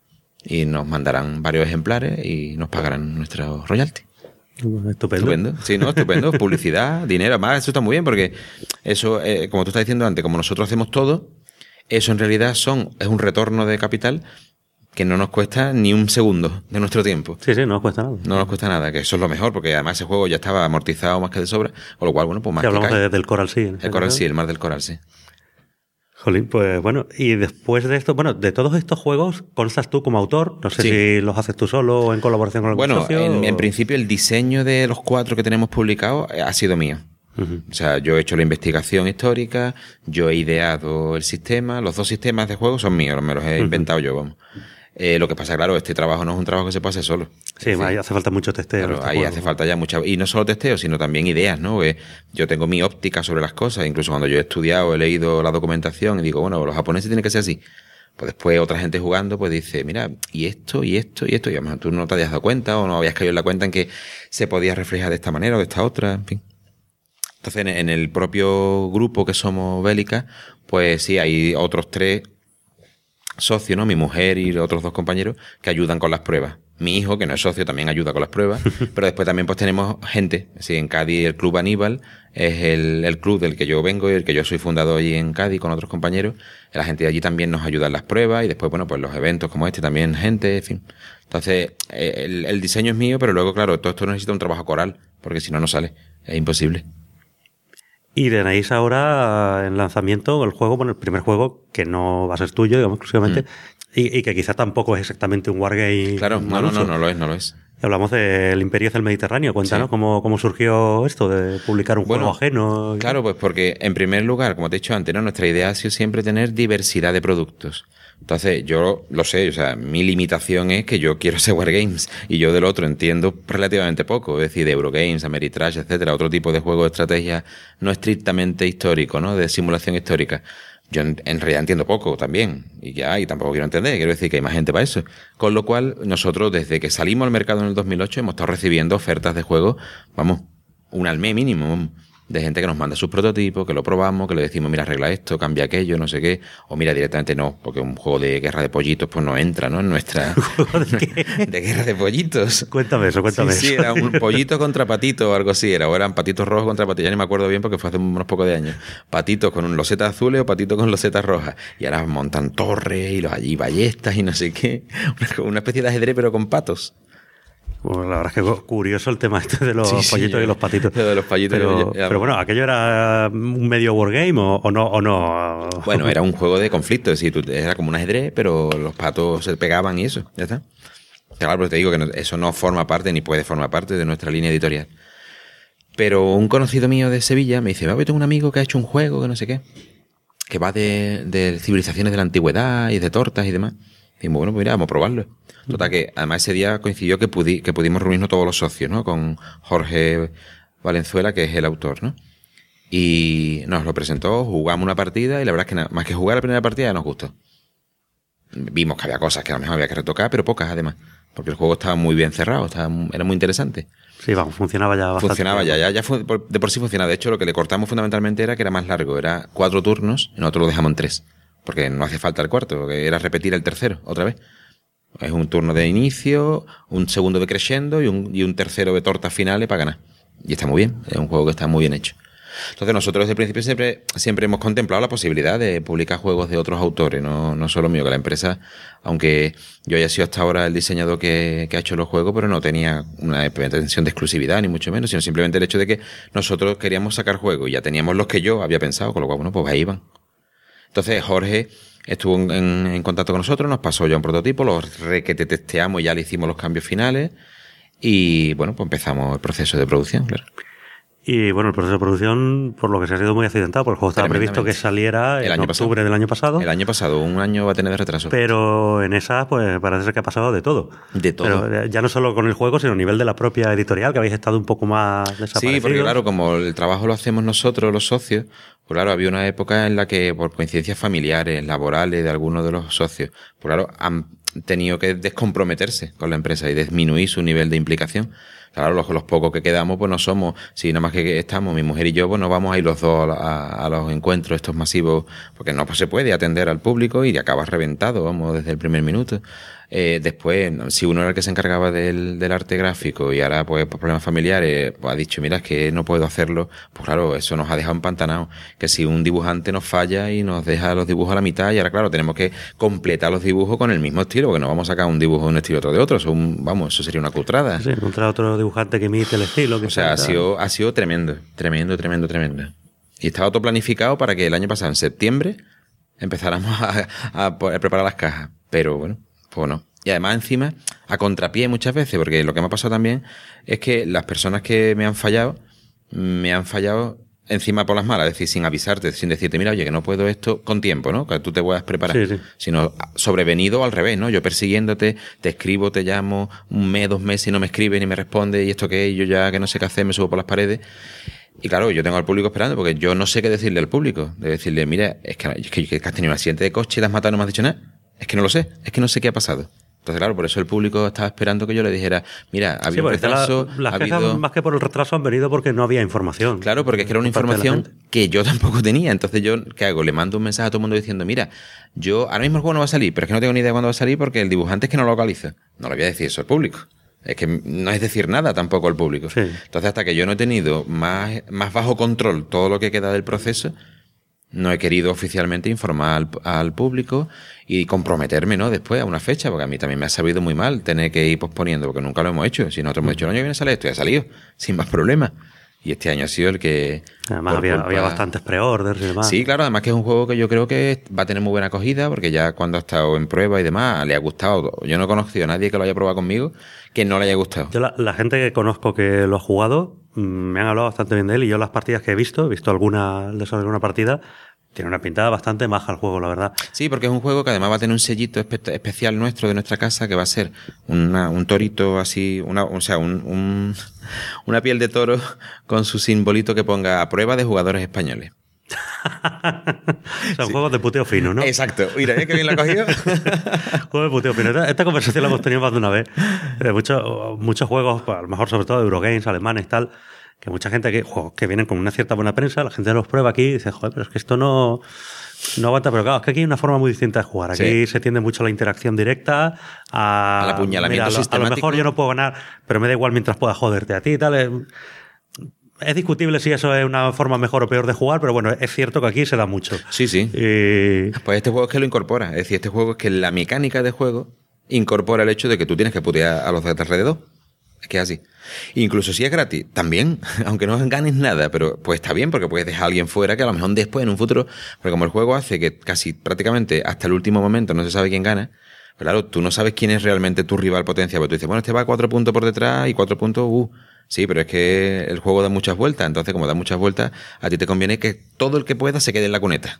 Y nos mandarán varios ejemplares y nos pagarán nuestros royalties. Estupendo. Sí, ¿no? Estupendo. Publicidad, dinero. Además, eso está muy bien porque eso, como tú estás diciendo antes, como nosotros hacemos todo, eso en realidad es un retorno de capital que no nos cuesta ni un segundo de nuestro tiempo. Sí, no nos cuesta nada. No nos cuesta nada, que eso es lo mejor, porque además ese juego ya estaba amortizado más que de sobra, con lo cual, bueno, pues más sí, que hablamos del Coral Sea. El Coral Sea, el mar del Coral Sea. Jolín, pues bueno, y después de esto, bueno, de todos estos juegos, constas tú como autor, no sé si los haces tú solo o en colaboración con algún socio. Bueno, en principio el diseño de los 4 que tenemos publicados ha sido mío. Uh-huh. O sea, yo he hecho la investigación histórica, yo he ideado el sistema, los 2 sistemas de juego son míos, me los he inventado yo, vamos. Lo que pasa, claro, este trabajo no es un trabajo que se puede hacer solo. Sí, ahí hace falta mucho testeo. Claro, ahí hace falta ya mucha... Y no solo testeo, sino también ideas, ¿no? Yo tengo mi óptica sobre las cosas. Incluso cuando yo he estudiado, he leído la documentación y digo, bueno, los japoneses tienen que ser así. Pues después otra gente jugando, pues dice, mira, y esto. Y a lo mejor tú no te habías dado cuenta o no habías caído en la cuenta en que se podía reflejar de esta manera o de esta otra, en fin. Entonces, en el propio grupo que somos Bélica, pues sí, hay otros 3 socio, ¿no? Mi mujer y otros 2 compañeros que ayudan con las pruebas. Mi hijo, que no es socio, también ayuda con las pruebas. Pero después también pues tenemos gente. Sí, en Cádiz el Club Aníbal es el club del que yo vengo y el que yo soy fundador allí en Cádiz con otros compañeros. La gente de allí también nos ayuda en las pruebas y después, bueno, pues los eventos como este también gente, en fin. Entonces, el diseño es mío, pero luego, claro, todo esto necesita un trabajo coral, porque si no, no sale. Es imposible. Y tenéis ahora en lanzamiento el juego, bueno, el primer juego que no va a ser tuyo, digamos, exclusivamente, y que quizá tampoco es exactamente un wargame. Claro, no lo es. Hablamos del Imperio del Mediterráneo. Cuéntanos cómo surgió esto de publicar un juego ajeno. Claro, pues porque en primer lugar, como te he dicho antes, ¿no? Nuestra idea ha sido siempre tener diversidad de productos. Entonces, yo lo sé, o sea, mi limitación es que yo quiero ser Wargames y yo del otro entiendo relativamente poco, es decir, de Eurogames, Ameritrash, etcétera, otro tipo de juego de estrategia no estrictamente histórico, ¿no? De simulación histórica. Yo en realidad entiendo poco también, y tampoco quiero entender, quiero decir que hay más gente para eso. Con lo cual, nosotros desde que salimos al mercado en el 2008 hemos estado recibiendo ofertas de juegos, vamos, una al mes mínimo, de gente que nos manda sus prototipos, que lo probamos, que le decimos, mira, arregla esto, cambia aquello, no sé qué, o mira, directamente no, porque un juego de guerra de pollitos pues no entra, ¿no? En nuestra... ¿De guerra de pollitos? Cuéntame eso. Sí, era un pollito contra patito o algo así, o eran patitos rojos contra patitos, ya ni me acuerdo bien porque fue hace unos pocos de años. Patitos con un losetas azules o patitos con losetas rojas. Y ahora montan torres y allí ballestas y no sé qué. Una especie de ajedrez pero con patos. Bueno, la verdad es que curioso el tema este de los pollitos y los patitos. De los pollitos. Pero bueno, ¿aquello era un medio wargame o no? Bueno, era un juego de conflicto, es decir, era como un ajedrez, pero los patos se pegaban y eso, ya está. Claro, pero te digo que eso no forma parte ni puede formar parte de nuestra línea editorial. Pero un conocido mío de Sevilla me dice, yo tengo un amigo que ha hecho un juego que no sé qué, que va de civilizaciones de la antigüedad y de tortas y demás. Y bueno, pues mira, vamos a probarlo. Total que además ese día coincidió que pudimos reunirnos todos los socios, ¿no? Con Jorge Valenzuela, que es el autor, ¿no? Y nos lo presentó, jugamos una partida y la verdad es que más que jugar la primera partida ya nos gustó. Vimos que había cosas que a lo mejor había que retocar, pero pocas además. Porque el juego estaba muy bien cerrado, era muy interesante. Sí, vamos, funcionaba ya bastante. Funcionaba ya de por sí funcionaba. De hecho, lo que le cortamos fundamentalmente era que era más largo. Era 4 turnos y nosotros lo dejamos en 3. Porque no hacía falta el cuarto, porque era repetir el tercero otra vez. Es un turno de inicio, un segundo de crescendo y un tercero de tortas finales para ganar. Y está muy bien, es un juego que está muy bien hecho. Entonces nosotros desde el principio siempre hemos contemplado la posibilidad de publicar juegos de otros autores, no solo mío, que la empresa, aunque yo haya sido hasta ahora el diseñador que ha hecho los juegos, pero no tenía una pretensión de exclusividad, ni mucho menos, sino simplemente el hecho de que nosotros queríamos sacar juegos y ya teníamos los que yo había pensado, con lo cual, bueno, pues ahí iban. Entonces Jorge estuvo en contacto con nosotros, nos pasó ya un prototipo, lo requete testeamos y ya le hicimos los cambios finales y bueno, pues empezamos el proceso de producción, claro. Y bueno, el proceso de producción, por lo que se ha sido muy accidentado, porque el juego estaba previsto que saliera en octubre del año pasado. El año pasado, un año va a tener de retraso. Pero en esa, pues parece ser que ha pasado de todo. De todo. Pero ya no solo con el juego, sino a nivel de la propia editorial, que habéis estado un poco más desaparecidos. Sí, porque claro, como el trabajo lo hacemos nosotros, los socios, pues claro, había una época en la que por coincidencias familiares, laborales de algunos de los socios, pues claro, han tenido que descomprometerse con la empresa y disminuir su nivel de implicación. Claro, los pocos que quedamos, pues no somos, si nada más que estamos, mi mujer y yo, pues no vamos a ir los dos a los encuentros estos masivos, porque no pues se puede atender al público y acabas reventado, vamos, desde el primer minuto. Después, si uno era el que se encargaba del arte gráfico y ahora, pues, por problemas familiares, pues ha dicho, mira, es que no puedo hacerlo, pues claro, eso nos ha dejado empantanados. Que si un dibujante nos falla y nos deja los dibujos a la mitad, y ahora, claro, tenemos que completar los dibujos con el mismo estilo, porque no vamos a sacar un dibujo de un estilo otro de otro, eso sería una cutrada. Sí, encontrar otro dibujante que imite el estilo. O sea, ha sido tremendo. Y estaba todo planificado para que el año pasado, en septiembre, empezáramos a preparar las cajas. Pero bueno, pues no. Y además encima, a contrapié muchas veces, porque lo que me ha pasado también es que las personas que me han fallado encima por las malas, es decir, sin avisarte, sin decirte, mira, oye, que no puedo esto con tiempo, ¿no? Que tú te puedas preparar. Sí. Sino sobrevenido al revés, ¿no? Yo persiguiéndote, te escribo, te llamo, 1 mes, 2 meses y no me escribe ni me responde, y esto que es, yo ya que no sé qué hacer, me subo por las paredes. Y claro, yo tengo al público esperando, porque yo no sé qué decirle al público. De decirle, mira, es que has tenido un accidente de coche y te has matado y no me has dicho nada. Es que no lo sé, es que no sé qué ha pasado. Entonces, claro, por eso el público estaba esperando que yo le dijera, mira, había un retraso. Las quejas, más que por el retraso, han venido porque no había información. Claro, porque es que era una información que yo tampoco tenía. Entonces, yo, ¿qué hago? Le mando un mensaje a todo el mundo diciendo, mira, yo ahora mismo el juego no va a salir, pero es que no tengo ni idea de cuándo va a salir porque el dibujante es que no lo localiza. No le voy a decir eso al público. Es que no es decir nada tampoco al público. Sí. Entonces, hasta que yo no he tenido más bajo control todo lo que queda del proceso, no he querido oficialmente informar al público y comprometerme, ¿no? Después a una fecha, porque a mí también me ha sabido muy mal tener que ir posponiendo, porque nunca lo hemos hecho. Si nosotros hemos dicho, el año que viene sale esto, ya ha salido, sin más problemas. Y este año ha sido el que... Además había bastantes pre-orders y demás. Sí, claro, además que es un juego que yo creo que va a tener muy buena acogida, porque ya cuando ha estado en prueba y demás, le ha gustado. Yo no he conocido a nadie que lo haya probado conmigo que no le haya gustado. Yo la gente que conozco que lo ha jugado, me han hablado bastante bien de él, y yo las partidas que he visto alguna partida, tiene una pintada bastante maja el juego, la verdad. Sí, porque es un juego que además va a tener un sellito especial nuestro de nuestra casa, que va a ser un torito así, una piel de toro con su simbolito que ponga a prueba de jugadores españoles. Son juegos de puteo fino, ¿no? Exacto. Mira, ¿qué bien lo ha cogido? Juegos de puteo fino. Esta conversación la hemos tenido más de una vez. Muchos juegos, a lo mejor sobre todo de Eurogames, alemanes, tal, que mucha gente que, que vienen con una cierta buena prensa, la gente los prueba aquí y dice, joder, pero es que esto no aguanta. Pero claro, es que aquí hay una forma muy distinta de jugar. Aquí se tiende mucho a la interacción directa, al apuñalamiento sistemático. A lo mejor yo no puedo ganar, pero me da igual mientras pueda joderte a ti y tal. Es discutible si eso es una forma mejor o peor de jugar, pero bueno, es cierto que aquí se da mucho. Sí, sí. Pues este juego es que lo incorpora. Es decir, este juego es que la mecánica de juego incorpora el hecho de que tú tienes que putear a los de alrededor. Es que es así. Incluso si es gratis, también, aunque no ganes nada, pero pues está bien porque puedes dejar a alguien fuera que a lo mejor después, en un futuro, porque como el juego hace que casi prácticamente hasta el último momento no se sabe quién gana, pues claro, tú no sabes quién es realmente tu rival potencial, porque tú dices, bueno, este va 4 puntos por detrás y 4 puntos, sí, pero es que el juego da muchas vueltas, entonces como da muchas vueltas, a ti te conviene que todo el que pueda se quede en la cuneta.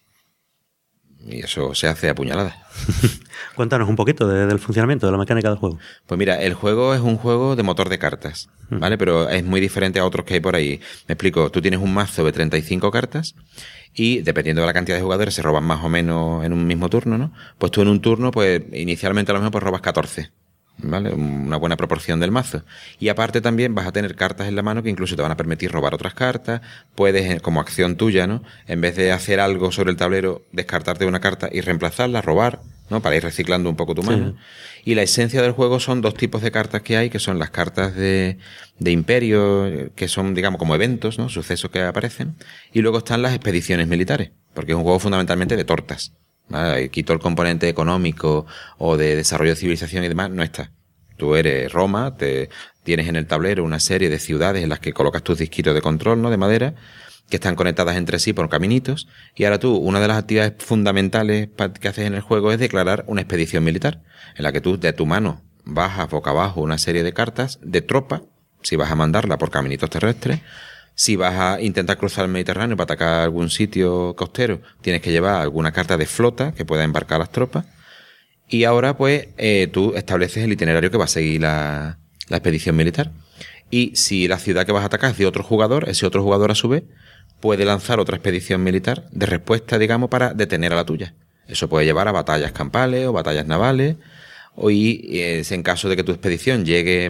Y eso se hace a puñaladas. Cuéntanos un poquito del funcionamiento, de la mecánica del juego. Pues mira, el juego es un juego de motor de cartas, ¿vale? Pero es muy diferente a otros que hay por ahí. Me explico, tú tienes un mazo de 35 cartas y dependiendo de la cantidad de jugadores se roban más o menos en un mismo turno, ¿no? Pues tú en un turno, pues inicialmente a lo mejor pues robas 14. ¿Vale? Una buena proporción del mazo. Y aparte también vas a tener cartas en la mano que incluso te van a permitir robar otras cartas. Puedes, como acción tuya, ¿no? En vez de hacer algo sobre el tablero, descartarte una carta y reemplazarla, robar, ¿no? Para ir reciclando un poco tu mano. Sí. Y la esencia del juego son dos tipos de cartas que hay, que son las cartas de imperio, que son, digamos, como eventos, ¿no? Sucesos que aparecen. Y luego están las expediciones militares, porque es un juego fundamentalmente de tortas. ¿Vale? Quito el componente económico o de desarrollo de civilización y demás, no está. Tú eres Roma, tienes en el tablero una serie de ciudades en las que colocas tus disquitos de control, ¿no? De madera, que están conectadas entre sí por caminitos, y ahora tú, una de las actividades fundamentales que haces en el juego es declarar una expedición militar, en la que tú de tu mano bajas boca abajo una serie de cartas de tropa, si vas a mandarla por caminitos terrestres. Si vas a intentar cruzar el Mediterráneo para atacar algún sitio costero, tienes que llevar alguna carta de flota que pueda embarcar a las tropas. Y ahora, pues, tú estableces el itinerario que va a seguir la expedición militar. Y si la ciudad que vas a atacar es de otro jugador, ese otro jugador, a su vez, puede lanzar otra expedición militar de respuesta, digamos, para detener a la tuya. Eso puede llevar a batallas campales o batallas navales. Y en caso de que tu expedición llegue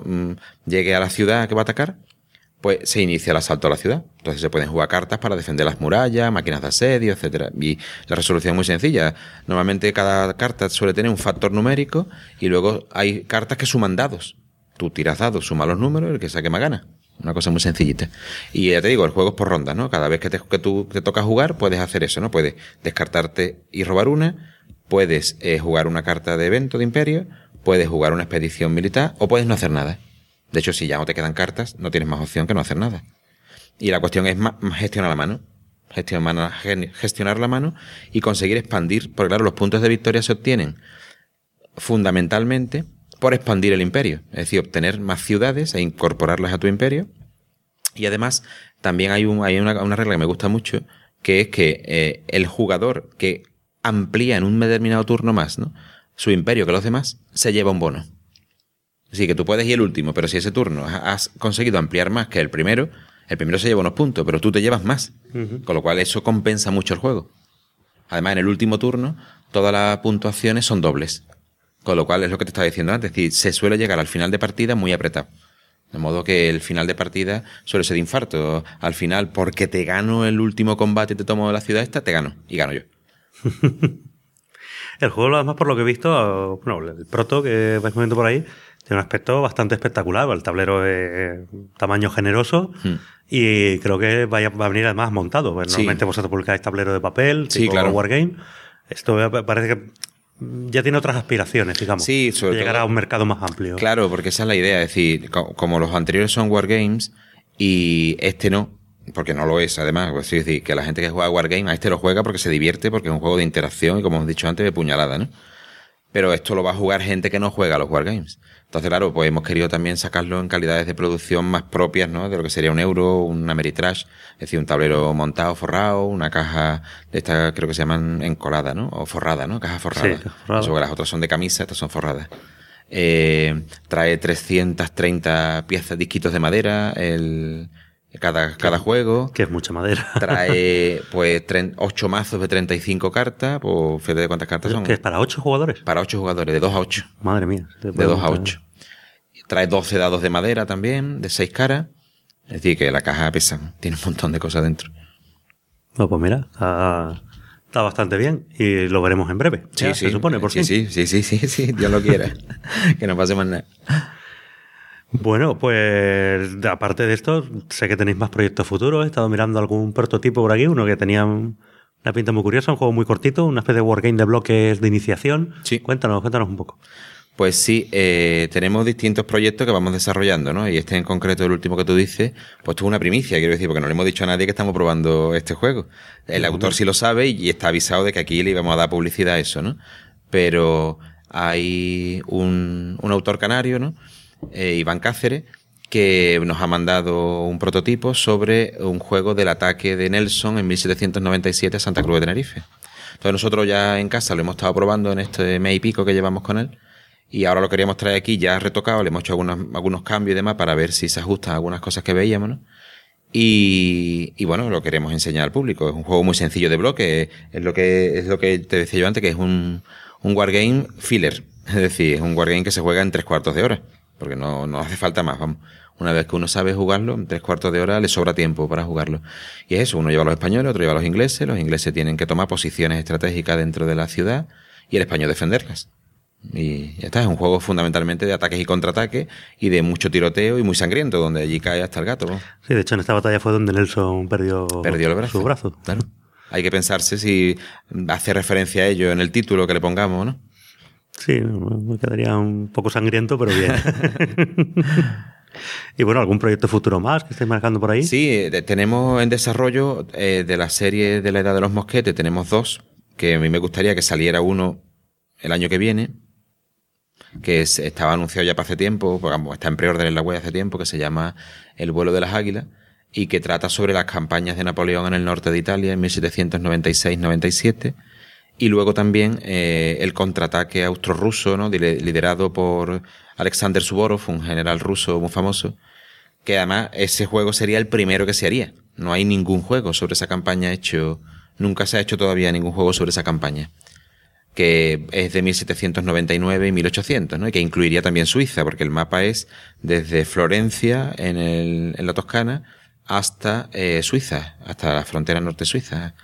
a la ciudad que va a atacar, pues se inicia el asalto a la ciudad. Entonces se pueden jugar cartas para defender las murallas, máquinas de asedio, etcétera. Y la resolución es muy sencilla. Normalmente cada carta suele tener un factor numérico y luego hay cartas que suman dados. Tú tiras dados, sumas los números y el que saque más gana. Una cosa muy sencillita. Y ya te digo, el juego es por rondas, ¿no? Cada vez que te toca jugar puedes hacer eso, ¿no? Puedes descartarte y robar una, puedes jugar una carta de evento de imperio, puedes jugar una expedición militar o puedes no hacer nada. De hecho, si ya no te quedan cartas, no tienes más opción que no hacer nada. Y la cuestión es gestionar la mano. Gestionar la mano y conseguir expandir, porque claro, los puntos de victoria se obtienen fundamentalmente por expandir el imperio. Es decir, obtener más ciudades e incorporarlas a tu imperio. Y además, también hay una regla que me gusta mucho, que es que el jugador que amplía en un determinado turno más, ¿no?, su imperio que los demás, se lleva un bono. Así que tú puedes ir el último, pero si ese turno has conseguido ampliar más que el primero se lleva unos puntos, pero tú te llevas más. Uh-huh. Con lo cual eso compensa mucho el juego. Además, en el último turno, todas las puntuaciones son dobles. Con lo cual es lo que te estaba diciendo antes. Es decir, se suele llegar al final de partida muy apretado. De modo que el final de partida suele ser de infarto. Al final, porque te gano el último combate y te tomo la ciudad esta, te gano. Y gano yo. El juego, además, por lo que he visto, bueno, el proto que vais moviendo por ahí, tiene un aspecto bastante espectacular. El tablero es tamaño generoso y creo que va a venir además montado. Pues normalmente vosotros publicáis tablero de papel, tipo claro. Wargame. Esto parece que ya tiene otras aspiraciones, digamos. Sí, sobre llegar todo a un mercado más amplio. Claro, porque esa es la idea. Es decir, como los anteriores son Wargames y este no, porque no lo es, además. Pues, es decir, que la gente que juega Wargame, a este lo juega porque se divierte, porque es un juego de interacción y, como hemos dicho antes, de puñalada, ¿no? Pero esto lo va a jugar gente que no juega a los Wargames. Entonces, claro, pues hemos querido también sacarlo en calidades de producción más propias, ¿no?, de lo que sería un Euro, un Ameritrash, es decir, un tablero montado, forrado, una caja de estas, creo que se llaman encolada, ¿no?, o forrada, ¿no?, caja forrada. Sí, forrada. Eso, que las otras son de camisa, estas son forradas. Trae 330 piezas, disquitos de madera, cada juego. Que es mucha madera. Trae, pues, 8 mazos de 35 cartas. Pues, fíjate de cuántas cartas son. ¿Qué es para 8 jugadores? Para 8 jugadores, de 2 a 8. Madre mía. De 2 a 8. Trae 12 dados de madera también, de 6 caras. Es decir, que la caja pesa, tiene un montón de cosas dentro. No, pues mira, está bastante bien y lo veremos en breve. Sí, Ya, sí, se supone, por fin. sí, Dios lo quiera. Que no pase más nada. Bueno, pues aparte de esto, sé que tenéis más proyectos futuros. He estado mirando algún prototipo por aquí, uno que tenía una pinta muy curiosa, un juego muy cortito, una especie de wargame de bloques de iniciación. Sí. Cuéntanos un poco. Pues sí, tenemos distintos proyectos que vamos desarrollando, ¿no? Y este en concreto, el último que tú dices, pues esto es una primicia, quiero decir, porque no le hemos dicho a nadie que estamos probando este juego. El autor sí lo sabe y está avisado de que aquí le íbamos a dar publicidad a eso, ¿no? Pero hay un autor canario, ¿no? Iván Cáceres, que nos ha mandado un prototipo sobre un juego del ataque de Nelson en 1797 a Santa Cruz de Tenerife. Entonces nosotros ya en casa lo hemos estado probando en este mes y pico que llevamos con él. Y ahora lo queríamos traer aquí ya retocado, le hemos hecho algunos cambios y demás para ver si se ajustan a algunas cosas que veíamos, ¿no? Y bueno, lo queremos enseñar al público. Es un juego muy sencillo de bloque, es lo que te decía yo antes, que es un wargame filler. Es decir, es un wargame que se juega en 3/4 de hora, porque no hace falta más, vamos. Una vez que uno sabe jugarlo, en 3/4 de hora le sobra tiempo para jugarlo. Y es eso, uno lleva a los españoles, otro lleva a los ingleses tienen que tomar posiciones estratégicas dentro de la ciudad y el español defenderlas. Y ya está, es un juego fundamentalmente de ataques y contraataques y de mucho tiroteo y muy sangriento, donde allí cae hasta el gato, ¿no? Sí, de hecho en esta batalla fue donde Nelson perdió el brazo. su brazo. Claro. Hay que pensarse si hace referencia a ello en el título que le pongamos, ¿no? Sí, me quedaría un poco sangriento, pero bien. Y bueno, ¿algún proyecto futuro más que estéis marcando por ahí? Sí, tenemos en desarrollo de la serie de la Edad de los Mosquetes, tenemos 2, que a mí me gustaría que saliera uno el año que viene, que estaba anunciado ya para hace tiempo, está en preorden en la web hace tiempo, que se llama El vuelo de las águilas, y que trata sobre las campañas de Napoleón en el norte de Italia en 1796-97, y luego también el contraataque austro-ruso, ¿no? Liderado por Alexander Suvorov, un general ruso muy famoso, que además ese juego sería el primero que se haría. No hay ningún juego sobre esa campaña hecho, nunca se ha hecho todavía ningún juego sobre esa campaña, que es de 1799 y 1800, ¿no? Y que incluiría también Suiza, porque el mapa es desde Florencia, en la Toscana, hasta Suiza, hasta la frontera norte suiza,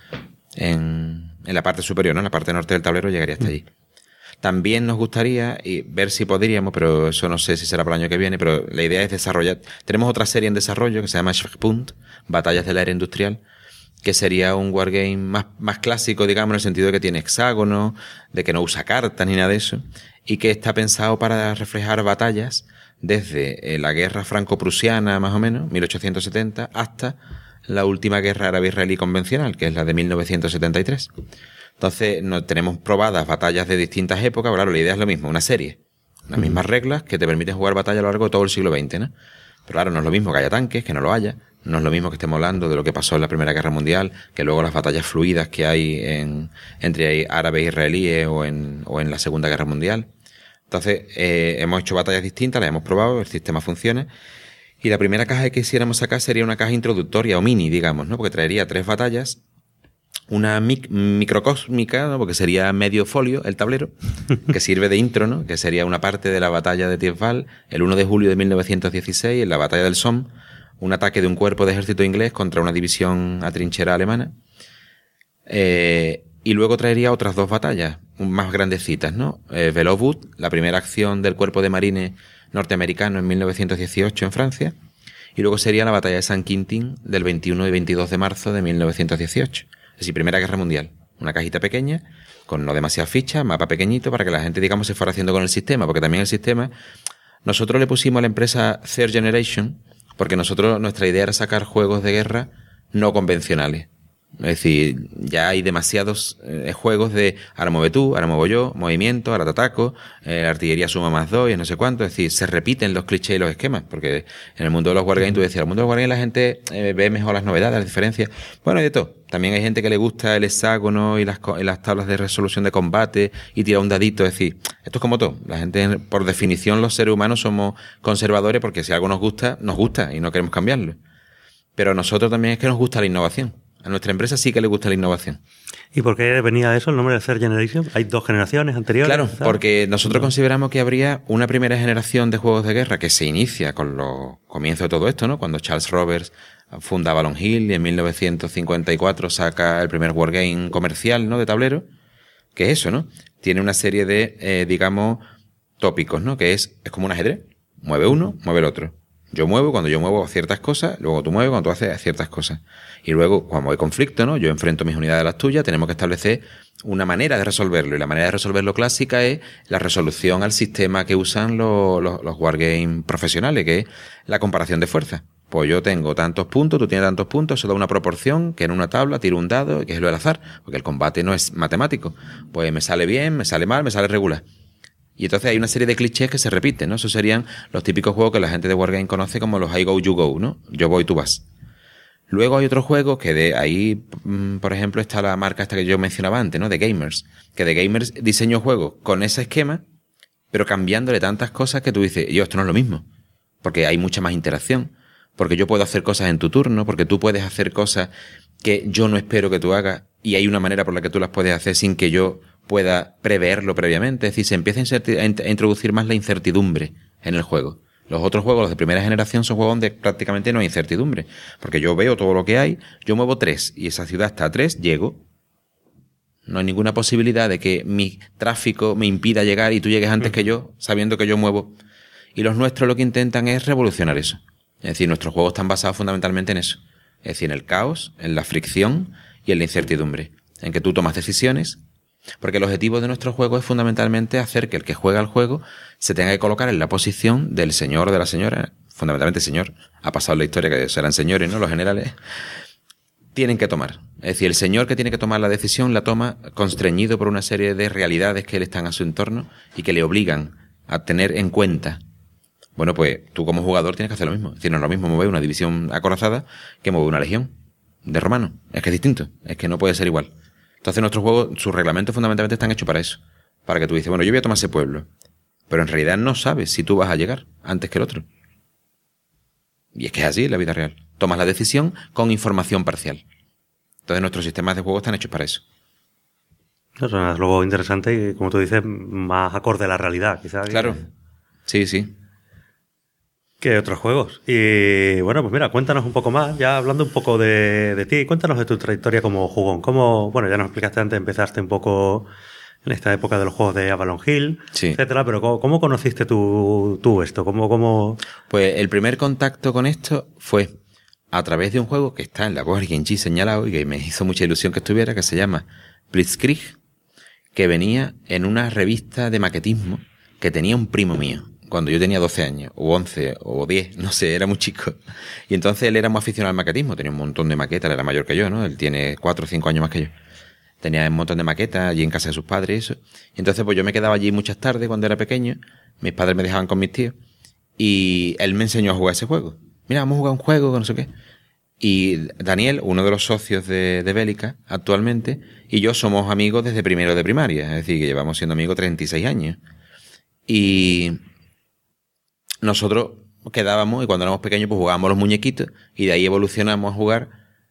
en la parte superior, ¿no? En la parte norte del tablero llegaría hasta allí. También nos gustaría ver si podríamos, pero eso no sé si será para el año que viene, pero la idea es desarrollar. Tenemos otra serie en desarrollo que se llama Schwerpunkt, Batallas de la Era Industrial, que sería un wargame más clásico, digamos, en el sentido de que tiene hexágono, de que no usa cartas ni nada de eso, y que está pensado para reflejar batallas desde la guerra franco-prusiana, más o menos, 1870, hasta la última guerra árabe-israelí convencional, que es la de 1973. Entonces, tenemos probadas batallas de distintas épocas, claro, la idea es lo mismo, una serie, las mismas reglas que te permiten jugar batallas a lo largo de todo el siglo XX, ¿no? Pero claro, no es lo mismo que haya tanques, que no lo haya. No es lo mismo que estemos hablando de lo que pasó en la Primera Guerra Mundial, que luego las batallas fluidas que hay entre árabes e israelíes o en la Segunda Guerra Mundial. Entonces, hemos hecho batallas distintas, las hemos probado, el sistema funciona. Y la primera caja que quisiéramos sacar sería una caja introductoria o mini, digamos, ¿no? Porque traería 3 batallas, una microcósmica, ¿no? Porque sería medio folio el tablero, que sirve de intro, ¿no? Que sería una parte de la batalla de Thiepval, el 1 de julio de 1916, en la batalla del Somme, un ataque de un cuerpo de ejército inglés contra una división atrincherada alemana. Y luego traería otras 2 batallas, más grandecitas, ¿no? Velovud, la primera acción del cuerpo de marines norteamericano en 1918 en Francia. Y luego sería la batalla de Saint-Quentin del 21 y 22 de marzo de 1918. Es decir, Primera Guerra Mundial. Una cajita pequeña, con no demasiadas fichas, mapa pequeñito, para que la gente, digamos, se fuera haciendo con el sistema. Porque también el sistema, nosotros le pusimos a la empresa Third Generation, porque nuestra idea era sacar juegos de guerra no convencionales. Es decir, ya hay demasiados juegos de ahora mueve tú, ahora muevo yo, movimiento, ahora te ataco, artillería suma +2 y no sé cuánto. Es decir, se repiten los clichés y los esquemas, porque en el mundo de los wargames, tú decías, en el mundo de los wargames la gente ve mejor las novedades, las diferencias. Bueno, y de todo. También hay gente que le gusta el hexágono y las tablas de resolución de combate y tira un dadito. Es decir, esto es como todo. La gente, por definición, los seres humanos somos conservadores porque si algo nos gusta y no queremos cambiarlo. Pero a nosotros también es que nos gusta la innovación. A nuestra empresa sí que le gusta la innovación. ¿Y por qué venía eso, el nombre de Third Generation? ¿Hay 2 generaciones anteriores? Claro, ¿sabes? porque nosotros consideramos que habría una primera generación de juegos de guerra que se inicia con los comienzos de todo esto, ¿no? Cuando Charles Roberts funda Avalon Hill y en 1954 saca el primer wargame comercial, ¿no? De tablero. Que es eso, ¿no? Tiene una serie de, digamos, tópicos, ¿no? Que es como un ajedrez. Mueve uno, mueve el otro. Yo muevo cuando yo muevo ciertas cosas, luego tú mueves cuando tú haces ciertas cosas. Y luego, cuando hay conflicto, ¿no? Yo enfrento mis unidades a las tuyas, tenemos que establecer una manera de resolverlo. Y la manera de resolverlo clásica es la resolución al sistema que usan los wargames profesionales, que es la comparación de fuerzas. Pues yo tengo tantos puntos, tú tienes tantos puntos, eso da una proporción, que en una tabla tiro un dado, que es lo del azar, porque el combate no es matemático. Pues me sale bien, me sale mal, me sale regular. Y entonces hay una serie de clichés que se repiten, ¿no? Esos serían los típicos juegos que la gente de Wargame conoce como los I go, you go, ¿no? Yo voy, tú vas. Luego hay otros juegos que de ahí, por ejemplo, está la marca esta que yo mencionaba antes, ¿no? De Gamers. Que de Gamers diseñó juegos con ese esquema, pero cambiándole tantas cosas que tú dices, esto no es lo mismo. Porque hay mucha más interacción. Porque yo puedo hacer cosas en tu turno, porque tú puedes hacer cosas que yo no espero que tú hagas y hay una manera por la que tú las puedes hacer sin que yo pueda preverlo previamente. Es decir, se empieza a introducir más la incertidumbre en el juego. Los otros juegos, los de primera generación, son juegos donde prácticamente no hay incertidumbre. Porque yo veo todo lo que hay, yo muevo 3 y esa ciudad está a 3, llego. No hay ninguna posibilidad de que mi tráfico me impida llegar y tú llegues antes que yo, sabiendo que yo muevo. Y los nuestros lo que intentan es revolucionar eso. Es decir, nuestros juegos están basados fundamentalmente en eso. Es decir, en el caos, en la fricción y en la incertidumbre. En que tú tomas decisiones. Porque el objetivo de nuestro juego es fundamentalmente hacer que el que juega al juego se tenga que colocar en la posición del señor o de la señora. Fundamentalmente señor. Ha pasado la historia que serán señores, ¿no? Los generales tienen que tomar. Es decir, el señor que tiene que tomar la decisión la toma constreñido por una serie de realidades que le están a su entorno y que le obligan a tener en cuenta. Bueno, pues tú como jugador tienes que hacer lo mismo. Es decir, no es lo mismo mover una división acorazada que mover una legión de romanos. Es que es distinto. Es que no puede ser igual. Entonces nuestros juegos, sus reglamentos fundamentalmente están hechos para eso. Para que tú dices, bueno, yo voy a tomar ese pueblo. Pero en realidad no sabes si tú vas a llegar antes que el otro. Y es que es así en la vida real. Tomas la decisión con información parcial. Entonces nuestros sistemas de juego están hechos para eso. Eso es luego interesante y, como tú dices, más acorde a la realidad, quizás. Claro. Sí, sí. Que otros juegos. Y bueno, pues mira, cuéntanos un poco más, ya hablando un poco de ti, cuéntanos de tu trayectoria como jugón. ¿Cómo, bueno, ya nos explicaste antes, empezaste un poco en esta época de los juegos de Avalon Hill, sí, etcétera, pero ¿cómo conociste tú esto? ¿Cómo? Pues el primer contacto con esto fue a través de un juego que está en la Board Game Geek señalado y que me hizo mucha ilusión que estuviera, que se llama Blitzkrieg, que venía en una revista de maquetismo que tenía un primo mío. Cuando yo tenía 12 años, o 11, o 10, no sé, era muy chico. Y entonces él era muy aficionado al maquetismo, tenía un montón de maquetas, él era mayor que yo, ¿no? Él tiene 4 o 5 años más que yo. Tenía un montón de maquetas allí en casa de sus padres y eso. Y entonces pues yo me quedaba allí muchas tardes cuando era pequeño, mis padres me dejaban con mis tíos, y él me enseñó a jugar ese juego. Mira, vamos a jugar un juego, no sé qué. Y Daniel, uno de los socios de Bélica actualmente, y yo somos amigos desde primero de primaria, es decir, que llevamos siendo amigos 36 años. Y nosotros quedábamos y cuando éramos pequeños pues jugábamos los muñequitos y de ahí evolucionamos a jugar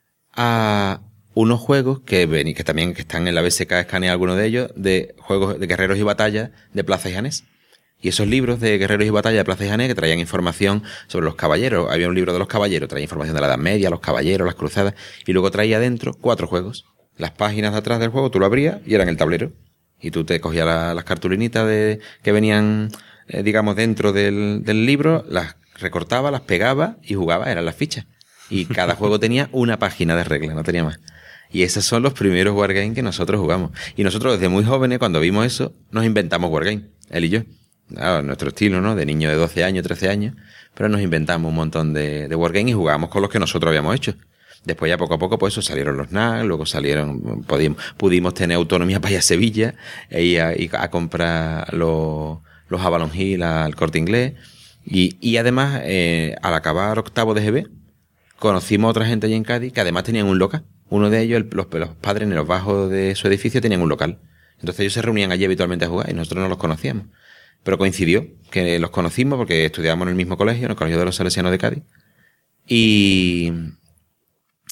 a unos juegos que también que están en la BSK, escanea algunos de ellos, de juegos de guerreros y batallas de Plaza y Janés. Y esos libros de guerreros y batallas de Plaza y Janés que traían información sobre los caballeros. Había un libro de los caballeros, traía información de la Edad Media, los caballeros, las cruzadas, y luego traía dentro 4 juegos. Las páginas de atrás del juego tú lo abrías y eran el tablero. Y tú te cogías las cartulinitas que venían, digamos, dentro del libro, las recortabas, las pegabas y jugabas, eran las fichas. Y cada juego tenía una página de reglas, no tenía más. Y esos son los primeros wargames que nosotros jugamos. Y nosotros desde muy jóvenes, cuando vimos eso, nos inventamos wargames, él y yo. Claro, nuestro estilo, ¿no? De niño de 12 años, 13 años. Pero nos inventamos un montón de wargames y jugábamos con los que nosotros habíamos hecho. Después ya poco a poco, pues eso, salieron los NAC, luego pudimos tener autonomía para ir a Sevilla y a comprar los Avalon Hill al Corte Inglés. Y además, al acabar octavo de GB, conocimos a otra gente allí en Cádiz que además tenían un local. Uno de ellos, los padres en los bajos de su edificio tenían un local. Entonces ellos se reunían allí habitualmente a jugar y nosotros no los conocíamos. Pero coincidió que los conocimos porque estudiábamos en el mismo colegio, en el Colegio de los Salesianos de Cádiz. Y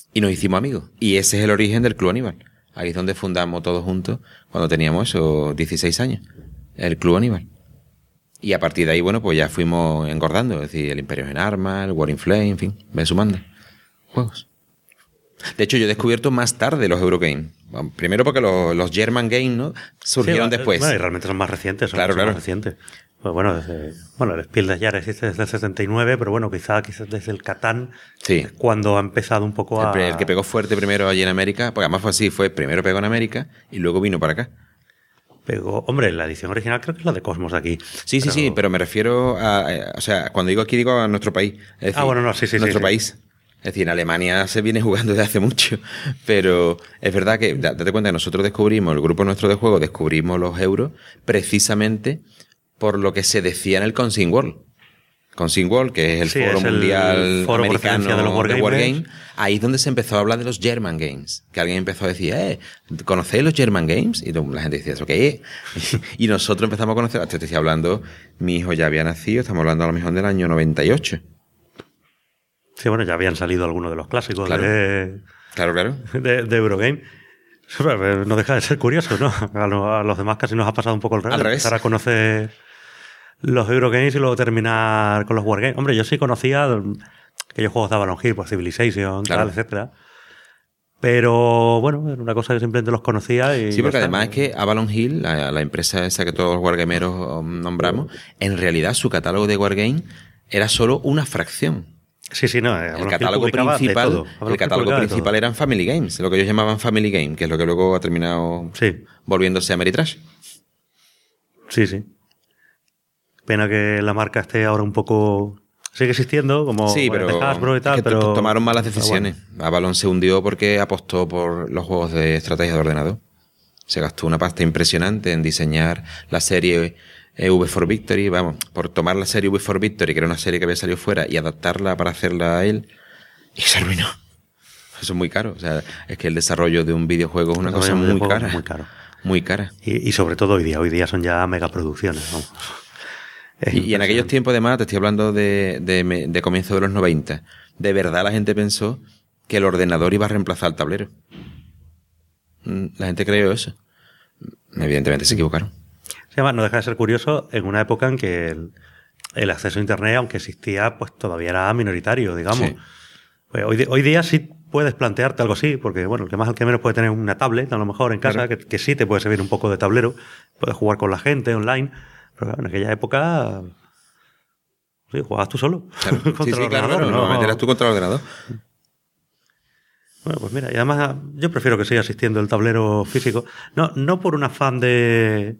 y nos hicimos amigos. Y ese es el origen del Club Aníbal. Ahí es donde fundamos todos juntos cuando teníamos esos 16 años. El Club Aníbal. Y a partir de ahí, bueno, pues ya fuimos engordando. Es decir, el Imperio en Armas, el War in Flame, en fin, me sumando juegos. De hecho, yo he descubierto más tarde los Eurogames. Bueno, primero porque los German Games, ¿no? Surgieron después. Bueno, y realmente son más recientes. Claro. Más recientes. Pues bueno, el Spiel des Jahres existe desde el 79, pero bueno, quizás desde el Catán, Sí. cuando ha empezado un poco a... El que pegó fuerte primero allí en América, porque además fue así, primero pegó en América y luego vino para acá. Hombre, la edición original creo que es la de Cosmos aquí. Sí, pero me refiero o sea, cuando digo aquí digo a nuestro país. Es decir, bueno, no, sí. Nuestro país. Es decir, en Alemania se viene jugando desde hace mucho, pero es verdad que, date cuenta que nosotros descubrimos, el grupo nuestro de juego, descubrimos los euros precisamente por lo que se decía en el Consing World. Consing World, que es el foro mundial foro americano de los Wargame, ahí es donde se empezó a hablar de los German Games. Que alguien empezó a decir, ¿conocéis los German Games? Y la gente decía, ¿eso qué es? Y nosotros empezamos a conocer, te estoy hablando, mi hijo ya había nacido, estamos hablando a lo mejor del año 98. Sí, bueno, ya habían salido algunos de los clásicos Claro. de Eurogame. No deja de ser curioso, ¿no? A los demás casi nos ha pasado un poco al revés. Empezar a conocer los Eurogames y luego terminar con los Wargames. Hombre, yo sí conocía aquellos juegos de Avalon Hill, pues Civilization, Claro. tal, etcétera. Pero bueno, era una cosa que simplemente los conocía y... Sí, porque ya además está. es que Avalon Hill, la empresa esa que todos los wargameros nombramos, en realidad su catálogo de wargame era solo una fracción. Sí, no. El catálogo principal eran Family Games, lo que ellos llamaban Family Game, que es lo que luego ha terminado volviéndose Ameritrash. Sí. Pena que la marca esté ahora un poco... Sigue existiendo, como pero Hasbro y tal, es que pero... tomaron malas decisiones. Bueno. Avalon se hundió porque apostó por los juegos de estrategia de ordenador. Se gastó una pasta impresionante en diseñar la serie V for Victory, por tomar la serie V for Victory, que era una serie que había salido fuera, y adaptarla para hacerla a él, y se arruinó. Eso es muy caro. O sea, es que el desarrollo de un videojuego es una cosa muy cara. Muy caro. Muy cara. Y sobre todo hoy día son ya megaproducciones, vamos. Y en aquellos tiempos, además, te estoy hablando de comienzo de los 90, de verdad la gente pensó que el ordenador iba a reemplazar el tablero. La gente creyó eso. Evidentemente se equivocaron. Además, no deja de ser curioso en una época en que el acceso a Internet, aunque existía, pues todavía era minoritario, digamos. Sí. Pues hoy día sí puedes plantearte algo así, porque bueno, el que más el que menos puede tener una tablet, a lo mejor en casa, Claro. que sí te puede servir un poco de tablero, puedes jugar con la gente online, pero claro, en aquella época sí, jugabas tú solo. Claro. Contra Sí, el claro, ordenador, no meterás tú contra el ordenador. Bueno, pues mira, y además yo prefiero que siga existiendo el tablero físico, no por un afán de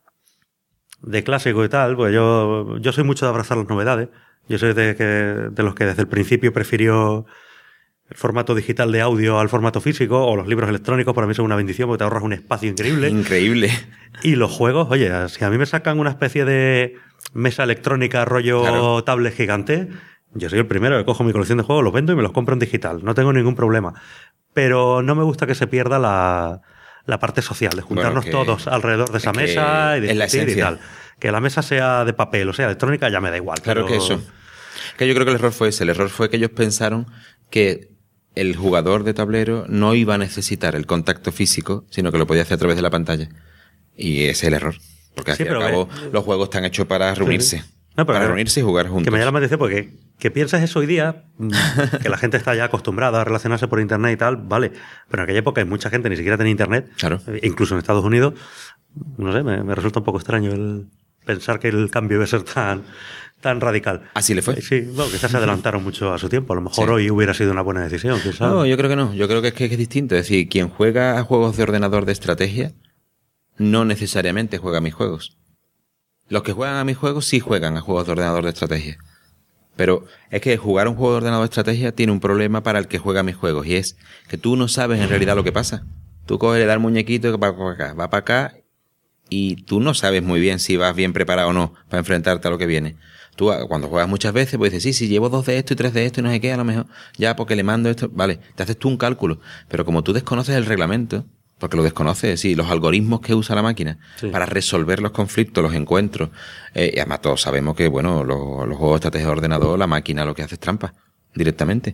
clásico y tal, pues yo soy mucho de abrazar las novedades. Yo soy de los que desde el principio prefirió el formato digital de audio al formato físico, o los libros electrónicos para mí son una bendición porque te ahorras un espacio increíble. Increíble. Y los juegos, oye, si a mí me sacan una especie de mesa electrónica rollo Claro. tablet gigante, yo soy el primero que cojo mi colección de juegos, los vendo y me los compro en digital. No tengo ningún problema. Pero no me gusta que se pierda la parte social, de juntarnos todos alrededor de esa mesa y es la discutir y esencia. tal. Que la mesa sea de papel o sea electrónica ya me da igual. Claro pero... que eso. Que yo creo que el error fue ese. El error fue que ellos pensaron que el jugador de tablero no iba a necesitar el contacto físico, sino que lo podía hacer a través de la pantalla. Y ese es el error. Porque al Sí, fin y al pero cabo los juegos están hechos para reunirse. No, pero para reunirse y jugar juntos. Que me llama la atención porque que piensas eso hoy día, que la gente está ya acostumbrada a relacionarse por internet y tal, vale. Pero en aquella época mucha gente ni siquiera tenía internet. Claro. Incluso en Estados Unidos. No sé, me resulta un poco extraño el pensar que el cambio iba a ser tan radical. Así le fue. Sí, no, quizás se adelantaron mucho a su tiempo. A lo mejor Sí. hoy hubiera sido una buena decisión. ¿Quién sabe? No, yo creo que no. Yo creo que es distinto. Es decir, quien juega a juegos de ordenador de estrategia no necesariamente juega a mis juegos. Los que juegan a mis juegos sí juegan a juegos de ordenador de estrategia. Pero es que jugar un juego de ordenador de estrategia tiene un problema para el que juega a mis juegos, y es que tú no sabes en realidad lo que pasa. Tú coges, le das el muñequito y va para acá, y tú no sabes muy bien si vas bien preparado o no para enfrentarte a lo que viene. Tú cuando juegas muchas veces, pues dices, sí, llevo 2 de esto y 3 de esto y no sé qué, a lo mejor, ya porque le mando esto, vale, te haces tú un cálculo. Pero como tú desconoces el reglamento, porque lo desconoces, sí, los algoritmos que usa la máquina para resolver los conflictos, los encuentros, y además todos sabemos que, bueno, los juegos de estrategia de ordenador, la máquina lo que hace es trampa, directamente.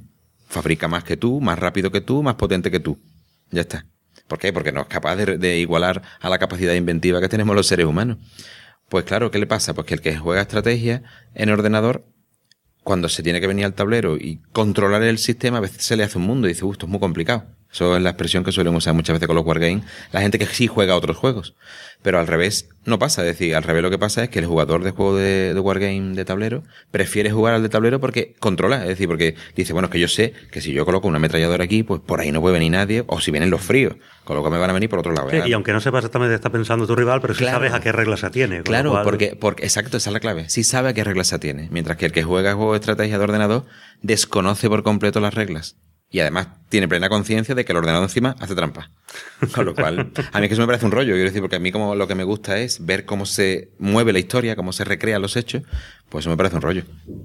fabrica más que tú, más rápido que tú, más potente que tú. Ya está. ¿Por qué? Porque no es capaz de igualar a la capacidad inventiva que tenemos los seres humanos. Pues claro, ¿qué le pasa? Pues que el que juega estrategia en ordenador, cuando se tiene que venir al tablero y controlar el sistema, a veces se le hace un mundo y dice, esto es muy complicado. Eso es la expresión que suelen usar muchas veces con los wargames la gente que sí juega a otros juegos. Pero al revés no pasa. Es decir, al revés lo que pasa es que el jugador de juego de wargame de tablero prefiere jugar al de tablero porque controla. Es decir, porque dice, bueno, es que yo sé que si yo coloco una ametralladora aquí, pues por ahí no puede venir nadie, o si vienen los fríos, con lo que me van a venir por otro lado. Sí, y aunque no sepas exactamente qué está pensando tu rival, pero sí sabes a qué reglas se atiene. Claro, cual... porque exacto, esa es la clave. Sí sabe a qué reglas se atiene. Mientras que el que juega juego de estrategia de ordenador desconoce por completo las reglas. Y además tiene plena conciencia de que el ordenador encima hace trampa. Con lo cual, a mí es que eso me parece un rollo. Quiero decir, porque a mí como lo que me gusta es ver cómo se mueve la historia, cómo se recrean los hechos, pues eso me parece un rollo.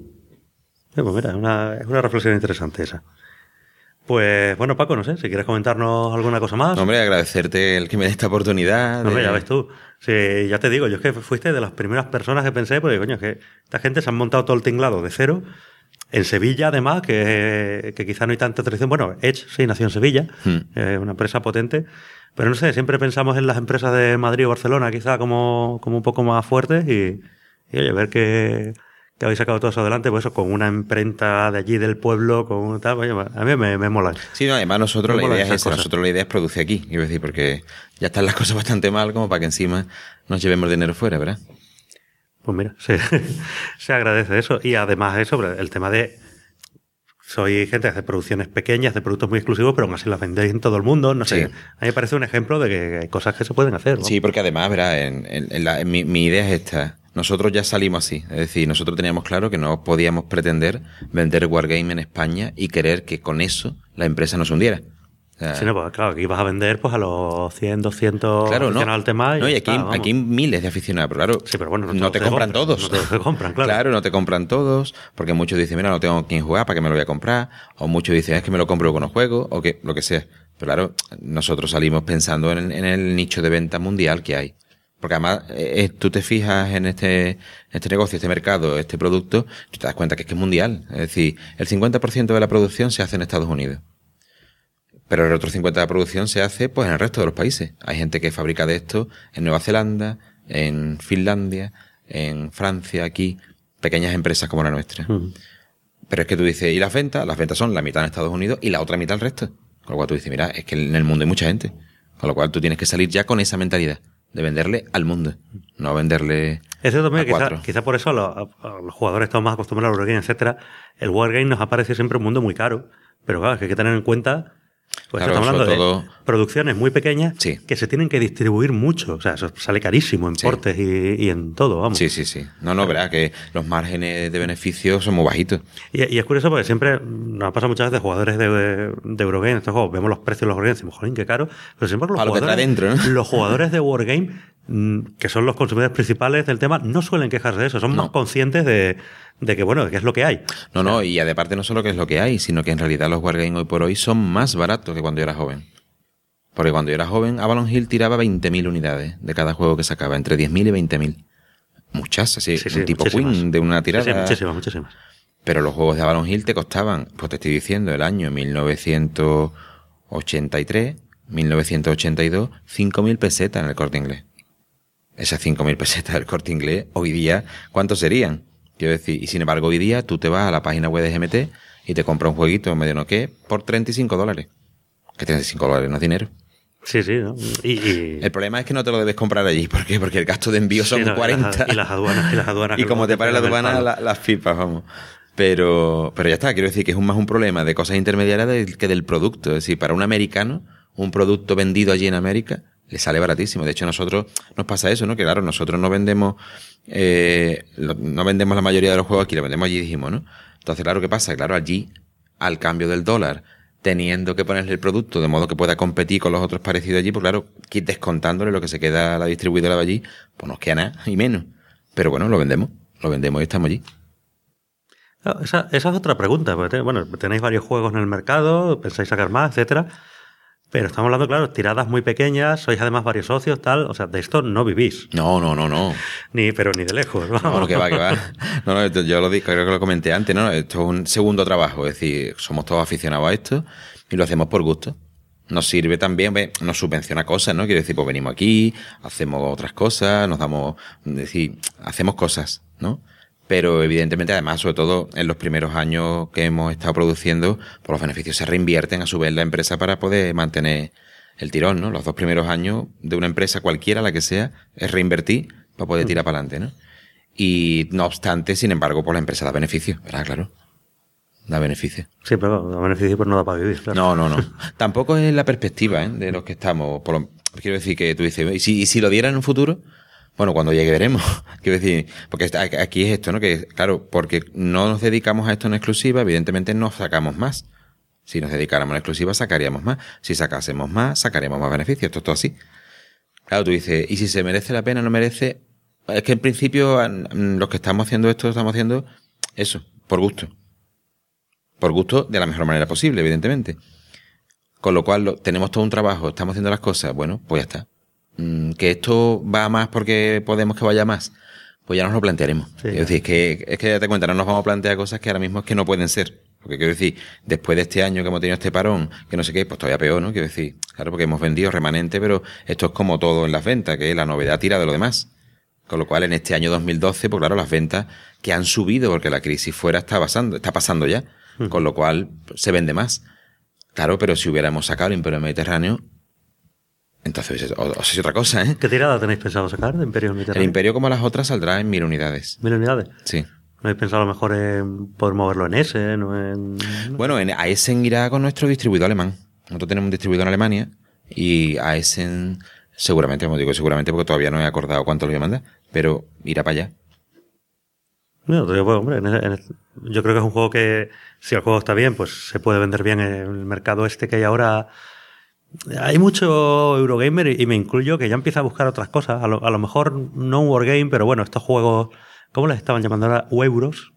Pues mira, es una reflexión interesante esa. Pues bueno, Paco, no sé, si quieres comentarnos alguna cosa más. No, hombre, agradecerte el que me dé esta oportunidad. No, hombre, ya ves tú. Sí, ya te digo, yo es que fuiste de las primeras personas que pensé, porque coño, es que esta gente se han montado todo el tinglado de cero. En Sevilla, además, que quizá no hay tanta tradición. Bueno, Edge sí nació en Sevilla, una empresa potente. Pero no sé, siempre pensamos en las empresas de Madrid o Barcelona, quizá como un poco más fuertes. Y oye, ver que habéis sacado todo eso adelante, pues eso, con una imprenta de allí del pueblo, con tal, oye, a mí me mola. Sí, no, además nosotros la idea es esa, nosotros la idea es producir aquí, quiero decir, porque ya están las cosas bastante mal como para que encima nos llevemos dinero fuera, ¿verdad? Pues mira, se agradece eso. Y además eso, el tema de... Soy gente que hace producciones pequeñas, de productos muy exclusivos, pero aún así las vendéis en todo el mundo. No sé, a mí me parece un ejemplo de que hay cosas que se pueden hacer, ¿no? Sí, porque además, verá, mi idea es esta. Nosotros ya salimos así. Es decir, nosotros teníamos claro que no podíamos pretender vender Wargame en España y querer que con eso la empresa nos hundiera. O sea, sí, no, pues claro, aquí vas a vender pues a los 100, 200 claro, aficionados al tema. Y aquí hay miles de aficionados, pero claro, sí, pero bueno, no te compran todos. No te compran, claro. Claro, no te compran todos, porque muchos dicen, mira, no tengo quien jugar, ¿para qué me lo voy a comprar? O muchos dicen, es que me lo compro con los juegos, o que lo que sea. Pero claro, nosotros salimos pensando en el nicho de venta mundial que hay. Porque además, tú te fijas en este negocio, este mercado, este producto, tú te das cuenta que es mundial. Es decir, el 50% de la producción se hace en Estados Unidos. Pero el otro 50% de la producción se hace pues en el resto de los países. Hay gente que fabrica de esto en Nueva Zelanda, en Finlandia, en Francia, aquí, pequeñas empresas como la nuestra. Pero es que tú dices, ¿y las ventas? Las ventas son la mitad en Estados Unidos y la otra mitad el resto. Con lo cual tú dices, mira, es que en el mundo hay mucha gente. Con lo cual tú tienes que salir ya con esa mentalidad de venderle al mundo, no venderle quizá por eso a los jugadores estamos más acostumbrados al Wargame, etcétera. El Wargame nos ha parecido siempre un mundo muy caro. Pero claro, es que hay que tener en cuenta... Pues claro, estamos hablando de producciones muy pequeñas que se tienen que distribuir mucho. O sea, eso sale carísimo en portes y en todo, vamos. Sí. No, verá que los márgenes de beneficio son muy bajitos. Y es curioso porque siempre nos pasa muchas veces de jugadores de Eurogame, en estos juegos, vemos los precios de los Wargame y decimos, jolín, qué caro. Pero siempre los jugadores de Wargame, que son los consumidores principales del tema, no suelen quejarse de eso. Son más conscientes de que, bueno, de que es lo que hay. No, y aparte no solo que es lo que hay, sino que en realidad los Wargame hoy por hoy son más baratos que cuando yo era joven. Porque cuando yo era joven, Avalon Hill tiraba 20.000 unidades de cada juego que sacaba, entre 10.000 y 20.000. Muchas, así, un tipo Queen de una tirada. Sí, muchísimas. Pero los juegos de Avalon Hill te costaban, pues te estoy diciendo, el año 1983, 1982, 5.000 pesetas en el Corte Inglés. Esas 5.000 pesetas del Corte Inglés, hoy día, ¿cuántos serían? Quiero decir, y sin embargo hoy día tú te vas a la página web de GMT y te compras un jueguito medio no qué por $35. Que $35 no es dinero. Sí, ¿no? Y el problema es que no te lo debes comprar allí. ¿Por qué? Porque el gasto de envío son 40. Y las aduanas. Y como te pare la aduana, las pipas, vamos. Pero ya está, quiero decir que es más un problema de cosas intermediarias que del producto. Es decir, para un americano, un producto vendido allí en América le sale baratísimo. De hecho, a nosotros nos pasa eso, ¿no? Que claro, nosotros no vendemos la mayoría de los juegos aquí, lo vendemos allí, dijimos, ¿no? Entonces, claro, ¿qué pasa? Claro, allí, al cambio del dólar, teniendo que ponerle el producto de modo que pueda competir con los otros parecidos allí, pues claro, descontándole lo que se queda a la distribuidora de allí, pues nos queda nada y menos. Pero bueno, lo vendemos y estamos allí. Esa es otra pregunta. Bueno, tenéis varios juegos en el mercado, pensáis sacar más, etcétera. Pero estamos hablando, claro, tiradas muy pequeñas, sois además varios socios, tal, o sea, de esto no vivís. No. Pero ni de lejos. No, que va. No, yo creo que lo comenté antes, ¿no? Esto es un segundo trabajo, es decir, somos todos aficionados a esto y lo hacemos por gusto. Nos sirve también, nos subvenciona cosas, ¿no? Quiero decir, pues venimos aquí, hacemos otras cosas, hacemos cosas, ¿no? Pero evidentemente, además, sobre todo en los primeros años que hemos estado produciendo, pues los beneficios se reinvierten a su vez en la empresa para poder mantener el tirón, ¿no? Los 2 primeros años de una empresa cualquiera, la que sea, es reinvertir para poder tirar para adelante, ¿no? Y no obstante, sin embargo, pues la empresa da beneficios, ¿verdad? Claro. Da beneficios. Sí, pero da beneficios pues no da para vivir, claro. No. Tampoco es la perspectiva, de los que estamos. Quiero decir que tú dices, ¿y si lo diera en un futuro? Bueno, cuando llegue veremos. Quiero decir, porque aquí es esto, ¿no? Que claro, porque no nos dedicamos a esto en exclusiva, evidentemente no sacamos más. Si nos dedicáramos en exclusiva, sacaríamos más. Si sacásemos más, sacaríamos más beneficios. Esto es todo así. Claro, tú dices, ¿y si se merece la pena, no merece? Es que en principio, los que estamos haciendo esto, estamos haciendo eso, por gusto. Por gusto de la mejor manera posible, evidentemente. Con lo cual, tenemos todo un trabajo, estamos haciendo las cosas, bueno, pues ya está. Que esto va más porque podemos que vaya más, pues ya nos lo plantearemos. Sí, es decir, es que date cuenta, no nos vamos a plantear cosas que ahora mismo es que no pueden ser. Porque quiero decir, después de este año que hemos tenido este parón, que no sé qué, pues todavía peor, ¿no? Quiero decir, claro, porque hemos vendido remanente, pero esto es como todo en las ventas, que la novedad tira de lo demás. Con lo cual, en este año 2012, pues claro, las ventas que han subido porque la crisis fuera está pasando ya. Con lo cual, se vende más. Claro, pero si hubiéramos sacado el Imperio Mediterráneo, entonces, o sea, es otra cosa, ¿eh? ¿Qué tirada tenéis pensado sacar de Imperio Mediterráneo? El Imperio, como las otras, saldrá en 1000 unidades. 1000 unidades. Sí. ¿No habéis pensado a lo mejor en poder moverlo en Essen o en...? Bueno, a Essen irá con nuestro distribuidor alemán. Nosotros tenemos un distribuidor en Alemania y a Essen seguramente, como digo, seguramente porque todavía no he acordado cuánto lo voy a mandar, pero irá para allá. No, pues, hombre, yo creo que es un juego que, si el juego está bien, pues se puede vender bien en el mercado que hay ahora. Hay mucho Eurogamer, y me incluyo, que ya empieza a buscar otras cosas. A lo mejor no un Wargame, pero bueno, estos juegos, ¿cómo les estaban llamando ahora? Euros.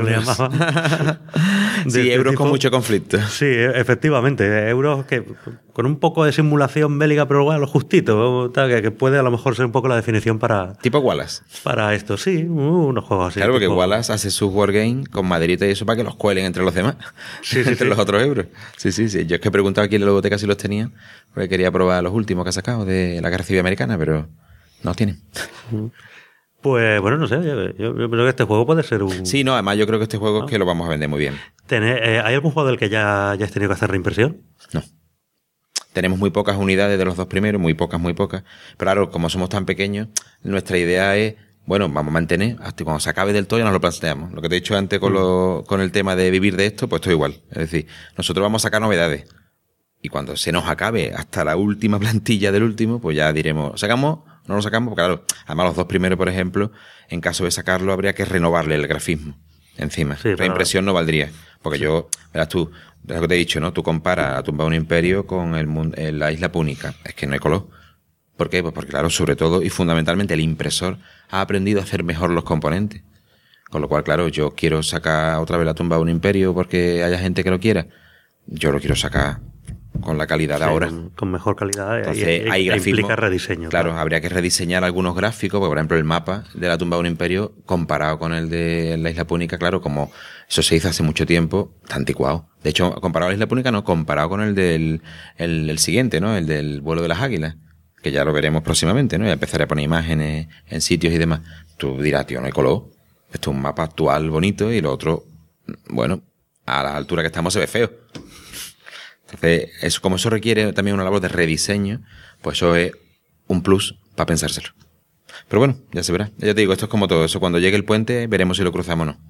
Sí, euros tipo, con mucho conflicto. Sí, efectivamente. Euros que con un poco de simulación bélica, pero bueno, lo justito. Que puede a lo mejor ser un poco la definición para... Tipo Wallace. Para esto, sí. Unos juegos así. Claro, porque tipo... Wallace hace sus wargames con maderita y eso para que los cuelen entre los demás. Sí, entre los otros euros. Sí. Yo es que he preguntado aquí en la biblioteca si los tenían, porque quería probar los últimos que ha sacado de la Guerra Civil Americana, pero no los tienen. Pues bueno, no sé, yo creo que este juego puede ser un... Sí, no, además yo creo que este juego es que lo vamos a vender muy bien. ¿Hay algún juego del que ya hayas tenido que hacer reimpresión? No. Tenemos muy pocas unidades de los 2 primeros, muy pocas. Pero claro, como somos tan pequeños, nuestra idea es, bueno, vamos a mantener, hasta cuando se acabe del todo ya nos lo planteamos. Lo que te he dicho antes con el tema de vivir de esto, pues esto igual. Es decir, nosotros vamos a sacar novedades. Y cuando se nos acabe hasta la última plantilla del último, pues ya diremos, ¿sacamos? No lo sacamos, porque claro, además los 2 primeros, por ejemplo, en caso de sacarlo habría que renovarle el grafismo encima. Sí, la impresión no valdría. Porque verás tú, es lo que te he dicho, ¿no? Tú comparas a Tumba de un Imperio con la Isla Púnica. Es que no hay color. ¿Por qué? Pues porque claro, sobre todo y fundamentalmente el impresor ha aprendido a hacer mejor los componentes. Con lo cual, claro, yo quiero sacar otra vez la Tumba de un Imperio porque haya gente que lo quiera. Yo lo quiero sacar con la calidad de ahora. Con mejor calidad. Entonces, hay grafismo, implica rediseño. Claro, habría que rediseñar algunos gráficos, porque, por ejemplo, el mapa de la Tumba de un Imperio, comparado con el de la Isla Púnica, claro, como eso se hizo hace mucho tiempo, está anticuado. De hecho, comparado a la Isla Púnica, no, comparado con el del el siguiente, ¿no? El del vuelo de las águilas, que ya lo veremos próximamente, ¿no? Ya empezaré a poner imágenes en sitios y demás. Tú dirás, tío, no hay color. Esto es un mapa actual bonito y lo otro, bueno, a la altura que estamos se ve feo. Entonces, como eso requiere también una labor de rediseño, pues eso es un plus para pensárselo. Pero bueno, ya se verá. Ya te digo, esto es como todo eso. Cuando llegue el puente, veremos si lo cruzamos o no.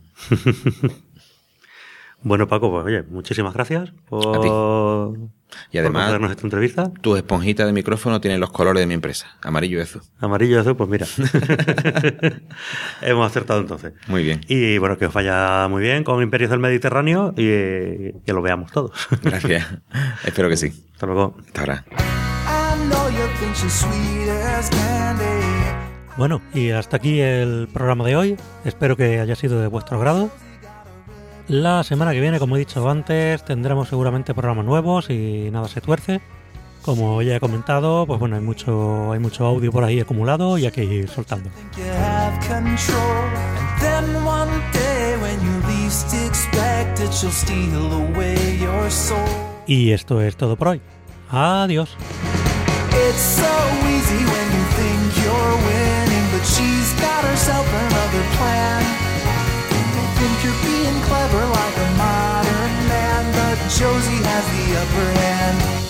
Bueno, Paco, pues oye, muchísimas gracias por... Y además, por esta entrevista. Tu esponjita de micrófono tiene los colores de mi empresa, amarillo y azul. Amarillo y azul, pues mira. Hemos acertado entonces. Muy bien. Y bueno, que os vaya muy bien con Imperios del Mediterráneo y que lo veamos todos. Gracias. Espero que sí. Hasta luego. Hasta ahora. Bueno, y hasta aquí el programa de hoy. Espero que haya sido de vuestro agrado. La semana que viene, como he dicho antes, tendremos seguramente programas nuevos y nada se tuerce. Como ya he comentado, pues bueno, hay mucho audio por ahí acumulado y hay que ir soltando. Y esto es todo por hoy. Adiós. It's so easy when you think you're winning, but she's got herself another plan. You think you're being clever like a modern man, but Josie has the upper hand.